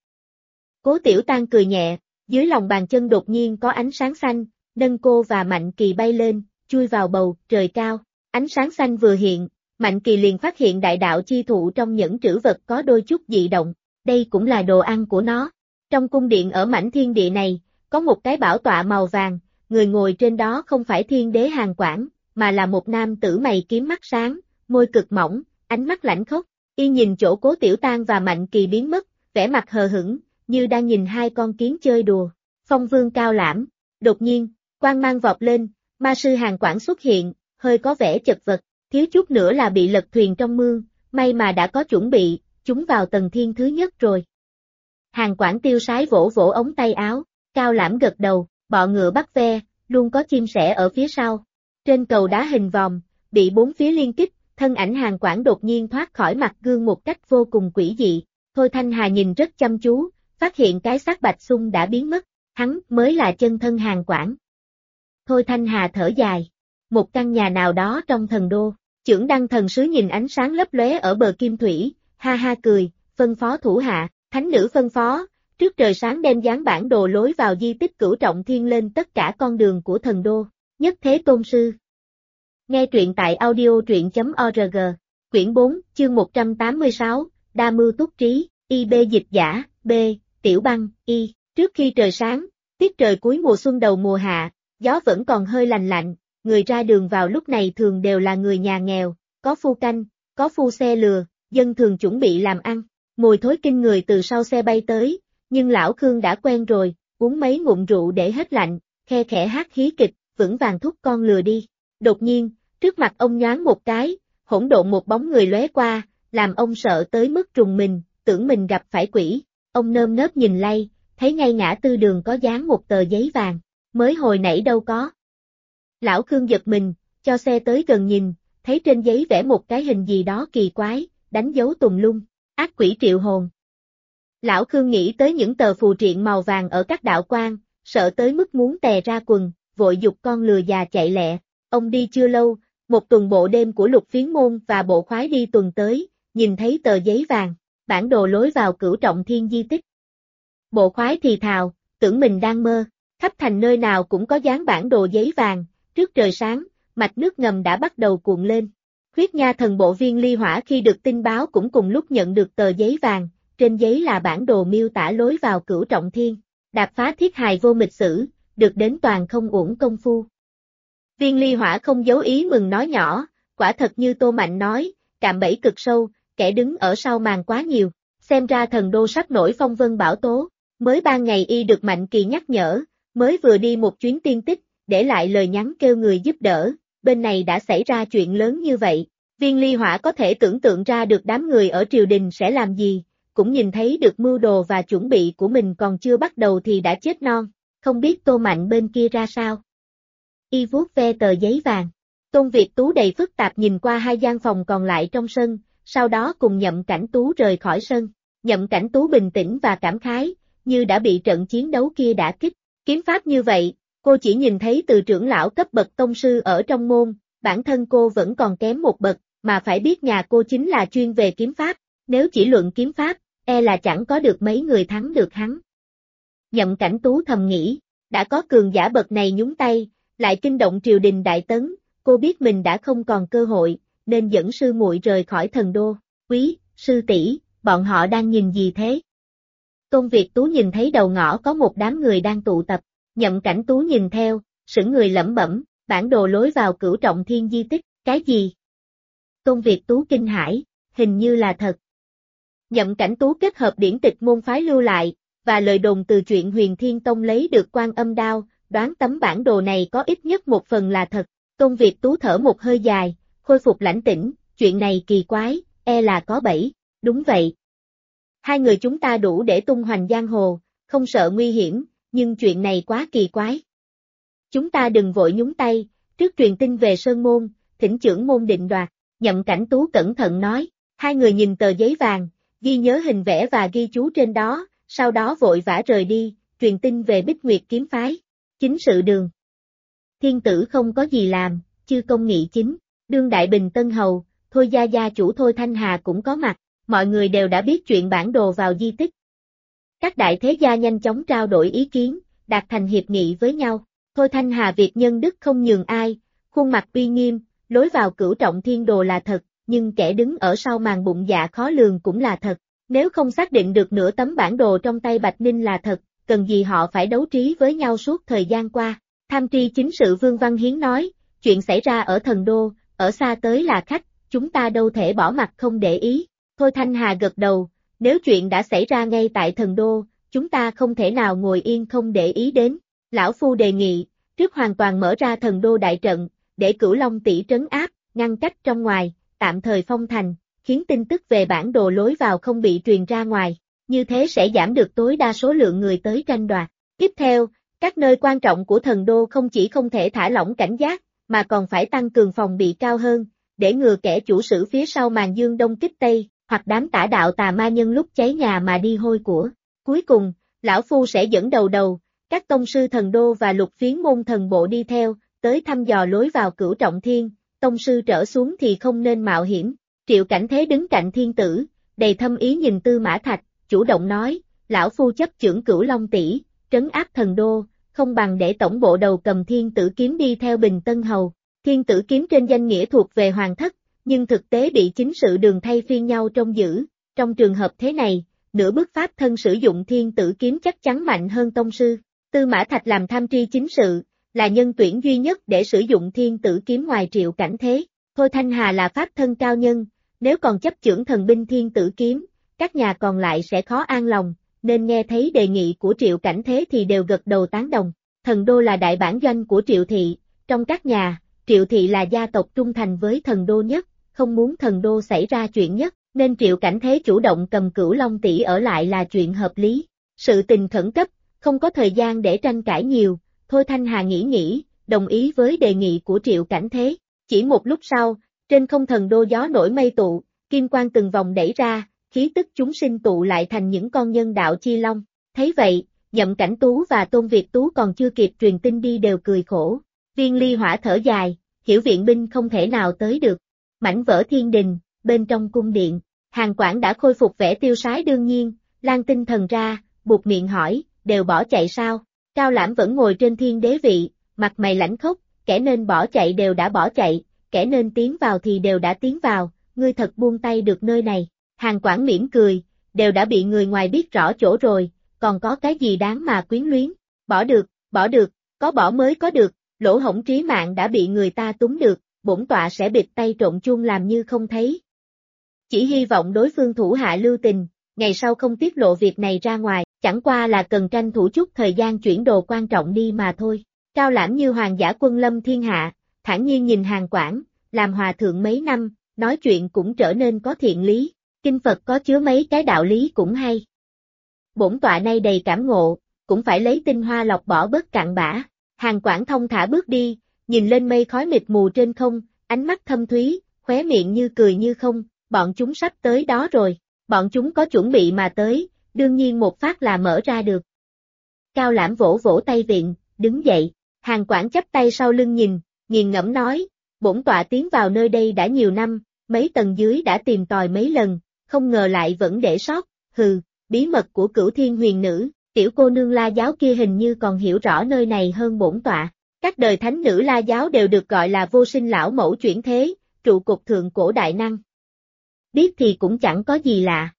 Cố Tiểu Tang cười nhẹ, dưới lòng bàn chân đột nhiên có ánh sáng xanh, nâng cô và Mạnh Kỳ bay lên, chui vào bầu trời cao. Ánh sáng xanh vừa hiện, Mạnh Kỳ liền phát hiện đại đạo chi thụ trong những trữ vật có đôi chút dị động, đây cũng là đồ ăn của nó. Trong cung điện ở mảnh thiên địa này, có một cái bảo tọa màu vàng, người ngồi trên đó không phải Thiên Đế Hàn Quảng, mà là một nam tử mày kiếm mắt sáng, môi cực mỏng, ánh mắt lãnh khốc, y nhìn chỗ Cố Tiểu Tang và Mạnh Kỳ biến mất, vẻ mặt hờ hững, như đang nhìn hai con kiến chơi đùa. Phong Vương cao lãm, đột nhiên, quang mang vọt lên, ma sư Hàn Quảng xuất hiện, hơi có vẻ chật vật, thiếu chút nữa là bị lật thuyền trong mương, may mà đã có chuẩn bị, chúng vào tầng thiên thứ nhất rồi. Hàn Quảng tiêu sái vỗ vỗ ống tay áo, cao lãm gật đầu, bọ ngựa bắt ve, luôn có chim sẻ ở phía sau. Trên cầu đá hình vòm, bị bốn phía liên kích, thân ảnh Hàn Quảng đột nhiên thoát khỏi mặt gương một cách vô cùng quỷ dị. Thôi Thanh Hà nhìn rất chăm chú, phát hiện cái xác Bạch Xung đã biến mất, hắn mới là chân thân Hàn Quảng. Thôi Thanh Hà thở dài, một căn nhà nào đó trong thần đô, Chưởng Đăng thần sứ nhìn ánh sáng lấp lóe ở bờ Kim Thủy, ha ha cười, phân phó thủ hạ, thánh nữ phân phó, trước trời sáng đem dán bản đồ lối vào di tích Cửu Trọng Thiên lên tất cả con đường của thần đô, nhất thế tôn sư. Nghe truyện tại audio.org, quyển 4, chương 186, Đa mưu túc trí, IB dịch giả, B, Tiểu Băng, Y. Trước khi trời sáng, tiết trời cuối mùa xuân đầu mùa hạ, gió vẫn còn hơi lành lạnh, người ra đường vào lúc này thường đều là người nhà nghèo, có phu canh, có phu xe lừa, dân thường chuẩn bị làm ăn, mùi thối kinh người từ sau xe bay tới, nhưng lão Khương đã quen rồi, uống mấy ngụm rượu để hết lạnh, khe khẽ hát hí kịch, vững vàng thúc con lừa đi. Đột nhiên, trước mặt ông nhoáng một cái, hỗn độn một bóng người lóe qua, làm ông sợ tới mức rùng mình, tưởng mình gặp phải quỷ. Ông nơm nớp nhìn lay, thấy ngay ngã tư đường có dán một tờ giấy vàng, mới hồi nãy đâu có. Lão Khương giật mình, cho xe tới gần nhìn, thấy trên giấy vẽ một cái hình gì đó kỳ quái, đánh dấu tùm lum, ác quỷ triệu hồn. Lão Khương nghĩ tới những tờ phù triện màu vàng ở các đạo quan, sợ tới mức muốn tè ra quần, vội giục con lừa già chạy lẹ. Ông đi chưa lâu, một tuần bộ đêm của Lục Phiến Môn và bộ khoái đi tuần tới, nhìn thấy tờ giấy vàng, bản đồ lối vào Cửu Trọng Thiên di tích. Bộ khoái thì thào, tưởng mình đang mơ, khắp thành nơi nào cũng có dán bản đồ giấy vàng, trước trời sáng, mạch nước ngầm đã bắt đầu cuộn lên. Huyết Nha thần bộ viên ly hỏa khi được tin báo cũng cùng lúc nhận được tờ giấy vàng, trên giấy là bản đồ miêu tả lối vào Cửu Trọng Thiên, đạp phá thiết hài vô mịch sử, được đến toàn không uổng công phu. Viên ly hỏa không giấu ý mừng nói nhỏ, quả thật như Tô Mạnh nói, cạm bẫy cực sâu, kẻ đứng ở sau màn quá nhiều, xem ra thần đô sắp nổi phong vân bão tố, mới 3 ngày y được Mạnh Kỳ nhắc nhở, mới vừa đi một chuyến tiên tích, để lại lời nhắn kêu người giúp đỡ, bên này đã xảy ra chuyện lớn như vậy, viên ly hỏa có thể tưởng tượng ra được đám người ở triều đình sẽ làm gì, cũng nhìn thấy được mưu đồ và chuẩn bị của mình còn chưa bắt đầu thì đã chết non, không biết Tô Mạnh bên kia ra sao. Y vuốt ve tờ giấy vàng. Tôn Việt Tú đầy phức tạp nhìn qua 2 gian phòng còn lại trong sân, sau đó cùng Nhậm Cảnh Tú rời khỏi sân. Nhậm Cảnh Tú bình tĩnh và cảm khái, như đã bị trận chiến đấu kia đả kích. Kiếm pháp như vậy, cô chỉ nhìn thấy từ trưởng lão cấp bậc tông sư ở trong môn, bản thân cô vẫn còn kém một bậc, mà phải biết nhà cô chính là chuyên về kiếm pháp, nếu chỉ luận kiếm pháp, e là chẳng có được mấy người thắng được hắn. Nhậm Cảnh Tú thầm nghĩ, đã có cường giả bậc này nhúng tay, lại kinh động triều đình Đại Tấn, cô biết mình đã không còn cơ hội, nên dẫn sư muội rời khỏi thần đô. Quý, sư tỷ, bọn họ đang nhìn gì thế? Tôn Việt Tú nhìn thấy đầu ngõ có một đám người đang tụ tập, Nhậm Cảnh Tú nhìn theo, sững người lẩm bẩm, bản đồ lối vào Cửu Trọng Thiên di tích, cái gì? Tôn Việt Tú kinh hãi, hình như là thật. Nhậm Cảnh Tú kết hợp điển tịch môn phái lưu lại, và lời đồn từ chuyện Huyền Thiên Tông lấy được Quan Âm Đao, đoán tấm bản đồ này có ít nhất một phần là thật. Tôn Việt Tú thở một hơi dài, khôi phục lãnh tĩnh, chuyện này kỳ quái, e là có bẫy, đúng vậy. 2 người chúng ta đủ để tung hoành giang hồ, không sợ nguy hiểm, nhưng chuyện này quá kỳ quái. Chúng ta đừng vội nhúng tay, trước truyền tin về Sơn Môn, thỉnh trưởng môn định đoạt, Nhậm Cảnh Tú cẩn thận nói. 2 người nhìn tờ giấy vàng, ghi nhớ hình vẽ và ghi chú trên đó, sau đó vội vã rời đi, truyền tin về Bích Nguyệt kiếm phái. Chính sự đường. Thiên tử không có gì làm, chư công nghị chính, đương đại bình Tân Hầu, Thôi gia gia chủ Thôi Thanh Hà cũng có mặt, mọi người đều đã biết chuyện bản đồ vào di tích. Các đại thế gia nhanh chóng trao đổi ý kiến, đạt thành hiệp nghị với nhau. Thôi Thanh Hà việc nhân đức không nhường ai, khuôn mặt uy nghiêm, lối vào Cửu Trọng Thiên đồ là thật, nhưng kẻ đứng ở sau màn bụng dạ khó lường cũng là thật. Nếu không xác định được nửa tấm bản đồ trong tay Bạch Ninh là thật, cần gì họ phải đấu trí với nhau suốt thời gian qua. Tham tri chính sự Vương Văn Hiến nói, chuyện xảy ra ở thần đô, ở xa tới là khách, chúng ta đâu thể bỏ mặt không để ý. Thôi Thanh Hà gật đầu, nếu chuyện đã xảy ra ngay tại thần đô, chúng ta không thể nào ngồi yên không để ý đến. Lão Phu đề nghị, trước hoàn toàn mở ra thần đô đại trận, để Cửu Long tỷ trấn áp, ngăn cách trong ngoài, tạm thời phong thành, khiến tin tức về bản đồ lối vào không bị truyền ra ngoài, như thế sẽ giảm được tối đa số lượng người tới tranh đoạt. Tiếp theo, các nơi quan trọng của thần đô không chỉ không thể thả lỏng cảnh giác, mà còn phải tăng cường phòng bị cao hơn, để ngừa kẻ chủ sử phía sau màn dương đông kích tây, hoặc đám tả đạo tà ma nhân lúc cháy nhà mà đi hôi của. Cuối cùng, Lão Phu sẽ dẫn đầu, các tông sư thần đô và Lục Phiến Môn thần bộ đi theo, tới thăm dò lối vào Cửu Trọng Thiên, tông sư trở xuống thì không nên mạo hiểm. Triệu Cảnh Thế đứng cạnh thiên tử, đầy thâm ý nhìn Tư Mã Thạch, chủ động nói, Lão Phu chấp chưởng Cửu Long tỷ, trấn áp thần đô, không bằng để tổng bộ đầu cầm thiên tử kiếm đi theo Bình Tân Hầu. Thiên tử kiếm trên danh nghĩa thuộc về hoàng thất, nhưng thực tế bị chính sự đường thay phiên nhau trông giữ. Trong trường hợp thế này, nửa bước pháp thân sử dụng thiên tử kiếm chắc chắn mạnh hơn tông sư. Tư Mã Thạch làm tham tri chính sự, là nhân tuyển duy nhất để sử dụng thiên tử kiếm ngoài Triệu Cảnh Thế. Thôi Thanh Hà là pháp thân cao nhân, Nếu còn chấp chưởng thần binh thiên tử kiếm, các nhà còn lại sẽ khó an lòng, nên nghe thấy đề nghị của Triệu Cảnh Thế thì đều gật đầu tán đồng. Thần đô là đại bản doanh của Triệu thị, trong các nhà, Triệu thị là gia tộc trung thành với thần đô nhất, không muốn thần đô xảy ra chuyện nhất, nên Triệu Cảnh Thế chủ động cầm Cửu Long tỷ ở lại là chuyện hợp lý. Sự tình khẩn cấp, không có thời gian để tranh cãi nhiều, Thôi Thanh Hà nghĩ, đồng ý với đề nghị của Triệu Cảnh Thế. Chỉ một lúc sau, trên không thần đô gió nổi mây tụ, kim quang từng vòng đẩy ra, khí tức chúng sinh tụ lại thành những con nhân đạo chi long. Thấy vậy, Nhậm Cảnh Tú và Tôn Việt Tú còn chưa kịp truyền tin đi đều cười khổ. Viên Ly Hỏa thở dài, hiểu viện binh không thể nào tới được. Mảnh vỡ thiên đình, bên trong cung điện, Hàn Quảng đã khôi phục vẻ tiêu sái đương nhiên, Lan tinh thần ra, buột miệng hỏi, đều bỏ chạy sao? Cao Lãm vẫn ngồi trên thiên đế vị, mặt mày lãnh khốc, kẻ nên bỏ chạy đều đã bỏ chạy, kẻ nên tiến vào thì đều đã tiến vào, ngươi thật buông tay được nơi này. Hàn Quảng mỉm cười, đều đã bị người ngoài biết rõ chỗ rồi, còn có cái gì đáng mà quyến luyến, bỏ được, có bỏ mới có được, lỗ hổng trí mạng đã bị người ta túm được, bổn tọa sẽ bịt tay trộn chuông làm như không thấy. Chỉ hy vọng đối phương thủ hạ lưu tình, ngày sau không tiết lộ việc này ra ngoài, chẳng qua là cần tranh thủ chút thời gian chuyển đồ quan trọng đi mà thôi. Cao Lãm như hoàng giả quân lâm thiên hạ, thản nhiên nhìn Hàn Quảng, làm hòa thượng mấy năm, nói chuyện cũng trở nên có thiện lý, kinh Phật có chứa mấy cái đạo lý cũng hay. Bổn tọa nay đầy cảm ngộ, cũng phải lấy tinh hoa lọc bỏ bớt cặn bã. Hàn Quảng thông thả bước đi, nhìn lên mây khói mịt mù trên không, ánh mắt thâm thúy, khóe miệng như cười như không, bọn chúng sắp tới đó rồi, bọn chúng có chuẩn bị mà tới, đương nhiên một phát là mở ra được. Cao Lãm vỗ vỗ tay viện, đứng dậy, Hàn Quảng chắp tay sau lưng nhìn, nghiền ngẫm nói, bổn tọa tiến vào nơi đây đã nhiều năm, mấy tầng dưới đã tìm tòi mấy lần, không ngờ lại vẫn để sót, hừ, bí mật của Cửu Thiên Huyền Nữ, tiểu cô nương La Giáo kia hình như còn hiểu rõ nơi này hơn bổn tọa. Các đời thánh nữ La Giáo đều được gọi là vô sinh lão mẫu chuyển thế, trụ cột thượng cổ đại năng. Biết thì cũng chẳng có gì lạ.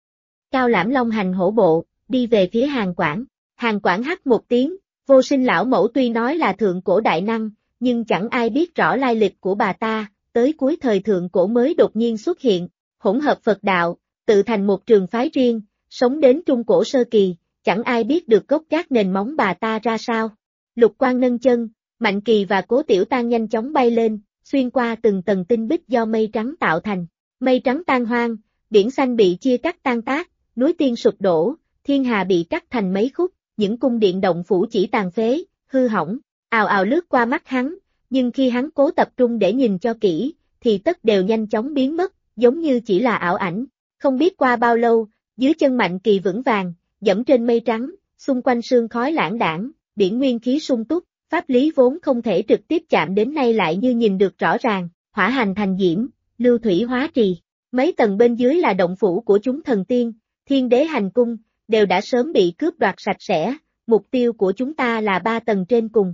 Cao Lãm long hành hổ bộ, đi về phía Hàn Quảng. Hàn Quảng hắt một tiếng, vô sinh lão mẫu tuy nói là thượng cổ đại năng, nhưng chẳng ai biết rõ lai lịch của bà ta, tới cuối thời thượng cổ mới đột nhiên xuất hiện, hỗn hợp Phật đạo, tự thành một trường phái riêng, sống đến trung cổ sơ kỳ, chẳng ai biết được gốc gác nền móng bà ta ra sao. Lục Quang nâng chân, Mạnh Kỳ và Cố Tiểu Tan nhanh chóng bay lên, xuyên qua từng tầng tinh bích do mây trắng tạo thành. Mây trắng tan hoang, biển xanh bị chia cắt tan tác, núi tiên sụp đổ, thiên hà bị cắt thành mấy khúc, những cung điện động phủ chỉ tàn phế, hư hỏng, ào ào lướt qua mắt hắn, nhưng khi hắn cố tập trung để nhìn cho kỹ, thì tất đều nhanh chóng biến mất, giống như chỉ là ảo ảnh. Không biết qua bao lâu, dưới chân Mạnh Kỳ vững vàng, dẫm trên mây trắng, xung quanh sương khói lãng đãng, biển nguyên khí sung túc, pháp lý vốn không thể trực tiếp chạm đến nay lại như nhìn được rõ ràng, hỏa hành thành diễm, lưu thủy hóa trì. Mấy tầng bên dưới là động phủ của chúng thần tiên, thiên đế hành cung, đều đã sớm bị cướp đoạt sạch sẽ, mục tiêu của chúng ta là 3 tầng trên cùng.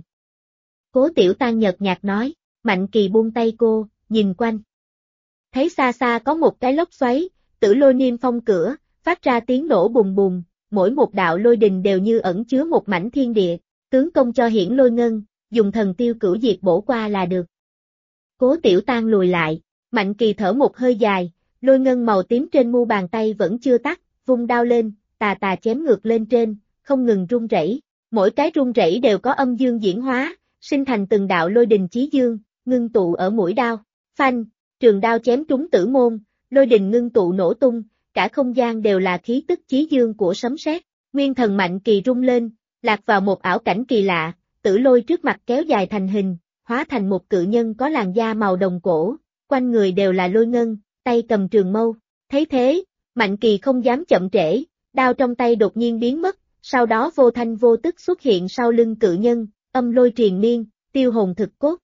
Cố Tiểu Tan nhợt nhạt nói, Mạnh Kỳ buông tay cô, nhìn quanh. Thấy xa xa có một cái lốc xoáy, Tử Lôi Niêm Phong cửa, phát ra tiếng nổ bùng bùng, mỗi một đạo lôi đình đều như ẩn chứa một mảnh thiên địa, tướng công cho Hiển Lôi Ngân, dùng thần tiêu cửu diệt bổ qua là được. Cố Tiểu Tan lùi lại, Mạnh Kỳ thở một hơi dài, lôi ngân màu tím trên mu bàn tay vẫn chưa tắt, vung đao lên, tà tà chém ngược lên trên, không ngừng rung rẩy. Mỗi cái rung rẩy đều có âm dương diễn hóa, sinh thành từng đạo lôi đình chí dương, ngưng tụ ở mũi đao. Phanh, trường đao chém trúng Tử Môn, lôi đình ngưng tụ nổ tung, cả không gian đều là khí tức chí dương của sấm sét. Nguyên thần Mạnh Kỳ rung lên, lạc vào một ảo cảnh kỳ lạ, tử lôi trước mặt kéo dài thành hình, hóa thành một cự nhân có làn da màu đồng cổ, quanh người đều là lôi ngân, tay cầm trường mâu. Thấy thế, Mạnh Kỳ không dám chậm trễ, đao trong tay đột nhiên biến mất, sau đó vô thanh vô tức xuất hiện sau lưng cự nhân, âm lôi triền miên, tiêu hồn thực cốt,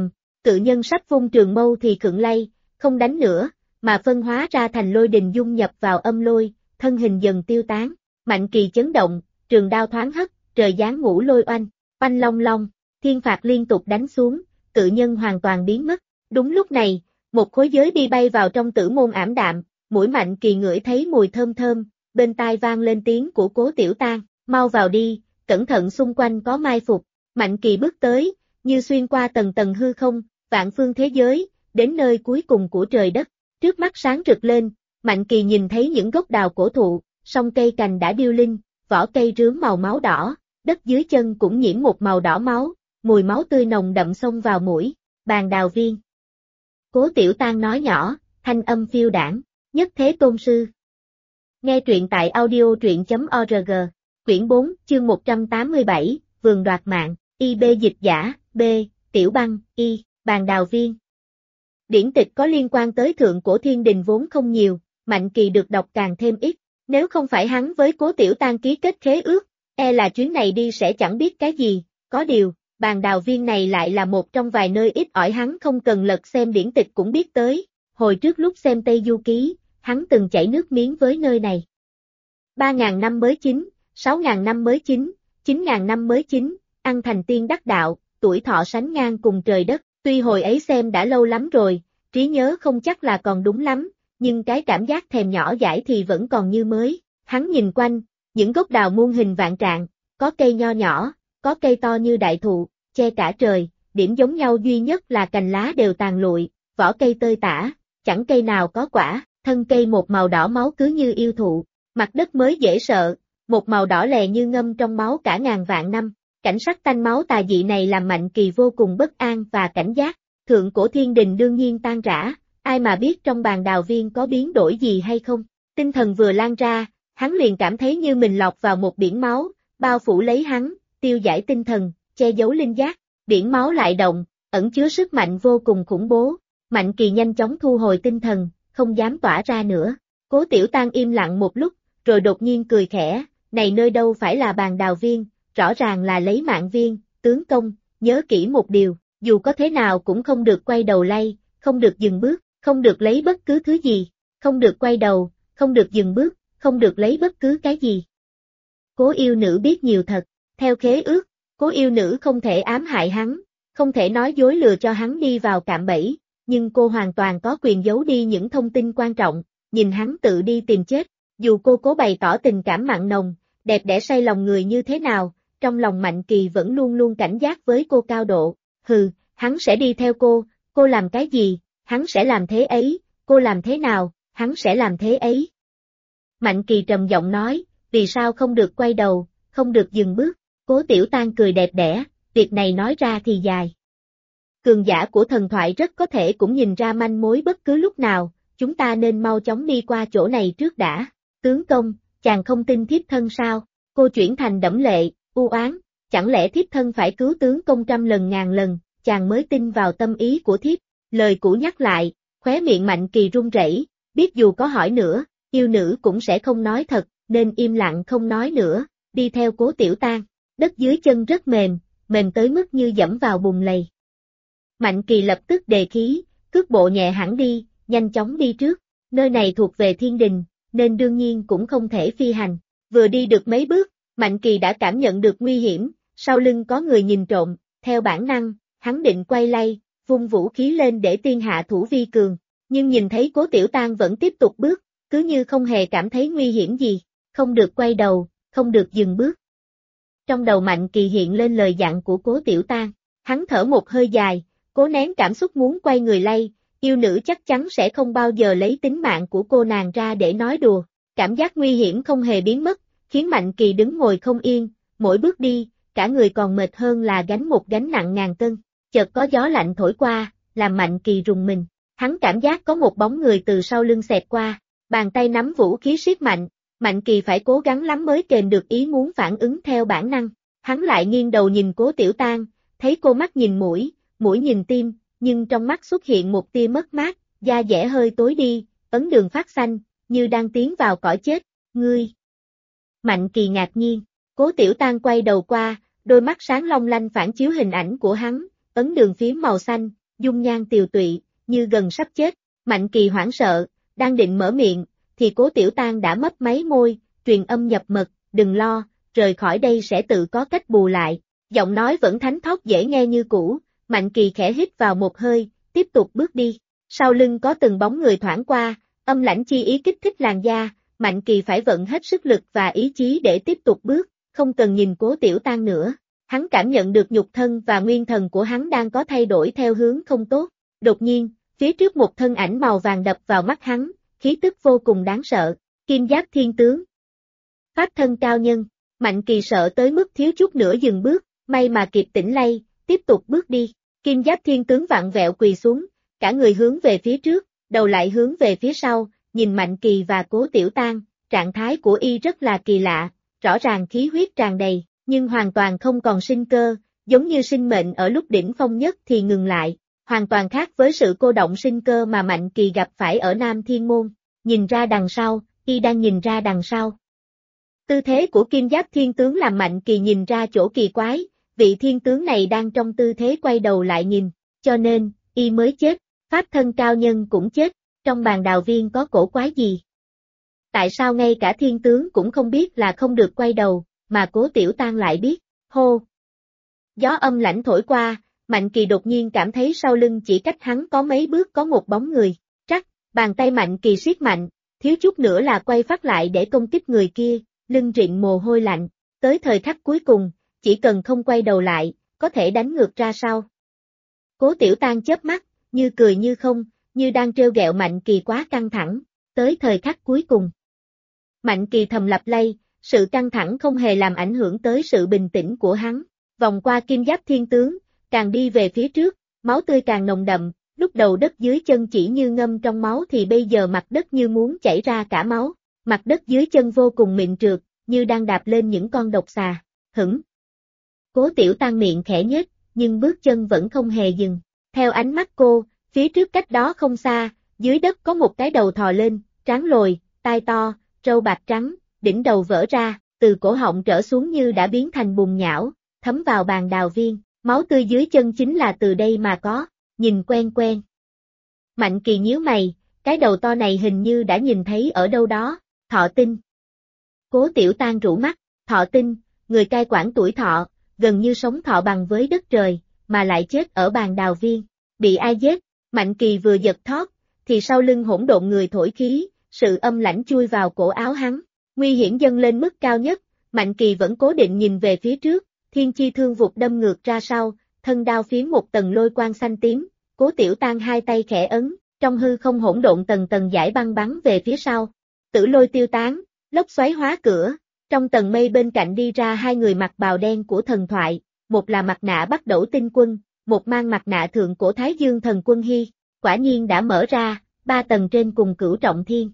cự nhân sắp vung trường mâu thì khựng lay, không đánh nữa, mà phân hóa ra thành lôi đình dung nhập vào âm lôi, thân hình dần tiêu tán. Mạnh Kỳ chấn động, trường đao thoáng hất, trời giáng ngũ lôi oanh, oanh long long, thiên phạt liên tục đánh xuống, cự nhân hoàn toàn biến mất. Đúng lúc này, một khối giới bi bay vào trong Tử Môn ảm đạm, mũi Mạnh Kỳ ngửi thấy mùi thơm thơm, bên tai vang lên tiếng của Cố Tiểu Tan, mau vào đi, cẩn thận xung quanh có mai phục. Mạnh Kỳ bước tới, như xuyên qua tầng tầng hư không, vạn phương thế giới, đến nơi cuối cùng của trời đất. Trước mắt sáng rực lên, Mạnh Kỳ nhìn thấy những gốc đào cổ thụ, song cây cành đã điêu linh, vỏ cây rướm màu máu đỏ, đất dưới chân cũng nhiễm một màu đỏ máu, mùi máu tươi nồng đậm xông vào mũi, bàn đào viên. Cố Tiểu Tang nói nhỏ, thanh âm phiêu đãng, nhất thế tôn sư. Nghe truyện tại audio.truyện.org, quyển 4, chương 187, vườn đoạt mạng, IB dịch giả, B, Tiểu Băng, Y, bàn đào viên. Điển tịch có liên quan tới thượng cổ thiên đình vốn không nhiều, Mạnh Kỳ được đọc càng thêm ít, nếu không phải hắn với Cố Tiểu Tang ký kết khế ước, là chuyến này đi sẽ chẳng biết cái gì, có điều, bàn đào viên này lại là một trong vài nơi ít ỏi hắn không cần lật xem điển tịch cũng biết tới, hồi trước lúc xem Tây Du Ký, hắn từng chảy nước miếng với nơi này. 3.000 năm mới chín, 6.000 năm mới chín, 9.000 năm mới chín, ăn thành tiên đắc đạo, tuổi thọ sánh ngang cùng trời đất, tuy hồi ấy xem đã lâu lắm rồi, trí nhớ không chắc là còn đúng lắm, nhưng cái cảm giác thèm nhỏ dãi thì vẫn còn như mới, hắn nhìn quanh, những gốc đào muôn hình vạn trạng, có cây nho nhỏ, có cây to như đại thụ, che cả trời, điểm giống nhau duy nhất là cành lá đều tàn lụi, vỏ cây tơi tả, chẳng cây nào có quả, thân cây một màu đỏ máu cứ như yêu thụ, mặt đất mới dễ sợ, một màu đỏ lè như ngâm trong máu cả ngàn vạn năm, cảnh sắc tanh máu tà dị này làm Mạnh Kỳ vô cùng bất an và cảnh giác, thượng cổ thiên đình đương nhiên tan rã, ai mà biết trong bàn đào viên có biến đổi gì hay không, tinh thần vừa lan ra, hắn liền cảm thấy như mình lọt vào một biển máu, bao phủ lấy hắn, tiêu giải tinh thần, che giấu linh giác, biển máu lại động, ẩn chứa sức mạnh vô cùng khủng bố, Mạnh Kỳ nhanh chóng thu hồi tinh thần, không dám tỏa ra nữa, Cố Tiểu Tang im lặng một lúc, rồi đột nhiên cười khẽ, này nơi đâu phải là bàn đào viên, rõ ràng là lấy mạng viên, tướng công, nhớ kỹ một điều, dù có thế nào cũng không được quay đầu lay, không được dừng bước, không được lấy bất cứ thứ gì, không được quay đầu, không được dừng bước, không được lấy bất cứ cái gì. Cố yêu nữ biết nhiều thật, theo khế ước, Cố yêu nữ không thể ám hại hắn, không thể nói dối lừa cho hắn đi vào cạm bẫy, nhưng cô hoàn toàn có quyền giấu đi những thông tin quan trọng, nhìn hắn tự đi tìm chết, dù cô cố bày tỏ tình cảm mặn nồng, đẹp đẽ say lòng người như thế nào, trong lòng Mạnh Kỳ vẫn luôn luôn cảnh giác với cô cao độ, hắn sẽ đi theo cô làm cái gì, hắn sẽ làm thế ấy, cô làm thế nào, hắn sẽ làm thế ấy. Mạnh Kỳ trầm giọng nói, vì sao không được quay đầu, không được dừng bước, Cố Tiểu Tang cười đẹp đẽ, việc này nói ra thì dài. Cường giả của thần thoại rất có thể cũng nhìn ra manh mối bất cứ lúc nào, chúng ta nên mau chóng đi qua chỗ này trước đã. Tướng công, chàng không tin thiếp thân sao? Cô chuyển thành đẫm lệ, u oán, chẳng lẽ thiếp thân phải cứu tướng công trăm lần ngàn lần, chàng mới tin vào tâm ý của thiếp. Lời cũ nhắc lại, khóe miệng Mạnh Kỳ run rẩy, biết dù có hỏi nữa, yêu nữ cũng sẽ không nói thật, nên im lặng không nói nữa, đi theo Cố Tiểu Tang. Đất dưới chân rất mềm, mềm tới mức như dẫm vào bùn lầy. Mạnh Kỳ lập tức đề khí, cước bộ nhẹ hẳn đi, nhanh chóng đi trước, nơi này thuộc về thiên đình, nên đương nhiên cũng không thể phi hành. Vừa đi được mấy bước, Mạnh Kỳ đã cảm nhận được nguy hiểm, sau lưng có người nhìn trộm, theo bản năng, hắn định quay lay, vung vũ khí lên để tiên hạ thủ vi cường, nhưng nhìn thấy Cố Tiểu Tang vẫn tiếp tục bước, cứ như không hề cảm thấy nguy hiểm gì, không được quay đầu, không được dừng bước. Trong đầu Mạnh Kỳ hiện lên lời dặn của Cố Tiểu Tang, hắn thở một hơi dài, cố nén cảm xúc muốn quay người lay, yêu nữ chắc chắn sẽ không bao giờ lấy tính mạng của cô nàng ra để nói đùa, cảm giác nguy hiểm không hề biến mất, khiến Mạnh Kỳ đứng ngồi không yên, mỗi bước đi, cả người còn mệt hơn là gánh một gánh nặng ngàn cân, chợt có gió lạnh thổi qua, làm Mạnh Kỳ rùng mình, hắn cảm giác có một bóng người từ sau lưng xẹt qua, bàn tay nắm vũ khí siết mạnh, Mạnh Kỳ phải cố gắng lắm mới kềm được ý muốn phản ứng theo bản năng, hắn lại nghiêng đầu nhìn Cố Tiểu Tang, thấy cô mắt nhìn mũi nhìn tim, nhưng trong mắt xuất hiện một tia mất mát, da dẻ hơi tối đi, ấn đường phát xanh, như đang tiến vào cõi chết, ngươi. Mạnh Kỳ ngạc nhiên, Cố Tiểu Tang quay đầu qua, đôi mắt sáng long lanh phản chiếu hình ảnh của hắn, ấn đường phím màu xanh, dung nhan tiều tụy, như gần sắp chết, Mạnh Kỳ hoảng sợ, đang định mở miệng, thì Cố Tiểu Tang đã mấp máy môi, truyền âm nhập mật, đừng lo, rời khỏi đây sẽ tự có cách bù lại, giọng nói vẫn thánh thót dễ nghe như cũ, Mạnh Kỳ khẽ hít vào một hơi, tiếp tục bước đi, sau lưng có từng bóng người thoảng qua, âm lãnh chi ý kích thích làn da, Mạnh Kỳ phải vận hết sức lực và ý chí để tiếp tục bước, không cần nhìn Cố Tiểu Tang nữa, hắn cảm nhận được nhục thân và nguyên thần của hắn đang có thay đổi theo hướng không tốt, đột nhiên, Phía trước một thân ảnh màu vàng đập vào mắt hắn, khí tức vô cùng đáng sợ, Kim Giáp Thiên Tướng. Pháp thân cao nhân, Mạnh Kỳ sợ tới mức thiếu chút nữa dừng bước, may mà kịp tỉnh lay, tiếp tục bước đi. Kim Giáp Thiên Tướng vặn vẹo quỳ xuống, cả người hướng về phía trước, đầu lại hướng về phía sau, nhìn Mạnh Kỳ và Cố Tiểu Tang, trạng thái của y rất là kỳ lạ, rõ ràng khí huyết tràn đầy, nhưng hoàn toàn không còn sinh cơ, giống như sinh mệnh ở lúc đỉnh phong nhất thì ngừng lại, hoàn toàn khác với sự cô động sinh cơ mà Mạnh Kỳ gặp phải ở Nam Thiên Môn. Nhìn ra đằng sau, y đang nhìn ra đằng sau. Tư thế của Kim Giáp Thiên Tướng làm Mạnh Kỳ nhìn ra chỗ kỳ quái, vị thiên tướng này đang trong tư thế quay đầu lại nhìn, cho nên, y mới chết, pháp thân cao nhân cũng chết, trong bàn đào viên có cổ quái gì? Tại sao ngay cả thiên tướng cũng không biết là không được quay đầu, mà Cố Tiểu Tang lại biết, hô. Gió âm lãnh thổi qua, Mạnh Kỳ đột nhiên cảm thấy sau lưng chỉ cách hắn có mấy bước có một bóng người, trắc, bàn tay Mạnh Kỳ siết mạnh, thiếu chút nữa là quay phát lại để công kích người kia, lưng rịn mồ hôi lạnh, tới thời khắc cuối cùng, chỉ cần không quay đầu lại, có thể đánh ngược ra sau. Cố Tiểu Tang chớp mắt, như cười như không, như đang trêu ghẹo Mạnh Kỳ quá căng thẳng, tới thời khắc cuối cùng. Mạnh Kỳ thầm lặp lay, sự căng thẳng không hề làm ảnh hưởng tới sự bình tĩnh của hắn, vòng qua Kim Giáp Thiên Tướng, càng đi về phía trước, máu tươi càng nồng đậm, lúc đầu đất dưới chân chỉ như ngâm trong máu thì bây giờ mặt đất như muốn chảy ra cả máu, mặt đất dưới chân vô cùng mịn trượt, như đang đạp lên những con độc xà, hửng. Cố Tiểu Tang miệng khẽ nhếch, nhưng bước chân vẫn không hề dừng. Theo ánh mắt cô, phía trước cách đó không xa, dưới đất có một cái đầu thò lên, trán lồi, tai to, râu bạc trắng, đỉnh đầu vỡ ra, từ cổ họng trở xuống như đã biến thành bùn nhão, thấm vào bàn đào viên, máu tươi dưới chân chính là từ đây mà có, nhìn quen quen. Mạnh Kỳ nhíu mày, cái đầu to này hình như đã nhìn thấy ở đâu đó, Thọ Tinh. Cố Tiểu Tang rũ mắt, Thọ Tinh, người cai quản tuổi thọ, gần như sống thọ bằng với đất trời, mà lại chết ở bàn đào viên, bị ai giết? Mạnh Kỳ vừa giật thót, thì sau lưng hỗn độn người thổi khí, sự âm lãnh chui vào cổ áo hắn, nguy hiểm dâng lên mức cao nhất, Mạnh Kỳ vẫn cố định nhìn về phía trước, thiên chi thương vụt đâm ngược ra sau, thân đao phiến một tầng lôi quang xanh tím, Cố Tiểu Tang hai tay khẽ ấn, trong hư không hỗn độn tầng tầng giải băng bắn về phía sau, tử lôi tiêu tán, lốc xoáy hóa cửa, trong tầng mây bên cạnh đi ra hai người mặc bào đen của thần thoại, một là mặt nạ Bắc Đẩu Tinh Quân, một mang mặt nạ thượng cổ Thái Dương Thần Quân Hy, quả nhiên đã mở ra, 3 tầng trên cùng Cửu Trọng Thiên.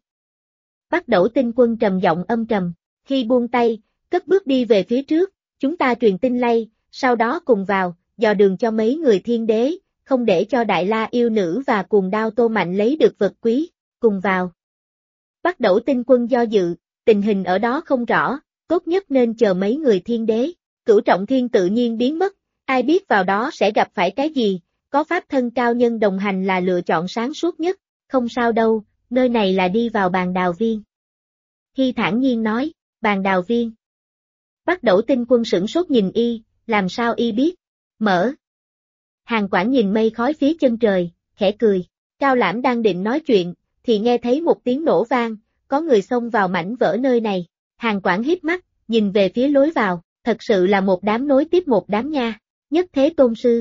Bắc Đẩu Tinh Quân trầm giọng âm trầm, khi buông tay, cất bước đi về phía trước, chúng ta truyền tin lay, sau đó cùng vào, dò đường cho mấy người thiên đế, không để cho Đại La yêu nữ và Cuồng Đao Tô Mạnh lấy được vật quý, cùng vào. Bắc Đẩu Tinh Quân do dự, tình hình ở đó không rõ, tốt nhất nên chờ mấy người thiên đế, Cửu Trọng Thiên tự nhiên biến mất, ai biết vào đó sẽ gặp phải cái gì, có pháp thân cao nhân đồng hành là lựa chọn sáng suốt nhất, không sao đâu, nơi này là đi vào bàn đào viên. Hy thản nhiên nói, bàn đào viên. Bắc Đẩu Tinh Quân sửng sốt nhìn y, làm sao y biết, mở. Hàn Quảng nhìn mây khói phía chân trời, khẽ cười, Cao Lãm đang định nói chuyện, thì nghe thấy một tiếng nổ vang, có người xông vào mảnh vỡ nơi này, Hàn Quảng híp mắt, nhìn về phía lối vào, thật sự là một đám nối tiếp một đám nha, Nhất Thế Tôn Sư.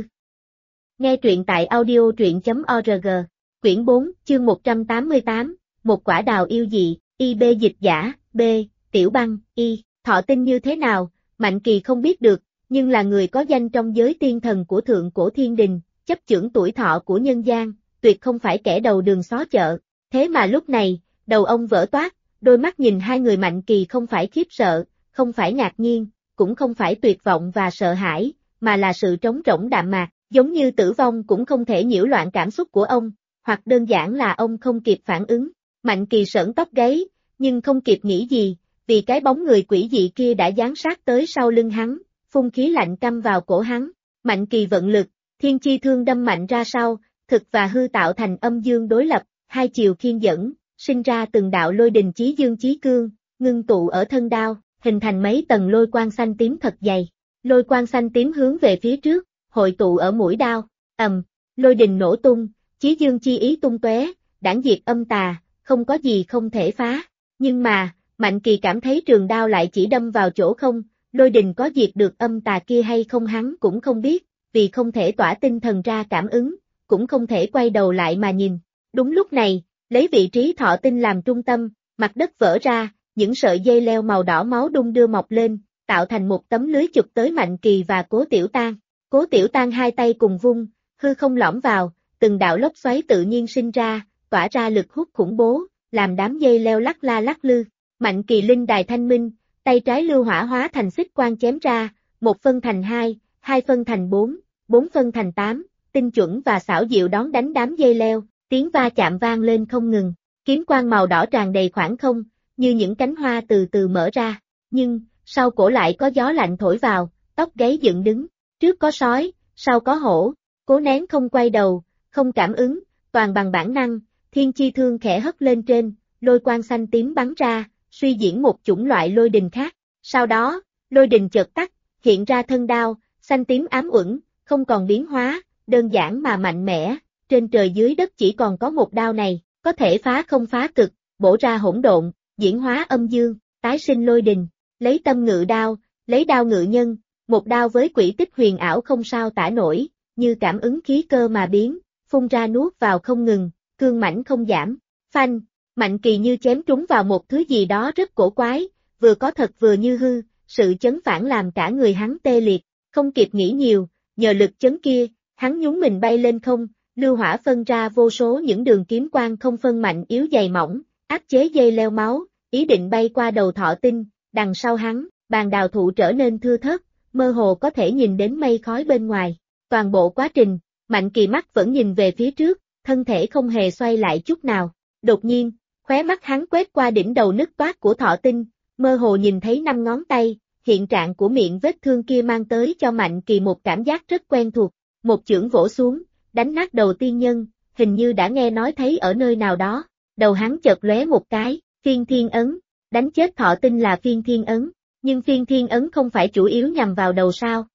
Nghe truyện tại audio truyện.org, quyển 4, chương 188, một quả đào yêu dị, IB dịch giả, B, Tiểu Băng, Y, Thọ Tinh như thế nào, Mạnh Kỳ không biết được, nhưng là người có danh trong giới tiên thần của Thượng Cổ Thiên Đình, chấp chưởng tuổi thọ của nhân gian, tuyệt không phải kẻ đầu đường xó chợ, thế mà lúc này, đầu ông vỡ toát, đôi mắt nhìn hai người Mạnh Kỳ không phải khiếp sợ, không phải ngạc nhiên, cũng không phải tuyệt vọng và sợ hãi, mà là sự trống rỗng đạm mạc, giống như tử vong cũng không thể nhiễu loạn cảm xúc của ông, hoặc đơn giản là ông không kịp phản ứng. Mạnh Kỳ sởn tóc gáy, nhưng không kịp nghĩ gì, vì cái bóng người quỷ dị kia đã dán sát tới sau lưng hắn, phun khí lạnh căm vào cổ hắn. Mạnh Kỳ vận lực, thiên chi thương đâm mạnh ra sau, thực và hư tạo thành âm dương đối lập, hai chiều khiên dẫn, sinh ra từng đạo lôi đình chí dương chí cương, ngưng tụ ở thân đao, hình thành mấy tầng lôi quang xanh tím thật dày. Lôi quang xanh tím hướng về phía trước, hội tụ ở mũi đao, lôi đình nổ tung, chí dương chi ý tung tóe, đãng diệt âm tà, không có gì không thể phá. Nhưng mà, Mạnh Kỳ cảm thấy trường đao lại chỉ đâm vào chỗ không, lôi đình có diệt được âm tà kia hay không hắn cũng không biết, vì không thể tỏa tinh thần ra cảm ứng, cũng không thể quay đầu lại mà nhìn. Đúng lúc này, lấy vị trí thọ tinh làm trung tâm, mặt đất vỡ ra, những sợi dây leo màu đỏ máu đung đưa mọc lên, tạo thành một tấm lưới chụp tới Mạnh Kỳ và Cố Tiểu Tang. Cố Tiểu Tang hai tay cùng vung, hư không lõm vào, từng đạo lốc xoáy tự nhiên sinh ra, tỏa ra lực hút khủng bố, làm đám dây leo lắc la lắc lư. Mạnh Kỳ linh đài thanh minh, tay trái lưu hỏa hóa thành xích quang chém ra, 1 phân thành 2, 2 phân thành 4, 4 phân thành 8, tinh chuẩn và xảo diệu đón đánh đám dây leo, tiếng va chạm vang lên không ngừng. Kiếm quang màu đỏ tràn đầy khoảng không, như những cánh hoa từ từ mở ra, nhưng sau cổ lại có gió lạnh thổi vào, tóc gáy dựng đứng, trước có sói, sau có hổ. Cố nén không quay đầu, không cảm ứng, toàn bằng bản năng, thiên chi thương khẽ hất lên trên, lôi quang xanh tím bắn ra, suy diễn một chủng loại lôi đình khác. Sau đó, lôi đình chợt tắt, hiện ra thân đao, xanh tím ám uẩn, không còn biến hóa, đơn giản mà mạnh mẽ, trên trời dưới đất chỉ còn có một đao này, có thể phá không phá cực, bổ ra hỗn độn, diễn hóa âm dương, tái sinh lôi đình, lấy tâm ngự đao, lấy đao ngự nhân, một đao với quỹ tích huyền ảo không sao tả nổi, như cảm ứng khí cơ mà biến, phun ra nuốt vào không ngừng, cương mãnh không giảm. Phanh, Mạnh Kỳ như chém trúng vào một thứ gì đó rất cổ quái, vừa có thật vừa như hư, sự chấn phản làm cả người hắn tê liệt, không kịp nghĩ nhiều, nhờ lực chấn kia, hắn nhún mình bay lên không, lưu hỏa phân ra vô số những đường kiếm quang không phân mạnh yếu dày mỏng, áp chế dây leo máu, ý định bay qua đầu thọ tinh, đằng sau hắn, bàn đào thụ trở nên thưa thớt, mơ hồ có thể nhìn đến mây khói bên ngoài. Toàn bộ quá trình, Mạnh Kỳ mắt vẫn nhìn về phía trước, thân thể không hề xoay lại chút nào. Đột nhiên, khóe mắt hắn quét qua đỉnh đầu nứt toát của thọ tinh, mơ hồ nhìn thấy 5 ngón tay, hiện trạng của miệng vết thương kia mang tới cho Mạnh Kỳ một cảm giác rất quen thuộc. Một chưởng vỗ xuống, đánh nát đầu tiên nhân, hình như đã nghe nói thấy ở nơi nào đó. Đầu hắn chợt lóe một cái, phiên thiên ấn, đánh chết thọ tinh là phiên thiên ấn, nhưng phiên thiên ấn không phải chủ yếu nhằm vào đầu sao?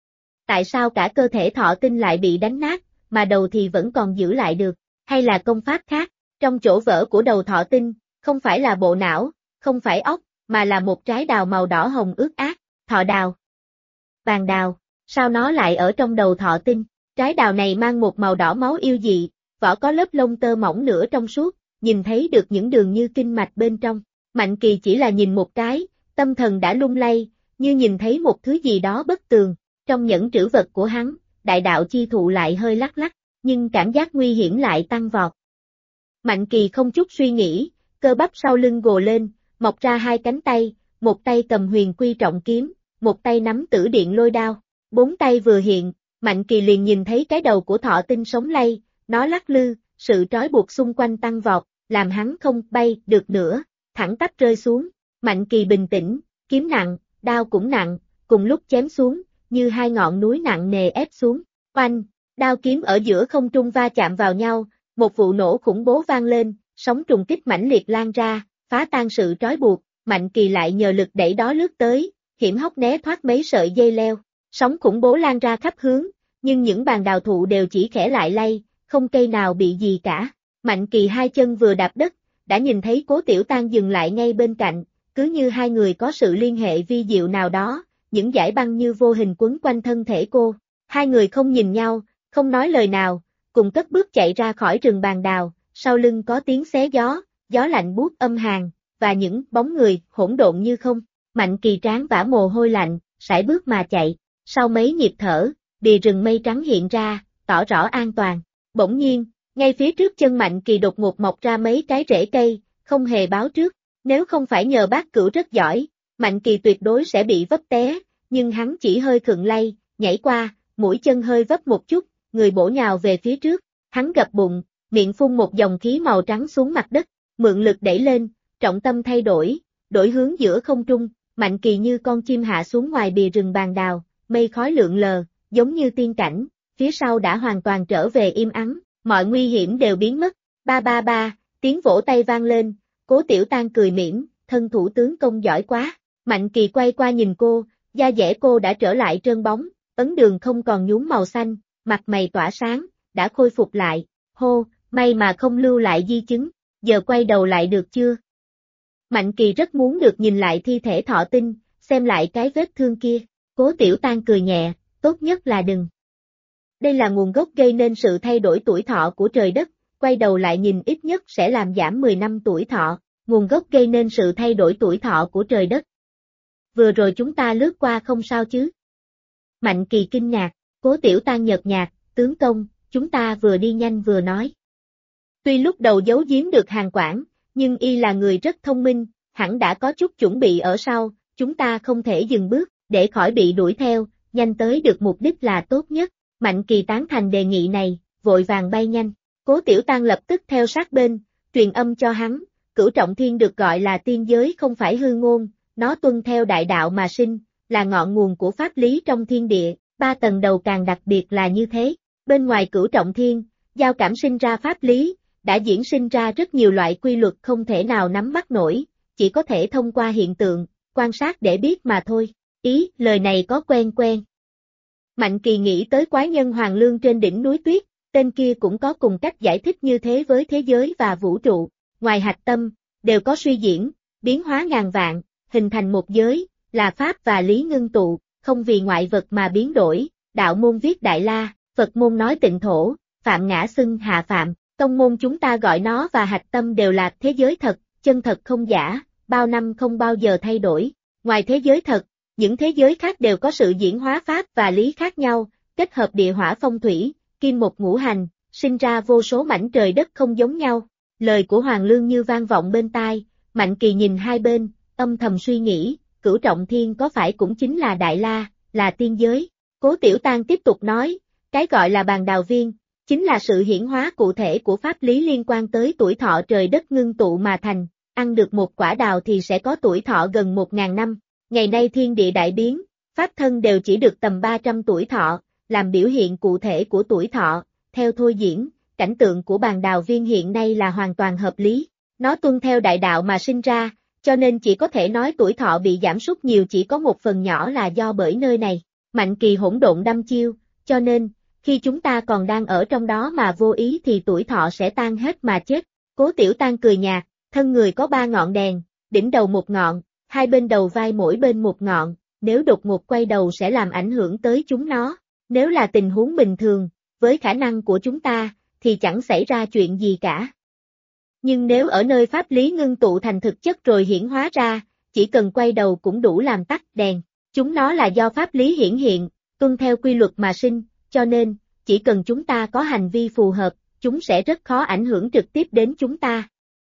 Tại sao cả cơ thể thọ tinh lại bị đánh nát, mà đầu thì vẫn còn giữ lại được, hay là công pháp khác? Trong chỗ vỡ của đầu thọ tinh, không phải là bộ não, không phải óc, mà là một trái đào màu đỏ hồng ướt át, thọ đào. Vàng đào, sao nó lại ở trong đầu thọ tinh? Trái đào này mang một màu đỏ máu yêu dị, vỏ có lớp lông tơ mỏng nửa trong suốt, nhìn thấy được những đường như kinh mạch bên trong. Mạnh Kỳ chỉ là nhìn một cái, tâm thần đã lung lay, như nhìn thấy một thứ gì đó bất tường. Trong nhẫn trữ vật của hắn, đại đạo chi thụ lại hơi lắc lắc, nhưng cảm giác nguy hiểm lại tăng vọt. Mạnh Kỳ không chút suy nghĩ, cơ bắp sau lưng gồ lên, mọc ra 2 cánh tay, một tay cầm huyền quy trọng kiếm, một tay nắm tử điện lôi đao. 4 tay vừa hiện, Mạnh Kỳ liền nhìn thấy cái đầu của thọ tinh sống lay, nó lắc lư, sự trói buộc xung quanh tăng vọt, làm hắn không bay được nữa, thẳng tắp rơi xuống. Mạnh Kỳ bình tĩnh, kiếm nặng, đao cũng nặng, cùng lúc chém xuống, như 2 ngọn núi nặng nề ép xuống. Oanh, đao kiếm ở giữa không trung va chạm vào nhau, một vụ nổ khủng bố vang lên, sóng trùng kích mãnh liệt lan ra, phá tan sự trói buộc. Mạnh Kỳ lại nhờ lực đẩy đó lướt tới, hiểm hóc né thoát mấy sợi dây leo. Sóng khủng bố lan ra khắp hướng, nhưng những bàn đào thụ đều chỉ khẽ lại lay, không cây nào bị gì cả. Mạnh Kỳ 2 chân vừa đạp đất, đã nhìn thấy Cố Tiểu Tang dừng lại ngay bên cạnh, cứ như hai người có sự liên hệ vi diệu nào đó, những dải băng như vô hình quấn quanh thân thể cô. Hai người không nhìn nhau, không nói lời nào, cùng cất bước chạy ra khỏi rừng bàn đào, sau lưng có tiếng xé gió, gió lạnh buốt âm hàn, và những bóng người hỗn độn như không. Mạnh Kỳ trán vã mồ hôi lạnh, sải bước mà chạy. Sau mấy nhịp thở, bìa rừng mây trắng hiện ra, tỏ rõ an toàn. Bỗng nhiên, ngay phía trước chân Mạnh Kỳ đột ngột mọc ra mấy trái rễ cây, không hề báo trước. Nếu không phải nhờ bác cửu rất giỏi, Mạnh Kỳ tuyệt đối sẽ bị vấp té, nhưng hắn chỉ hơi khựng lay, nhảy qua, mũi chân hơi vấp một chút, người bổ nhào về phía trước. Hắn gập bụng, miệng phun một dòng khí màu trắng xuống mặt đất, mượn lực đẩy lên, trọng tâm thay đổi, đổi hướng giữa không trung, Mạnh Kỳ như con chim hạ xuống ngoài bìa rừng bàn đào, mây khói lượn lờ, giống như tiên cảnh, phía sau đã hoàn toàn trở về im ắng, mọi nguy hiểm đều biến mất. Ba ba ba, tiếng vỗ tay vang lên, Cố Tiểu Tang cười mỉm, thân thủ tướng công giỏi quá. Mạnh Kỳ quay qua nhìn cô, da dẻ cô đã trở lại trơn bóng, ấn đường không còn nhuốm màu xanh, mặt mày tỏa sáng, đã khôi phục lại. Hô, may mà không lưu lại di chứng, giờ quay đầu lại được chưa? Mạnh Kỳ rất muốn được nhìn lại thi thể thọ tinh, xem lại cái vết thương kia. Cố Tiểu Tang cười nhẹ, tốt nhất là đừng. Đây là nguồn gốc gây nên sự thay đổi tuổi thọ của trời đất, quay đầu lại nhìn ít nhất sẽ làm giảm 10 năm tuổi thọ, nguồn gốc gây nên sự thay đổi tuổi thọ của trời đất. Vừa rồi chúng ta lướt qua không sao chứ? Mạnh Kỳ kinh ngạc, Cố Tiểu Tăng nhợt nhạt, tướng công, chúng ta vừa đi nhanh vừa nói. Tuy lúc đầu giấu giếm được Hàn Quảng, nhưng y là người rất thông minh, hẳn đã có chút chuẩn bị ở sau, chúng ta không thể dừng bước, để khỏi bị đuổi theo, nhanh tới được mục đích là tốt nhất. Mạnh Kỳ tán thành đề nghị này, vội vàng bay nhanh. Cố Tiểu Tăng lập tức theo sát bên, truyền âm cho hắn, Cửu Trọng Thiên được gọi là tiên giới không phải hư ngôn, nó tuân theo đại đạo mà sinh, là ngọn nguồn của pháp lý trong thiên địa, 3 tầng đầu càng đặc biệt là như thế. Bên ngoài Cửu Trọng Thiên, giao cảm sinh ra pháp lý, đã diễn sinh ra rất nhiều loại quy luật không thể nào nắm bắt nổi, chỉ có thể thông qua hiện tượng, quan sát để biết mà thôi. Ý, lời này có quen quen. Mạnh Kỳ nghĩ tới quái nhân Hoàng Lương trên đỉnh núi tuyết, tên kia cũng có cùng cách giải thích như thế với thế giới và vũ trụ, ngoài hạch tâm, đều có suy diễn, biến hóa ngàn vạn, hình thành một giới, là pháp và lý ngưng tụ, không vì ngoại vật mà biến đổi, đạo môn viết Đại La, Phật môn nói Tịnh Thổ, Phạm Ngã xưng Hạ Phạm, tông môn chúng ta gọi nó và hạch tâm đều là thế giới thật, chân thật không giả, bao năm không bao giờ thay đổi, ngoài thế giới thật, những thế giới khác đều có sự diễn hóa pháp và lý khác nhau, kết hợp địa hỏa phong thủy, kim một ngũ hành, sinh ra vô số mảnh trời đất không giống nhau. Lời của Hoàng Lương như vang vọng bên tai, Mạnh Kỳ nhìn hai bên, âm thầm suy nghĩ, Cửu Trọng Thiên có phải cũng chính là Đại La, là tiên giới. Cố Tiểu Tăng tiếp tục nói, cái gọi là bàn đào viên, chính là sự hiển hóa cụ thể của pháp lý liên quan tới tuổi thọ trời đất ngưng tụ mà thành, ăn được một quả đào thì sẽ có tuổi thọ gần 1.000 năm. Ngày nay thiên địa đại biến, pháp thân đều chỉ được tầm 300 tuổi thọ, làm biểu hiện cụ thể của tuổi thọ, theo thôi diễn, cảnh tượng của bàn đào viên hiện nay là hoàn toàn hợp lý, nó tuân theo đại đạo mà sinh ra, cho nên chỉ có thể nói tuổi thọ bị giảm sút nhiều chỉ có một phần nhỏ là do bởi nơi này, Mạnh Kỳ hỗn độn đăm chiêu, cho nên, khi chúng ta còn đang ở trong đó mà vô ý thì tuổi thọ sẽ tan hết mà chết. Cố Tiểu Tăng cười nhạt, thân người có 3 ngọn đèn, đỉnh đầu một ngọn, hai bên đầu vai mỗi bên một ngọn, nếu đột ngột quay đầu sẽ làm ảnh hưởng tới chúng nó. Nếu là tình huống bình thường, với khả năng của chúng ta, thì chẳng xảy ra chuyện gì cả. Nhưng nếu ở nơi pháp lý ngưng tụ thành thực chất rồi hiển hóa ra, chỉ cần quay đầu cũng đủ làm tắt đèn. Chúng nó là do pháp lý hiển hiện, tuân theo quy luật mà sinh, cho nên, chỉ cần chúng ta có hành vi phù hợp, chúng sẽ rất khó ảnh hưởng trực tiếp đến chúng ta.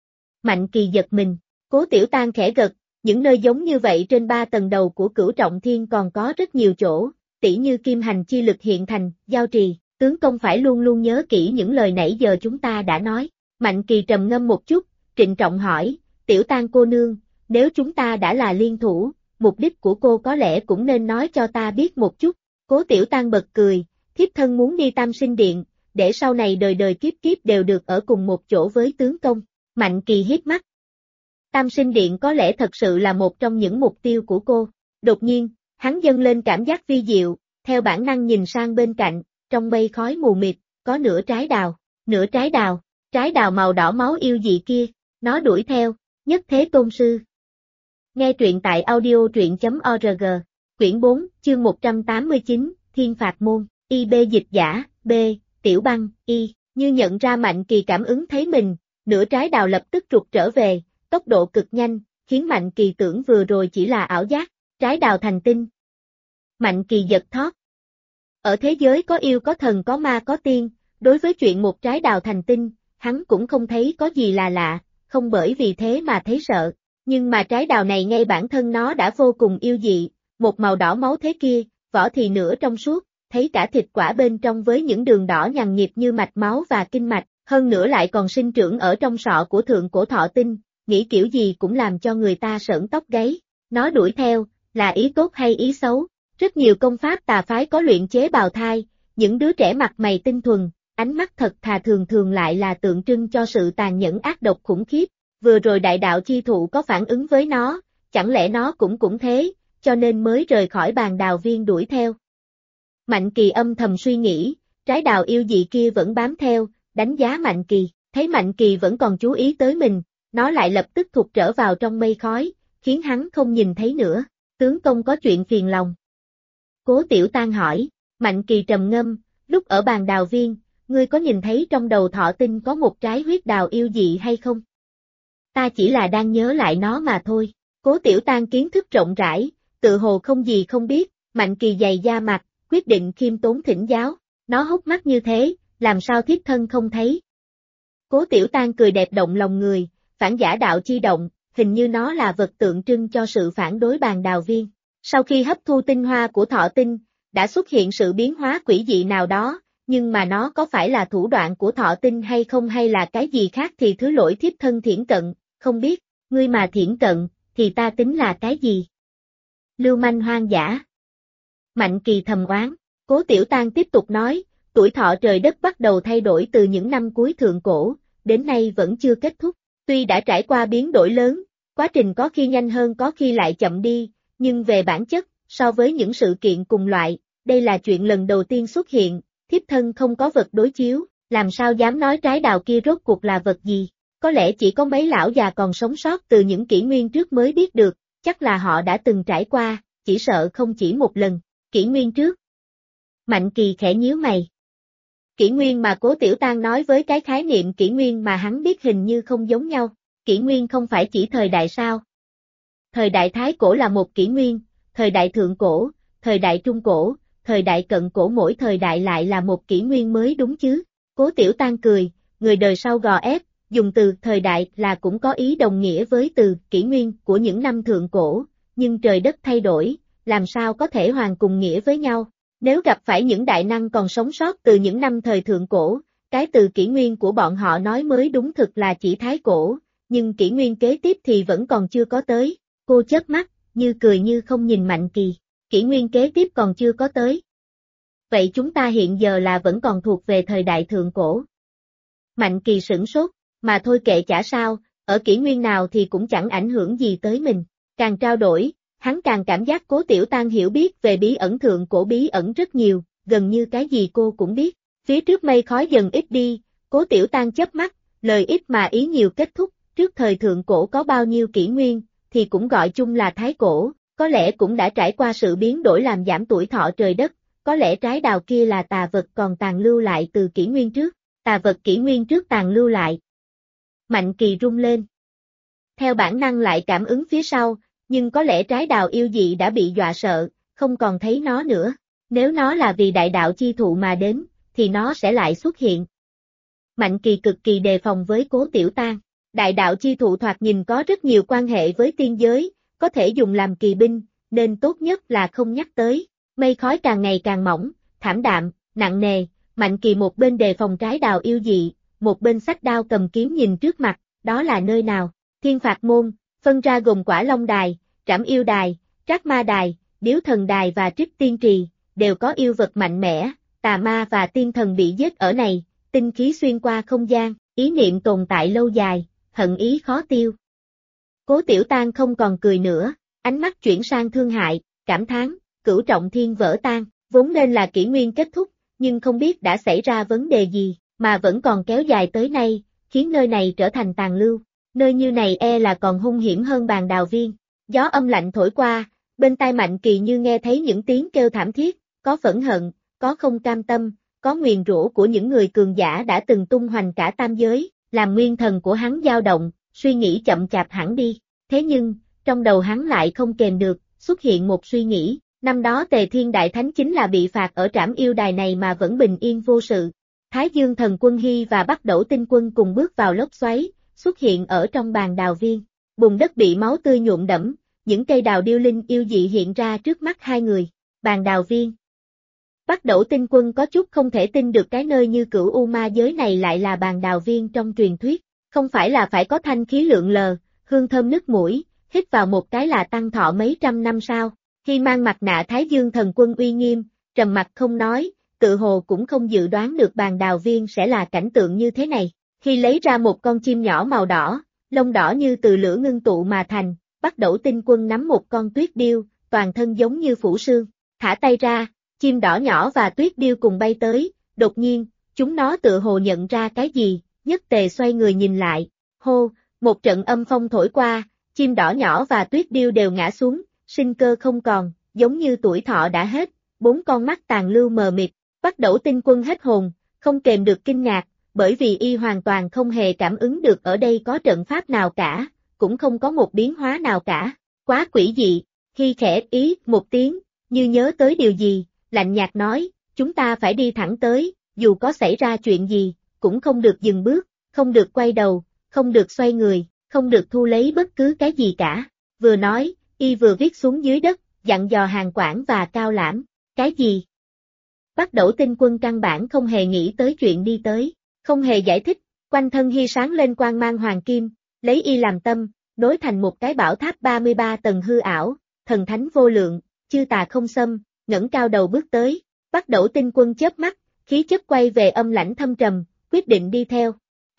Mạnh Kỳ giật mình, Cố Tiểu Tăng khẽ gật, những nơi giống như vậy trên 3 tầng đầu của Cửu Trọng Thiên còn có rất nhiều chỗ, tỉ như kim hành chi lực hiện thành, giao trì, tướng công phải luôn luôn nhớ kỹ những lời nãy giờ chúng ta đã nói. Mạnh Kỳ trầm ngâm một chút, trịnh trọng hỏi, Tiểu Tăng cô nương, nếu chúng ta đã là liên thủ, mục đích của cô có lẽ cũng nên nói cho ta biết một chút. Cố Tiểu Tăng bật cười, thiếp thân muốn đi Tam Sinh Điện, để sau này đời đời kiếp kiếp đều được ở cùng một chỗ với tướng công. Mạnh Kỳ hiếp mắt. Tam Sinh Điện có lẽ thật sự là một trong những mục tiêu của cô. Đột nhiên, hắn dâng lên cảm giác vi diệu, theo bản năng nhìn sang bên cạnh, trong mây khói mù mịt, có nửa trái đào màu đỏ máu yêu dị kia, nó đuổi theo, Nhất Thế Tôn Sư. Nghe truyện tại audio truyện.org, quyển 4, chương 189, Thiên Phạt Môn, IB dịch giả, B, Tiểu Băng, Y, như nhận ra Mạnh Kỳ cảm ứng thấy mình, nửa trái đào lập tức rụt trở về, tốc độ cực nhanh, khiến Mạnh Kỳ tưởng vừa rồi chỉ là ảo giác, trái đào thành tinh. Mạnh Kỳ giật thót. Ở thế giới có yêu có thần có ma có tiên, đối với chuyện một trái đào thành tinh, hắn cũng không thấy có gì là lạ, không bởi vì thế mà thấy sợ, nhưng mà trái đào này ngay bản thân nó đã vô cùng yêu dị, một màu đỏ máu thế kia, vỏ thì nửa trong suốt, thấy cả thịt quả bên trong với những đường đỏ nhằn nhịp như mạch máu và kinh mạch, hơn nữa lại còn sinh trưởng ở trong sọ của thượng cổ thọ tinh, nghĩ kiểu gì cũng làm cho người ta sởn tóc gáy. Nó đuổi theo, là ý tốt hay ý xấu? Rất nhiều công pháp tà phái có luyện chế bào thai, những đứa trẻ mặt mày tinh thuần, ánh mắt thật thà thường thường lại là tượng trưng cho sự tàn nhẫn ác độc khủng khiếp. Vừa rồi đại đạo chi thụ có phản ứng với nó, chẳng lẽ nó cũng thế, cho nên mới rời khỏi bàn đào viên đuổi theo. Mạnh Kỳ âm thầm suy nghĩ, trái đào yêu dị kia vẫn bám theo, đánh giá Mạnh Kỳ, thấy Mạnh Kỳ vẫn còn chú ý tới mình, nó lại lập tức thụt trở vào trong mây khói, khiến hắn không nhìn thấy nữa. Tướng công có chuyện phiền lòng. Cố Tiểu Tăng hỏi, Mạnh Kỳ trầm ngâm, lúc ở bàn đào viên, ngươi có nhìn thấy trong đầu Thọ Tinh có một trái huyết đào yêu dị hay không? Ta chỉ là đang nhớ lại nó mà thôi. Cố Tiểu Tang kiến thức rộng rãi, tự hồ không gì không biết, Mạnh Kỳ dày da mặt, quyết định khiêm tốn thỉnh giáo. Nó hốc mắt như thế, làm sao thiếp thân không thấy? Cố Tiểu Tang cười đẹp động lòng người, phản giả đạo chi động, hình như nó là vật tượng trưng cho sự phản đối bàn đào viên. Sau khi hấp thu tinh hoa của Thọ Tinh, đã xuất hiện sự biến hóa quỷ dị nào đó, nhưng mà nó có phải là thủ đoạn của Thọ Tinh hay không hay là cái gì khác thì thứ lỗi thiếp thân thiển cận, không biết, ngươi mà thiển cận, thì ta tính là cái gì? Lưu manh hoang dã. Mạnh Kỳ thầm oán, Cố Tiểu Tang tiếp tục nói, tuổi thọ trời đất bắt đầu thay đổi từ những năm cuối thượng cổ, đến nay vẫn chưa kết thúc, tuy đã trải qua biến đổi lớn, quá trình có khi nhanh hơn có khi lại chậm đi, nhưng về bản chất, so với những sự kiện cùng loại, đây là chuyện lần đầu tiên xuất hiện, thiếp thân không có vật đối chiếu, làm sao dám nói trái đào kia rốt cuộc là vật gì, có lẽ chỉ có mấy lão già còn sống sót từ những kỷ nguyên trước mới biết được, chắc là họ đã từng trải qua, chỉ sợ không chỉ một lần, kỷ nguyên trước. Mạnh Kỳ khẽ nhíu mày. Kỷ nguyên mà Cố Tiểu Tang nói với cái khái niệm kỷ nguyên mà hắn biết hình như không giống nhau, kỷ nguyên không phải chỉ thời đại sao? Thời đại Thái Cổ là một kỷ nguyên, thời đại Thượng Cổ, thời đại Trung Cổ, thời đại Cận Cổ mỗi thời đại lại là một kỷ nguyên mới đúng chứ? Cố Tiểu Tang cười, người đời sau gò ép, dùng từ thời đại là cũng có ý đồng nghĩa với từ kỷ nguyên của những năm Thượng Cổ, nhưng trời đất thay đổi, làm sao có thể hoàn cùng nghĩa với nhau? Nếu gặp phải những đại năng còn sống sót từ những năm thời Thượng Cổ, cái từ kỷ nguyên của bọn họ nói mới đúng thực là chỉ Thái Cổ, nhưng kỷ nguyên kế tiếp thì vẫn còn chưa có tới. Cô chớp mắt, như cười như không nhìn Mạnh Kỳ, kỷ nguyên kế tiếp còn chưa có tới. Vậy chúng ta hiện giờ là vẫn còn thuộc về thời đại Thượng Cổ. Mạnh Kỳ sửng sốt, mà thôi kệ chả sao, ở kỷ nguyên nào thì cũng chẳng ảnh hưởng gì tới mình. Càng trao đổi, hắn càng cảm giác Cố Tiểu Tang hiểu biết về bí ẩn Thượng Cổ bí ẩn rất nhiều, gần như cái gì cô cũng biết. Phía trước mây khói dần ít đi, Cố Tiểu Tang chớp mắt, lời ít mà ý nhiều kết thúc, trước thời Thượng Cổ có bao nhiêu kỷ nguyên, thì cũng gọi chung là Thái Cổ, có lẽ cũng đã trải qua sự biến đổi làm giảm tuổi thọ trời đất, có lẽ trái đào kia là tà vật còn tàn lưu lại từ kỷ nguyên trước, tà vật kỷ nguyên trước tàn lưu lại. Mạnh Kỳ rung lên. Theo bản năng lại cảm ứng phía sau, nhưng có lẽ trái đào yêu dị đã bị dọa sợ, không còn thấy nó nữa. Nếu nó là vì đại đạo chi thụ mà đến, thì nó sẽ lại xuất hiện. Mạnh Kỳ cực kỳ đề phòng với Cố Tiểu Tang. Đại đạo chi thụ thoạt nhìn có rất nhiều quan hệ với tiên giới, có thể dùng làm kỳ binh, nên tốt nhất là không nhắc tới. Mây khói càng ngày càng mỏng, thảm đạm, nặng nề, Mạnh Kỳ một bên đề phòng trái đào yêu dị, một bên xách đao cầm kiếm nhìn trước mặt, đó là nơi nào? Thiên Phạt Môn, phân ra gồm Quả Long Đài, Trảm Yêu Đài, Trác Ma Đài, Điếu Thần Đài và Trích Tiên Trì, đều có yêu vật mạnh mẽ, tà ma và tiên thần bị giết ở này, tinh khí xuyên qua không gian, ý niệm tồn tại lâu dài, hận ý khó tiêu. Cố Tiểu Tang không còn cười nữa, ánh mắt chuyển sang thương hại, cảm thán, cửu trọng thiên vỡ tan, vốn nên là kỷ nguyên kết thúc, nhưng không biết đã xảy ra vấn đề gì, mà vẫn còn kéo dài tới nay, khiến nơi này trở thành tàn lưu. Nơi như này e là còn hung hiểm hơn bàn đào viên. Gió âm lạnh thổi qua, bên tai Mạnh Kỳ như nghe thấy những tiếng kêu thảm thiết, có phẫn hận, có không cam tâm, có nguyền rủa của những người cường giả đã từng tung hoành cả tam giới, làm nguyên thần của hắn dao động, suy nghĩ chậm chạp hẳn đi. Thế nhưng, trong đầu hắn lại không kềm được, xuất hiện một suy nghĩ, năm đó Tề Thiên Đại Thánh chính là bị phạt ở Trảm Yêu Đài này mà vẫn bình yên vô sự. Thái Dương Thần Quân Hy và Bắc Đẩu Tinh Quân cùng bước vào lốc xoáy, xuất hiện ở trong bàn đào viên. Bùn đất bị máu tươi nhuộm đẫm, những cây đào điêu linh yêu dị hiện ra trước mắt hai người. Bàn đào viên. Bắc Đẩu Tinh Quân có chút không thể tin được cái nơi như Cửu U Ma giới này lại là bàn đào viên trong truyền thuyết. Không phải là phải có thanh khí lượn lờ, hương thơm nức mũi, hít vào một cái là tăng thọ mấy trăm năm sao. Khi mang mặt nạ Thái Dương Thần Quân uy nghiêm, trầm mặc không nói, tự hồ cũng không dự đoán được bàn đào viên sẽ là cảnh tượng như thế này. Khi lấy ra một con chim nhỏ màu đỏ, lông đỏ như từ lửa ngưng tụ mà thành, Bắc Đẩu Tinh Quân nắm một con tuyết điêu, toàn thân giống như phủ sương, thả tay ra, chim đỏ nhỏ và tuyết điêu cùng bay tới, đột nhiên, chúng nó tự hồ nhận ra cái gì, nhất tề xoay người nhìn lại, hô, một trận âm phong thổi qua, chim đỏ nhỏ và tuyết điêu đều ngã xuống, sinh cơ không còn, giống như tuổi thọ đã hết, bốn con mắt tàn lưu mờ mịt, Bắt đầu tinh quân hết hồn, không kềm được kinh ngạc, bởi vì y hoàn toàn không hề cảm ứng được ở đây có trận pháp nào cả, cũng không có một biến hóa nào cả. Quá quỷ dị, khi khẽ ý một tiếng, như nhớ tới điều gì, lạnh nhạt nói, chúng ta phải đi thẳng tới, dù có xảy ra chuyện gì, cũng không được dừng bước, không được quay đầu, không được xoay người, không được thu lấy bất cứ cái gì cả. Vừa nói, y vừa viết xuống dưới đất, dặn dò Hàn Quảng và Cao Lãm, cái gì? Bắt đầu tinh quân căn bản không hề nghĩ tới chuyện đi tới, không hề giải thích, quanh thân hy sáng lên quang mang hoàng kim, lấy y làm tâm, nối thành một cái bảo tháp 33 tầng hư ảo, thần thánh vô lượng, chư tà không xâm, ngẩng cao đầu bước tới, bắt đầu tinh quân chớp mắt, khí chất quay về âm lãnh thâm trầm, quyết định đi theo.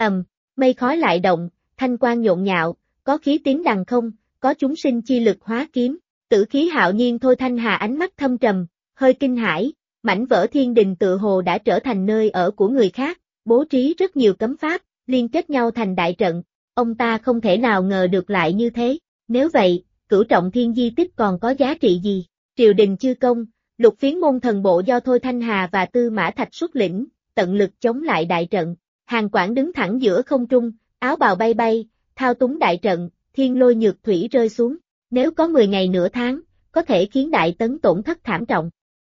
Mây khói lại động, thanh quang nhộn nhạo, có khí tiếng đằng không, có chúng sinh chi lực hóa kiếm, tử khí hạo nhiên thôi Thanh Hà ánh mắt thâm trầm, hơi kinh hãi, mảnh vỡ thiên đình tự hồ đã trở thành nơi ở của người khác, bố trí rất nhiều cấm pháp, liên kết nhau thành đại trận, ông ta không thể nào ngờ được lại như thế, nếu vậy, Cửu Trọng Thiên di tích còn có giá trị gì? Triều đình chư công, Lục Phiến môn thần bộ do Thôi Thanh Hà và Tư Mã Thạch xuất lĩnh, tận lực chống lại đại trận. Hàn Quảng đứng thẳng giữa không trung, áo bào bay bay, thao túng đại trận, thiên lôi nhược thủy rơi xuống. Nếu có 10 ngày nửa tháng, có thể khiến đại tấn tổn thất thảm trọng.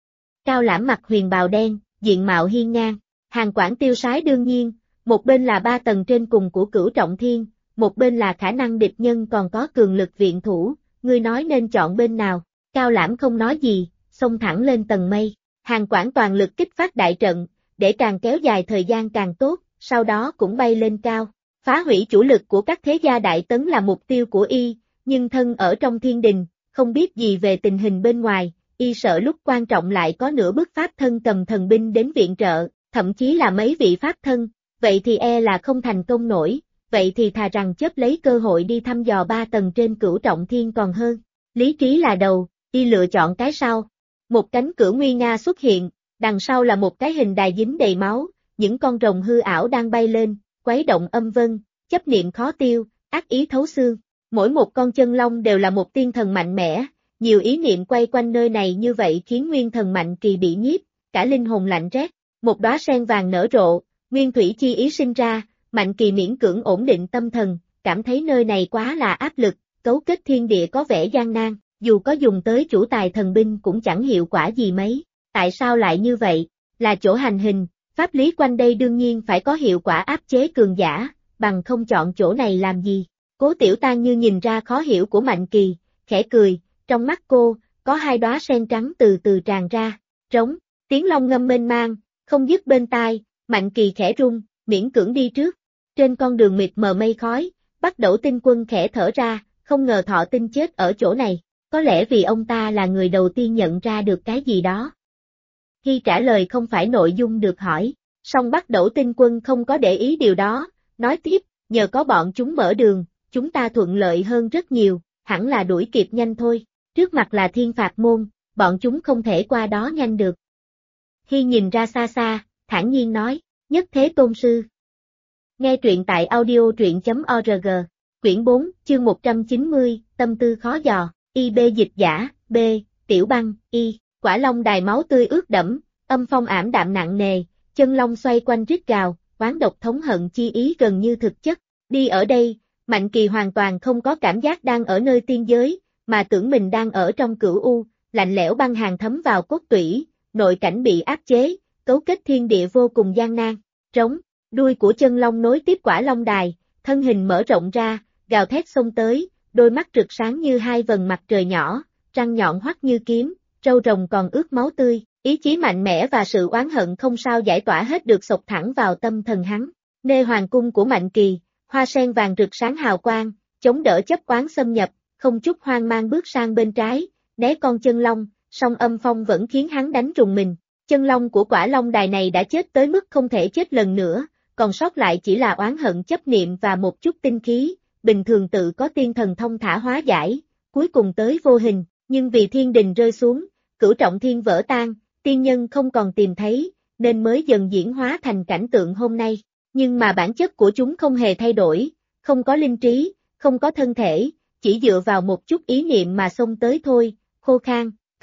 Cao Lãm mặc huyền bào đen, diện mạo hiên ngang. Hàn Quảng tiêu sái đương nhiên, một bên là 3 tầng trên cùng của Cửu Trọng Thiên, một bên là khả năng địch nhân còn có cường lực viện thủ, ngươi nói nên chọn bên nào? Cao Lãm không nói gì, xông thẳng lên tầng mây. Hàn Quảng toàn lực kích phát đại trận, để càng kéo dài thời gian càng tốt, sau đó cũng bay lên cao. Phá hủy chủ lực của các thế gia đại tấn là mục tiêu của y, nhưng thân ở trong thiên đình, không biết gì về tình hình bên ngoài, y sợ lúc quan trọng lại có nửa bức pháp thân cầm thần binh đến viện trợ, thậm chí là mấy vị pháp thân, vậy thì e là không thành công nổi, vậy thì thà rằng chớp lấy cơ hội đi thăm dò 3 tầng trên Cửu Trọng Thiên còn hơn. Lý trí là đầu, y lựa chọn cái sau. Một cánh cửa nguy nga xuất hiện, đằng sau là một cái hình đài dính đầy máu, những con rồng hư ảo đang bay lên, quấy động âm vân, chấp niệm khó tiêu, ác ý thấu xương. Mỗi một con chân long đều là một tiên thần mạnh mẽ, nhiều ý niệm quay quanh nơi này như vậy khiến nguyên thần Mạnh Kỳ bị nhiếp, cả linh hồn lạnh rét. Một đóa sen vàng nở rộ, nguyên thủy chi ý sinh ra, Mạnh Kỳ miễn cưỡng ổn định tâm thần, cảm thấy nơi này quá là áp lực, cấu kết thiên địa có vẻ gian nan, dù có dùng tới chủ tài thần binh cũng chẳng hiệu quả gì mấy. Tại sao lại như vậy? Là chỗ hành hình, pháp lý quanh đây đương nhiên phải có hiệu quả áp chế cường giả, bằng không chọn chỗ này làm gì? Cố Tiểu Tan như nhìn ra khó hiểu của Mạnh Kỳ, khẽ cười, trong mắt cô, có 2 đóa sen trắng từ từ tràn ra, trống, tiếng long ngâm mênh mang, không dứt bên tai, Mạnh Kỳ khẽ run, miễn cưỡng đi trước. Trên con đường mịt mờ mây khói, Bắt Đầu Tinh Quân khẽ thở ra, không ngờ Thọ Tinh chết ở chỗ này, có lẽ vì ông ta là người đầu tiên nhận ra được cái gì đó. Khi trả lời không phải nội dung được hỏi, song Bắt Đầu Tinh Quân không có để ý điều đó, nói tiếp, nhờ có bọn chúng mở đường, chúng ta thuận lợi hơn rất nhiều, hẳn là đuổi kịp nhanh thôi, trước mặt là Thiên Phạt Môn, bọn chúng không thể qua đó nhanh được. Khi nhìn ra xa xa, thản nhiên nói, Nhất Thế Tôn Sư. Nghe truyện tại audio.org, quyển 4, chương 190, tâm tư khó dò, IB dịch giả, B, Tiểu Băng, Y, Quả Long đài máu tươi ướt đẫm, âm phong ảm đạm nặng nề, chân long xoay quanh rít gào, oán độc thống hận chi ý gần như thực chất, đi ở đây, Mạnh Kỳ hoàn toàn không có cảm giác đang ở nơi tiên giới, mà tưởng mình đang ở trong cửu u, lạnh lẽo băng hàn thấm vào cốt tủy, nội cảnh bị áp chế, cấu kết thiên địa vô cùng gian nan, trống, đuôi của chân long nối tiếp Quả Long đài, thân hình mở rộng ra, gào thét xông tới, đôi mắt rực sáng như 2 vầng mặt trời nhỏ, răng nhọn hoắt như kiếm, râu rồng còn ướt máu tươi, ý chí mạnh mẽ và sự oán hận không sao giải tỏa hết được xộc thẳng vào tâm thần hắn. Nê hoàng cung của Mạnh Kỳ, hoa sen vàng rực sáng hào quang, chống đỡ chấp oán xâm nhập, không chút hoang mang bước sang bên trái, né con chân long, song âm phong vẫn khiến hắn đánh rùng mình. Chân long của Quả Long đài này đã chết tới mức không thể chết lần nữa, còn sót lại chỉ là oán hận chấp niệm và một chút tinh khí, bình thường tự có tiên thần thông thả hóa giải, cuối cùng tới vô hình, nhưng vì thiên đình rơi xuống, Cửu Trọng Thiên vỡ tan, tiên nhân không còn tìm thấy, nên mới dần diễn hóa thành cảnh tượng hôm nay. Nhưng mà bản chất của chúng không hề thay đổi, không có linh trí, không có thân thể, chỉ dựa vào một chút ý niệm mà xông tới thôi, khô khan, cứng nhắc,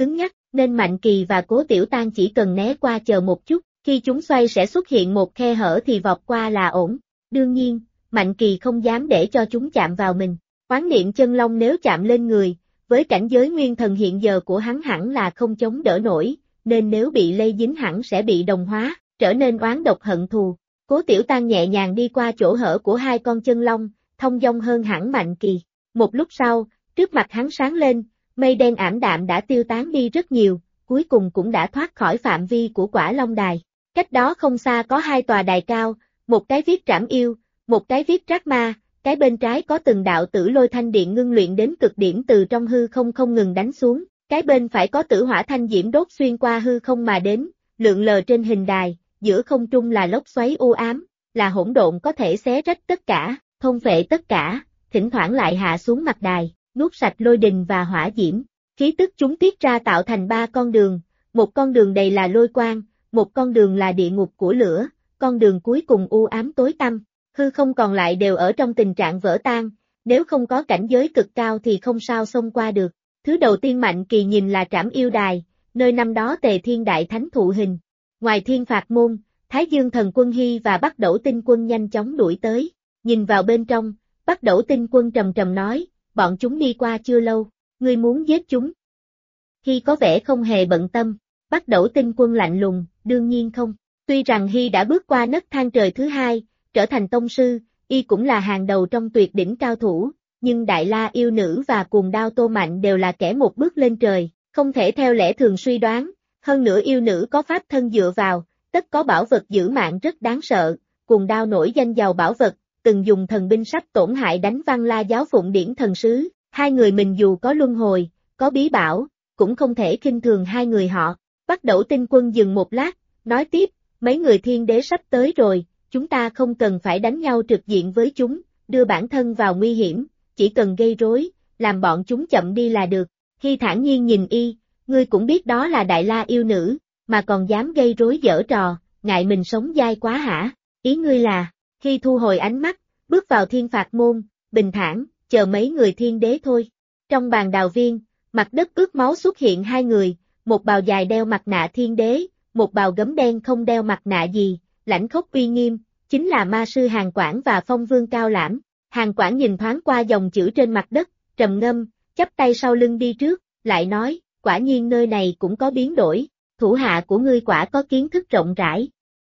nên Mạnh Kỳ và Cố Tiểu Tang chỉ cần né qua chờ một chút, khi chúng xoay sẽ xuất hiện một khe hở thì vọt qua là ổn. Đương nhiên, Mạnh Kỳ không dám để cho chúng chạm vào mình. Oán niệm chân long nếu chạm lên người, với cảnh giới nguyên thần hiện giờ của hắn hẳn là không chống đỡ nổi, nên nếu bị lây dính hẳn sẽ bị đồng hóa, trở nên oán độc hận thù. Cố Tiểu Tang nhẹ nhàng đi qua chỗ hở của hai con chân long, thông dong hơn hẳn Mạnh Kỳ. Một lúc sau, trước mặt hắn sáng lên, mây đen ảm đạm đã tiêu tán đi rất nhiều, cuối cùng cũng đã thoát khỏi phạm vi của Quả Long Đài. Cách đó không xa có hai tòa đài cao, một cái viết Trảm Yêu, một cái viết Trác Ma, cái bên trái có từng đạo tử lôi thanh điện ngưng luyện đến cực điểm từ trong hư không không ngừng đánh xuống, cái bên phải có tử hỏa thanh diễm đốt xuyên qua hư không mà đến, lượn lờ trên hình đài, giữa không trung là lốc xoáy u ám, là hỗn độn có thể xé rách tất cả, thôn phệ tất cả, thỉnh thoảng lại hạ xuống mặt đài, nuốt sạch lôi đình và hỏa diễm. Khí tức chúng tiết ra tạo thành ba con đường, một con đường đầy là lôi quang, một con đường là địa ngục của lửa, con đường cuối cùng u ám tối tăm, hư không còn lại đều ở trong tình trạng vỡ tan, nếu không có cảnh giới cực cao thì không sao xông qua được. Thứ đầu tiên Mạnh Kỳ nhìn là Trảm Yêu Đài, nơi năm đó Tề Thiên Đại Thánh thụ hình. Ngoài Thiên Phạt Môn, Thái Dương Thần Quân Hy và Bắc Đẩu Tinh Quân nhanh chóng đuổi tới, nhìn vào bên trong, Bắc Đẩu Tinh Quân trầm trầm nói, bọn chúng đi qua chưa lâu, ngươi muốn giết chúng. Hy có vẻ không hề bận tâm, Bắc Đẩu Tinh Quân lạnh lùng, đương nhiên không. Tuy rằng Hy đã bước qua nấc thang trời thứ hai, trở thành tông sư, y cũng là hàng đầu trong tuyệt đỉnh cao thủ, nhưng Đại La yêu nữ và Cuồng Đao Tô Mạnh đều là kẻ một bước lên trời, không thể theo lẽ thường suy đoán, hơn nữa yêu nữ có pháp thân dựa vào, tất có bảo vật giữ mạng rất đáng sợ, Cuồng Đao nổi danh giàu bảo vật, từng dùng thần binh sắp tổn hại đánh Văn La giáo Phụng Điển thần sứ, hai người mình dù có luân hồi, có bí bảo, cũng không thể khinh thường hai người họ. Bắc Đẩu Tinh Quân dừng một lát, nói tiếp, mấy người thiên đế sắp tới rồi, chúng ta không cần phải đánh nhau trực diện với chúng, đưa bản thân vào nguy hiểm, chỉ cần gây rối, làm bọn chúng chậm đi là được. Khi thản nhiên nhìn y, ngươi cũng biết đó là Đại La yêu nữ, mà còn dám gây rối giở trò, ngại mình sống dai quá hả? Ý ngươi là, khi thu hồi ánh mắt, bước vào Thiên Phạt Môn, bình thản, chờ mấy người thiên đế thôi. Trong bàn đào viên, mặt đất ướt máu xuất hiện hai người, một bào dài đeo mặt nạ thiên đế, một bào gấm đen không đeo mặt nạ gì, lãnh khốc uy nghiêm, chính là ma sư Hàn Quảng và Phong Vương Cao Lãm. Hàn Quảng nhìn thoáng qua dòng chữ trên mặt đất, trầm ngâm, chắp tay sau lưng đi trước, lại nói, quả nhiên nơi này cũng có biến đổi, thủ hạ của ngươi quả có kiến thức rộng rãi.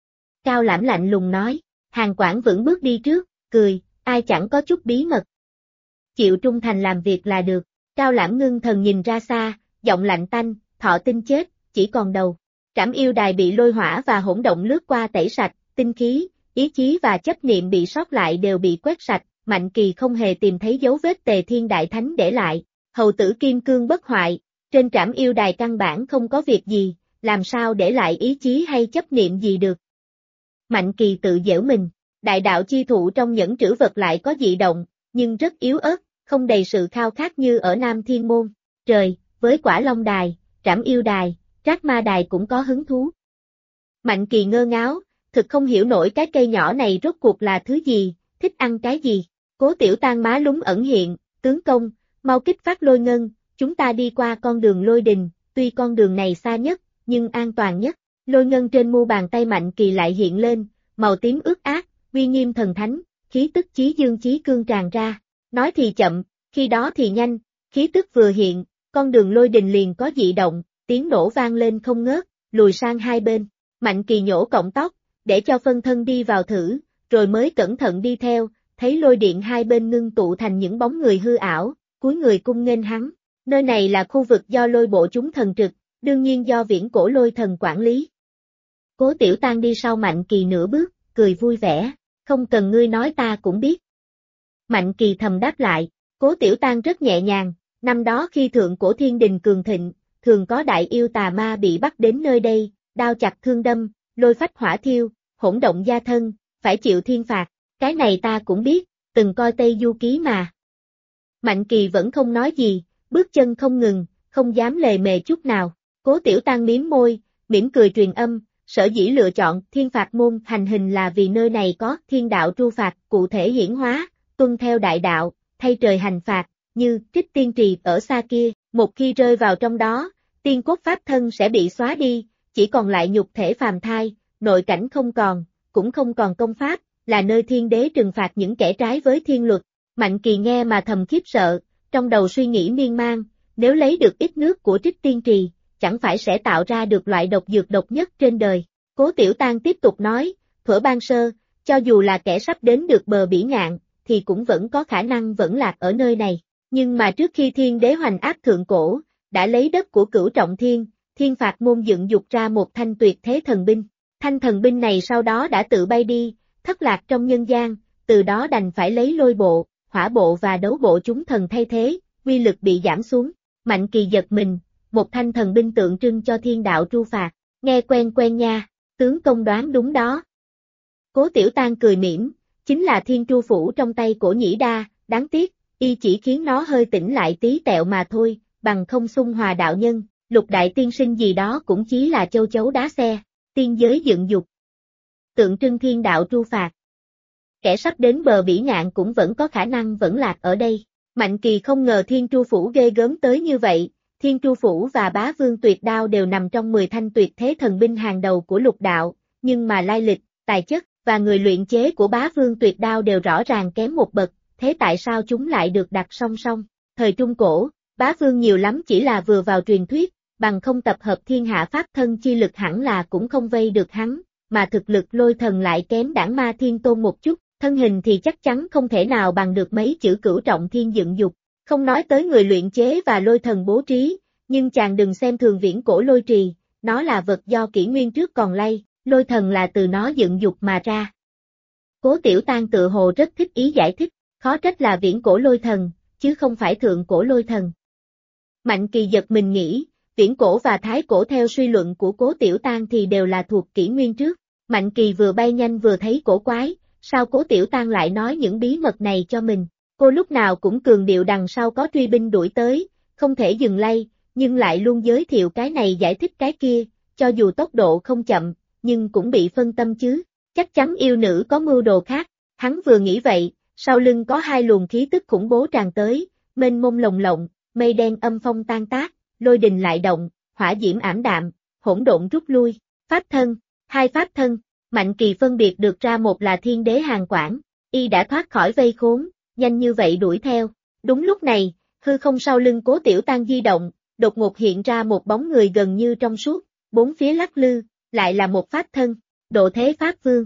Cao Lãm lạnh lùng nói, Hàn Quảng vững bước đi trước, cười, ai chẳng có chút bí mật. Chịu trung thành làm việc là được. Cao Lãm ngưng thần nhìn ra xa, giọng lạnh tanh, thọ tinh chết, chỉ còn đầu. Trảm Yêu Đài bị lôi hỏa và hỗn động lướt qua tẩy sạch, tinh khí, ý chí và chấp niệm bị sót lại đều bị quét sạch, Mạnh Kỳ không hề tìm thấy dấu vết Tề Thiên Đại Thánh để lại. Hầu tử kim cương bất hoại, trên Trảm Yêu Đài căn bản không có việc gì, làm sao để lại ý chí hay chấp niệm gì được. Mạnh Kỳ tự giễu mình, đại đạo chi thụ trong nhẫn trữ vật lại có dị động, nhưng rất yếu ớt, không đầy sự khao khát như ở Nam Thiên Môn. Trời, với Quả Long Đài, Trảm Yêu Đài, Trác Ma Đài cũng có hứng thú. Mạnh Kỳ ngơ ngáo, thực không hiểu nổi cái cây nhỏ này rốt cuộc là thứ gì, thích ăn cái gì. Cố Tiểu Tang má lúng ẩn hiện, tướng công, mau kích phát lôi ngân, chúng ta đi qua con đường lôi đình, tuy con đường này xa nhất, nhưng an toàn nhất. Lôi ngân trên mu bàn tay Mạnh Kỳ lại hiện lên, màu tím ướt át, uy nghiêm thần thánh, khí tức chí dương chí cương tràn ra. Nói thì chậm, khi đó thì nhanh, khí tức vừa hiện, con đường lôi đình liền có dị động, tiếng nổ vang lên không ngớt, lùi sang hai bên. Mạnh Kỳ nhổ cọng tóc, để cho phân thân đi vào thử, rồi mới cẩn thận đi theo, thấy lôi điện hai bên ngưng tụ thành những bóng người hư ảo, cúi người cung nghênh hắn. Nơi này là khu vực do lôi bộ chúng thần trực, đương nhiên do Viễn Cổ Lôi Thần quản lý. Cố Tiểu Tang đi sau Mạnh Kỳ nửa bước, cười vui vẻ, không cần ngươi nói ta cũng biết. Mạnh Kỳ thầm đáp lại, Cố Tiểu Tang rất nhẹ nhàng, năm đó khi thượng cổ thiên đình cường thịnh, thường có đại yêu tà ma bị bắt đến nơi đây, đao chặt thương đâm, lôi phách hỏa thiêu, hỗn động gia thân, phải chịu thiên phạt, cái này ta cũng biết, từng coi Tây Du Ký mà. Mạnh Kỳ vẫn không nói gì, bước chân không ngừng, không dám lề mề chút nào. Cố Tiểu Tang miếm môi, mỉm cười truyền âm, sở dĩ lựa chọn Thiên Phạt Môn hành hình là vì nơi này có thiên đạo tru phạt cụ thể hiển hóa, tuân theo đại đạo, thay trời hành phạt, như Trích Tiên Trì ở xa kia, một khi rơi vào trong đó, tiên cốt pháp thân sẽ bị xóa đi, chỉ còn lại nhục thể phàm thai, nội cảnh không còn, cũng không còn công pháp, là nơi thiên đế trừng phạt những kẻ trái với thiên luật. Mạnh Kỳ nghe mà thầm khiếp sợ, trong đầu suy nghĩ miên man, nếu lấy được ít nước của Trích Tiên Trì, chẳng phải sẽ tạo ra được loại độc dược độc nhất trên đời. Cố Tiểu Tang tiếp tục nói, thuở ban sơ, cho dù là kẻ sắp đến được bờ bỉ ngạn, thì cũng vẫn có khả năng vẫn lạc ở nơi này. Nhưng mà trước khi thiên đế hoành áp thượng cổ, đã lấy đất của Cửu Trọng Thiên, Thiên Phạt môn dựng dục ra một thanh tuyệt thế thần binh. Thanh thần binh này sau đó đã tự bay đi, thất lạc trong nhân gian, từ đó đành phải lấy lôi bộ, hỏa bộ và đấu bộ chúng thần thay thế, uy lực bị giảm xuống. Mạnh Kỳ giật mình, một thanh thần binh tượng trưng cho thiên đạo tru phạt, nghe quen quen nha, tướng công đoán đúng đó. Cố Tiểu Tang cười mỉm, chính là thiên tru phủ trong tay Cổ Nhĩ Đa, đáng tiếc, y chỉ khiến nó hơi tỉnh lại tí tẹo mà thôi, bằng không xung hòa đạo nhân, Lục đại tiên sinh gì đó cũng chỉ là châu chấu đá xe, tiên giới dựng dục. Tượng trưng thiên đạo tru phạt. Kẻ sắp đến bờ bỉ ngạn cũng vẫn có khả năng vẫn lạc ở đây. Mạnh Kỳ không ngờ thiên tru phủ ghê gớm tới như vậy, thiên tru phủ và bá vương tuyệt đao đều nằm trong 10 thanh tuyệt thế thần binh hàng đầu của lục đạo, nhưng mà lai lịch, tài chất, và người luyện chế của bá vương tuyệt đao đều rõ ràng kém một bậc, thế tại sao chúng lại được đặt song song? Thời Trung Cổ, bá vương nhiều lắm chỉ là vừa vào truyền thuyết, bằng không tập hợp thiên hạ pháp thân chi lực hẳn là cũng không vây được hắn, mà thực lực lôi thần lại kém đảng ma thiên tôn một chút, thân hình thì chắc chắn không thể nào bằng được mấy chữ Cửu Trọng Thiên dựng dục, không nói tới người luyện chế và lôi thần bố trí, nhưng chàng đừng xem thường Viễn Cổ Lôi Trì, nó là vật do kỷ nguyên trước còn lay, lôi thần là từ nó dựng dục mà ra. Cố Tiểu Tang tự hồ rất thích ý giải thích, khó trách là Viễn Cổ Lôi Thần, chứ không phải Thượng Cổ Lôi Thần. Mạnh Kỳ giật mình nghĩ, Viễn Cổ và Thái Cổ theo suy luận của Cố Tiểu Tang thì đều là thuộc kỷ nguyên trước. Mạnh Kỳ vừa bay nhanh vừa thấy cổ quái, sao Cố Tiểu Tang lại nói những bí mật này cho mình? Cô lúc nào cũng cường điệu đằng sau có truy binh đuổi tới, không thể dừng lay, nhưng lại luôn giới thiệu cái này giải thích cái kia, cho dù tốc độ không chậm, nhưng cũng bị phân tâm chứ. Chắc chắn yêu nữ có mưu đồ khác, hắn vừa nghĩ vậy, sau lưng có hai luồng khí tức khủng bố tràn tới, mênh mông lồng lộng, mây đen âm phong tan tác, lôi đình lại động, hỏa diễm ảm đạm, hỗn độn rút lui, pháp thân, hai pháp thân, Mạnh Kỳ phân biệt được ra một là thiên đế Hàn Quảng, y đã thoát khỏi vây khốn, nhanh như vậy đuổi theo. Đúng lúc này, hư không sau lưng Cố Tiểu Tang di động, đột ngột hiện ra một bóng người gần như trong suốt, bốn phía lắc lư, lại là một pháp thân, Độ Thế Pháp Vương.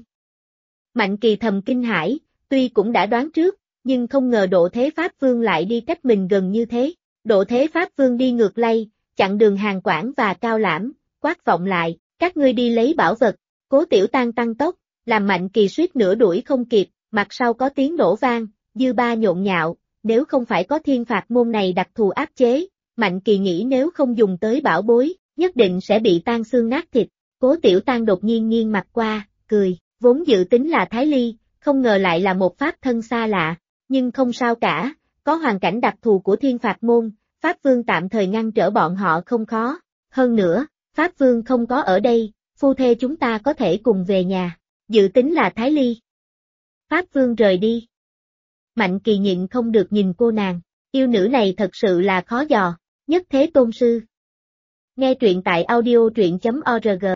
Mạnh Kỳ thầm kinh hãi, tuy cũng đã đoán trước, nhưng không ngờ Độ Thế Pháp Vương lại đi cách mình gần như thế. Độ Thế Pháp Vương đi ngược lây, chặn đường Hàn Quảng và Cao Lãm, quát vọng lại, các ngươi đi lấy bảo vật. Cố Tiểu Tang tăng tốc, làm Mạnh Kỳ suýt nữa đuổi không kịp, mặt sau có tiếng nổ vang, dư ba nhộn nhạo, nếu không phải có thiên phạt môn này đặc thù áp chế, Mạnh Kỳ nghĩ nếu không dùng tới bảo bối, nhất định sẽ bị tan xương nát thịt. Cố Tiểu Tang đột nhiên nghiêng mặt qua, cười, vốn dự tính là Thái Ly, không ngờ lại là một pháp thân xa lạ, nhưng không sao cả, có hoàn cảnh đặc thù của thiên phạt môn, Pháp Vương tạm thời ngăn trở bọn họ không khó, hơn nữa, Pháp Vương không có ở đây, phu thê chúng ta có thể cùng về nhà, dự tính là Thái Ly. Pháp Vương rời đi. Mạnh Kỳ nhịn không được nhìn cô nàng, yêu nữ này thật sự là khó dò, nhất thế tôn sư. Nghe truyện tại audio truyện.org